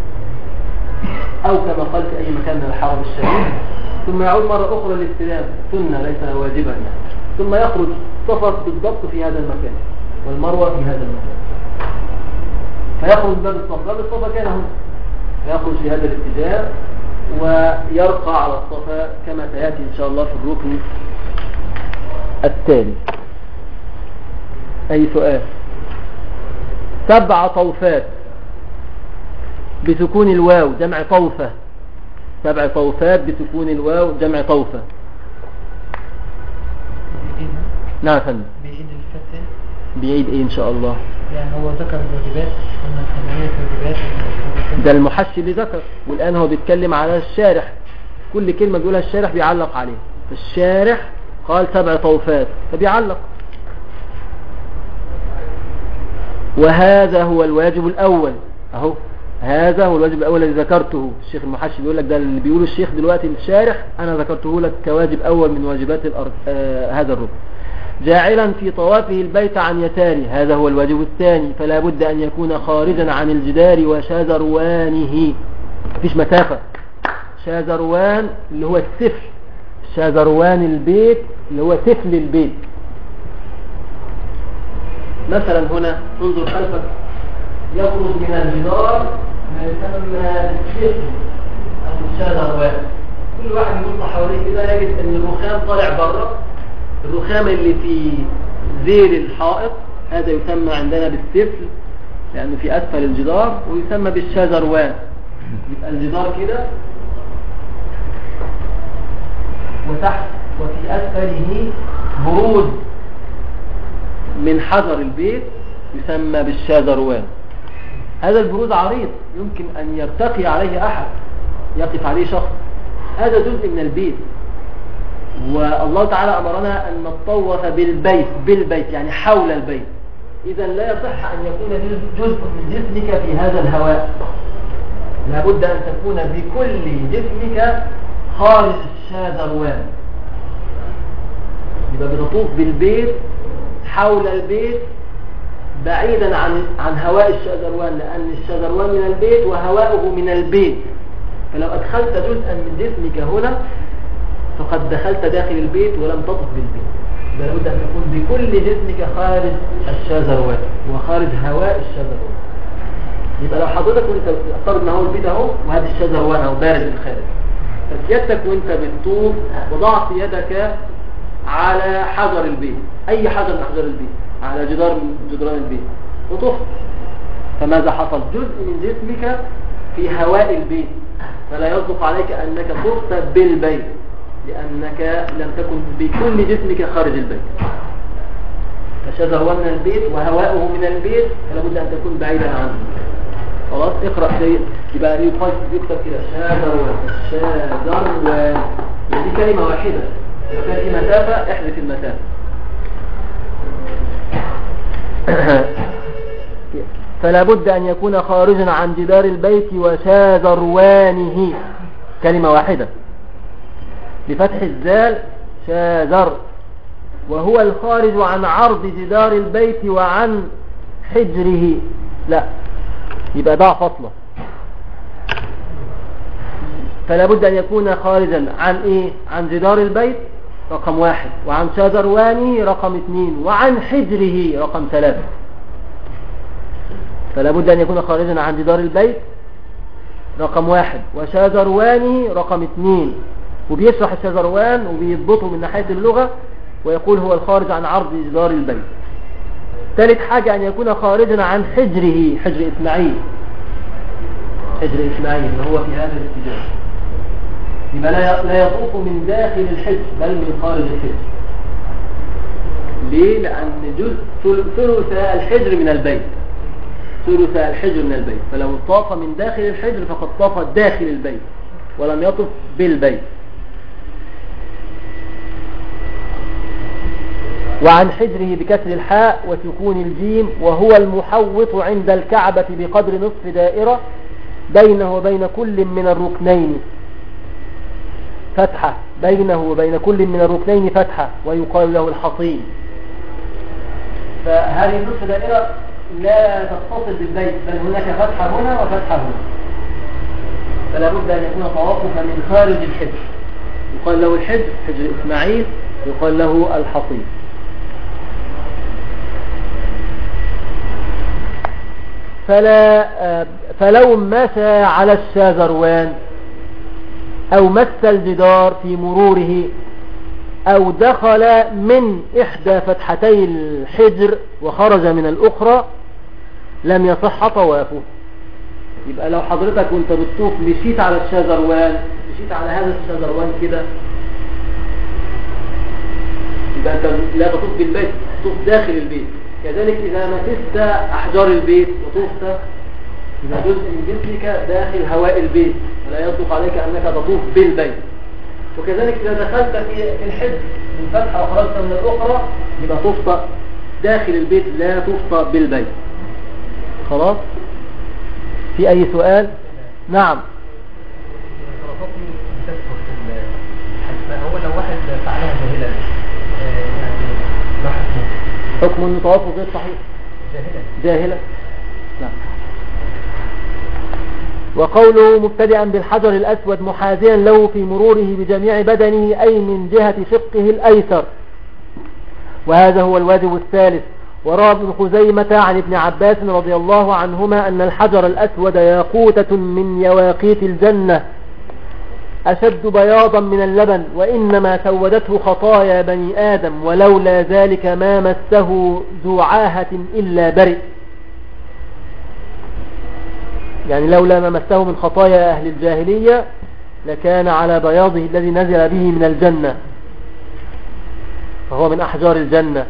أو كما قال في أي مكان من الحرم الشريف، ثم يعود مرة أخرى للاستلام سنة ليس واجبا يعني. ثم يخرج صفا بالضبط في هذا المكان والمروة في هذا المكان، فيخرج باب الصفا كان هنا، فيخرج في هذا الاتجاه ويرقى على الصفا كما سيأتي إن شاء الله في الركن التالي. أي سؤال؟ 7 طوفات بسكون الواو جمع طوفة، 7 طوفات بسكون الواو جمع طوفة. نعم فندم.
بيعيد الفتح.
بيعيد ايه ان شاء الله؟
يعني هو ذكر الواجبات قلنا 8 واجبات.
ده المحشي اللي ذكر، والآن هو بيتكلم على الشارح، كل كلمة بيقولها الشارح بيعلق عليه، فالشارح قال 7 طوفات فبيعلق. وهذا هو الواجب الأول، أهو هذا هو الواجب الأول الذي ذكرته. الشيخ المحشي بيقول لك ده اللي بيقوله الشيخ دلوقتي الشارح، أنا ذكرته لك كواجب أول من واجبات هذا الركن. جاعلا في طوافه البيت عن يساره، هذا هو الواجب الثاني، فلا بد أن يكون خارجا عن الجدار وشاذروانه، مفيش مسافة. شاذروان اللي هو السفل، شاذروان البيت اللي هو سفل البيت. مثلا هنا انظر خلفك، يخرج من الجدار ما يسمى السفل أو الشاذروان. كل واحد يبص حواليه كده يجد أن الرخام طالع بره، الرخام اللي في زير الحائط هذا يسمى عندنا بالسفل لأنه في أسفل الجدار، ويسمى بالشاذروان. يبقى الجدار كده وتحت وفي أسفله بروز من حجر البيت يسمى بالشاذروان. هذا البروز عريض يمكن أن يرتقي عليه أحد، يقف عليه شخص، هذا جزء من البيت. والله تعالى أمرنا أن نطوف بالبيت يعني حول البيت. إذا لا يصح أن يكون جزء من جسمك في هذا الهواء، لابد أن تكون بكل جسمك خارج الشاذروان. يبقى بتطوف بالبيت حول البيت بعيدا عن هواء الشاذروان، لأن الشاذروان من البيت وهواؤه من البيت. فلو أدخلت جزءا من جسمك هنا فقد دخلت داخل البيت ولم تطف بالبيت. لابد أن تكون بكل جسمك خارج الشاذروان وخارج هواء الشاذروان. يبقى لو حضرتك وانت افترض ان هو البيت اهو وهذه الشاذروان اهو بارد الخارج، فسيادتك وانت بتطوف وضعت يدك على حجر البيت، اي حجر من احجار البيت، على جدار من جدران البيت وطفت، فماذا حصل؟ جزء من جسمك في هواء البيت، فلا يصدق عليك انك طفت بالبيت لأنك لم تكن بكل جسمك خارج البيت. فشاذروان من البيت وهواؤه من البيت، فلا بد أن تكون بعيدا عنه. خلاص اقرأ شيء يبقى يكتب كده شاذروان، دي كلمة واحدة، كان في مسافة احذف المسافة. فلا بد أن يكون خارجا عن جدار البيت وشاذروانه، كلمة واحدة بفتح الزال شاذر، وهو الخارج عن عرض جدار البيت وعن حجره. لا، يبقى ضع فصله. فلا بد أن يكون خارجا عن ايه؟ عن جدار البيت رقم 1، وعن شاذروانه رقم 2، وعن حجره رقم 3. فلا بد أن يكون خارجا عن جدار البيت رقم 1، وشاذروانه رقم 2. وبيشرح الشاذروان وبيضبطه من ناحية اللغة ويقول هو الخارج عن عرض جدار البيت. ثالث حاجة أن يكون خارجا عن حجره، حجر إسماعيل، حجر إسماعيل اللي هو في هذا الاتجاه. يبقى لا يطوف من داخل الحجر بل من خارج الحجر. ليه؟ لأن جزء ثلث الحجر من البيت، ثلث الحجر من البيت، فلو طاف من داخل الحجر فقد طاف داخل البيت ولم يطف بالبيت. وعن حجره بكسر الحاء وسكون الجيم، وهو المحوط عند الكعبة بقدر نصف دائرة بينه وبين كل من الركنين فتحة، بينه وبين كل من الركنين فتحة، ويقال له الحصين.
فهذه النصف دائرة لا تتصل بالبيت، بل هناك فتحة هنا وفتحة هنا، فلا بد أن يكون طوافك من خارج الحجر. يقال له الحجر، حجر إسماعيل، يقال له الحصيد. فلو مشى على الشاذروان أو مس الجدار في مروره أو دخل من إحدى فتحتي الحجر وخرج من الأخرى لم يصح طوافه. يبقى لو حضرتك وانت بتطوف مشيت على الشاذروان، مشيت على هذا الشاذروان كده، يبقى انت لا تطوف بالبيت، تطوف داخل البيت. كذلك إذا مسست أحجار البيت وطوفت، يبقى جزء من جسمك داخل هواء البيت، ولا يصدق عليك أنك تطوف بالبيت. وكذلك إذا دخلت في الحجر من فتحة وخرجت من الأخرى، يبقى طفت داخل البيت لا طفت بالبيت. خلاص؟ في أي سؤال؟ نعم.
هو لو واحد فعلها جاهلا يعني ما حكمه؟
حكم أن طوافه غير صحيح. جاهلا. نعم. وقوله مبتدئا بالحجر الأسود محاذيا له في مروره بجميع بدنه أي من جهة شقه الأيسر، وهذا هو الواجب الثالث. وروى ابن خزيمة عن ابن عباس رضي الله عنهما أن الحجر الأسود ياقوتة من يواقيت الجنة أشد بياضا من اللبن، وإنما سودته خطايا بني آدم، ولولا ذلك ما مسه ذو عاهة إلا برئ. يعني لولا ما مسه من خطايا أهل الجاهلية لكان على بياضه الذي نزل به من الجنة، فهو من أحجار الجنة.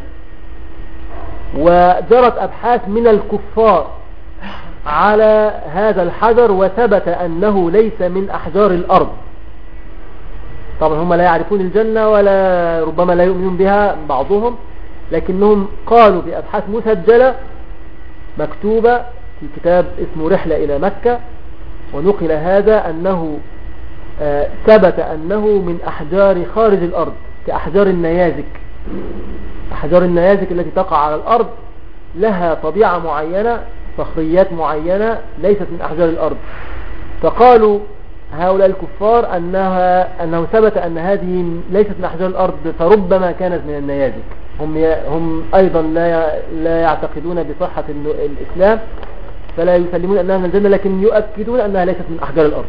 وجرت أبحاث من الكفار على هذا الحجر، وثبت أنه ليس من أحجار الأرض. طبعا هم لا يعرفون الجنة ولا ربما لا يؤمنون بها بعضهم، لكنهم قالوا بأبحاث مسجلة مكتوبة في كتاب اسمه رحلة إلى مكة، ونقل هذا أنه ثبت أنه من أحجار خارج الأرض كأحجار النيازك. أحجار النيازك التي تقع على الأرض لها طبيعة معينة، صخريات معينة، ليست من أحجار الأرض. فقالوا هؤلاء الكفار أنه ثبت أن هذه ليست من أحجار الأرض، فربما كانت من النيازك. هم أيضا لا يعتقدون بصحة الإسلام، فلا يسلمون أنها من الجنة، لكن يؤكدون أنها ليست من أحجار الأرض.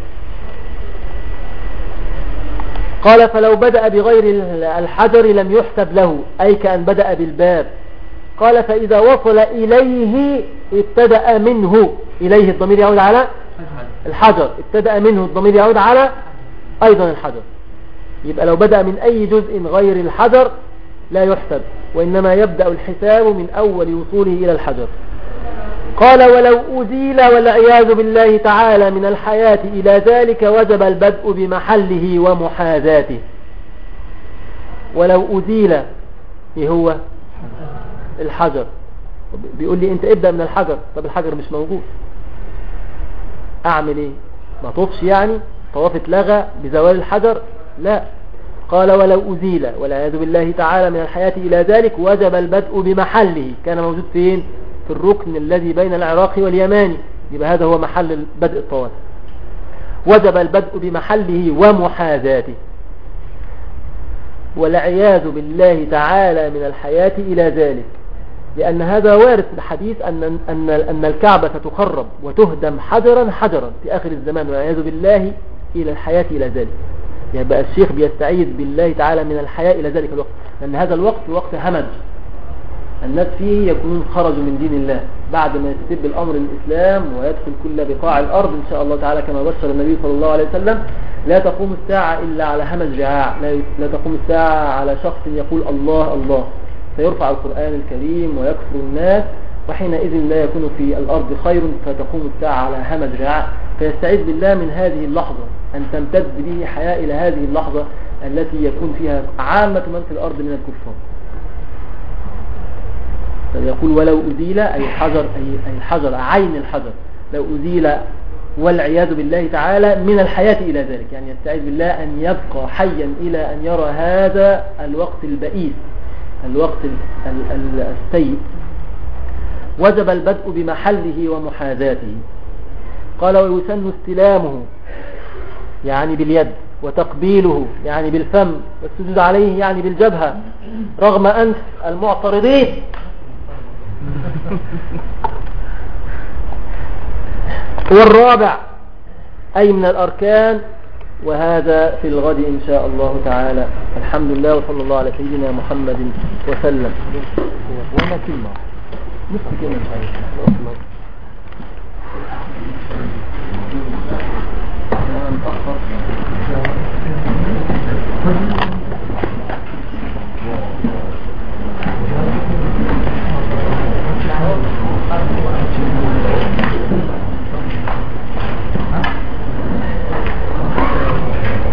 قال فلو بدأ بغير الحجر لم يحسب له، أي كأن بدأ بالباب. قال فإذا وصل إليه ابتدأ منه، إليه الضمير يعود على الحجر، ابتدأ منه الضمير يعود على أيضا الحجر. يبقى لو بدأ من أي جزء غير الحجر لا يحسب، وإنما يبدأ الحساب من أول وصوله إلى الحجر. قال ولو أزيل والعياذ بالله تعالى من الحياة إلى ذلك وجب البدء بمحله ومحاذاته. ولو أزيل إيه هو الحجر؟ بيقول لي أنت ابدأ من الحجر، طب الحجر مش موجود، أعمل إيه؟ ما طوفش يعني؟ طواف اتلغى بزوال الحجر؟ لا. قال ولو أزيل والعياذ بالله تعالى من الحياة إلى ذلك وجب البدء بمحله. كان موجود فين؟ في الركن الذي بين العراق واليماني، يبقى هذا هو محل بدء الطواف. وجب البدء بمحله ومحاذاته، والعياذ بالله تعالى من الحياة إلى ذلك، لأن هذا وارد في الحديث أن الكعبة ستخرب وتهدم حجرا حجرا في آخر الزمان، والعياذ بالله إلى الحياة إلى ذلك. يبقى الشيخ بيستعيذ بالله تعالى من الحياة إلى ذلك الوقت، لأن هذا الوقت وقت همج، الناس فيه يكونون خرجوا من دين الله بعد ما يستتب الأمر الإسلام ويدخل كل بقاع الأرض إن شاء الله تعالى، كما بشر النبي صلى الله عليه وسلم. لا تقوم الساعة إلا على همج رعاع، لا تقوم الساعة على شخص يقول الله الله، فيرفع القرآن الكريم ويكفر الناس، وحينئذ لا يكون في الأرض خير، فتقوم الساعة على همج رعاع. فيستعيذ بالله من هذه اللحظة أن تمتد به حياة إلى هذه اللحظة التي يكون فيها عامة من في الأرض من الكفار. فيقول ولو أزيل أي الحجر عين الحجر، لو أزيل والعياذ بالله تعالى من الحياة إلى ذلك، يعني يستعيذ بالله أن يبقى حيا إلى أن يرى هذا الوقت البئيس، الوقت السيء وجب البدء بمحله ومحاذاته. قال ويسن استلامه يعني باليد، وتقبيله يعني بالفم، والسجود عليه يعني بالجبهة رغم أنف المعترضين. والرابع أي من الأركان، وهذا في الغد إن شاء الله تعالى. الحمد لله وصلى الله على سيدنا محمد وسلم. وانا كلمة نصف كلمة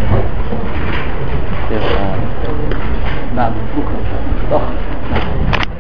بعد بكرة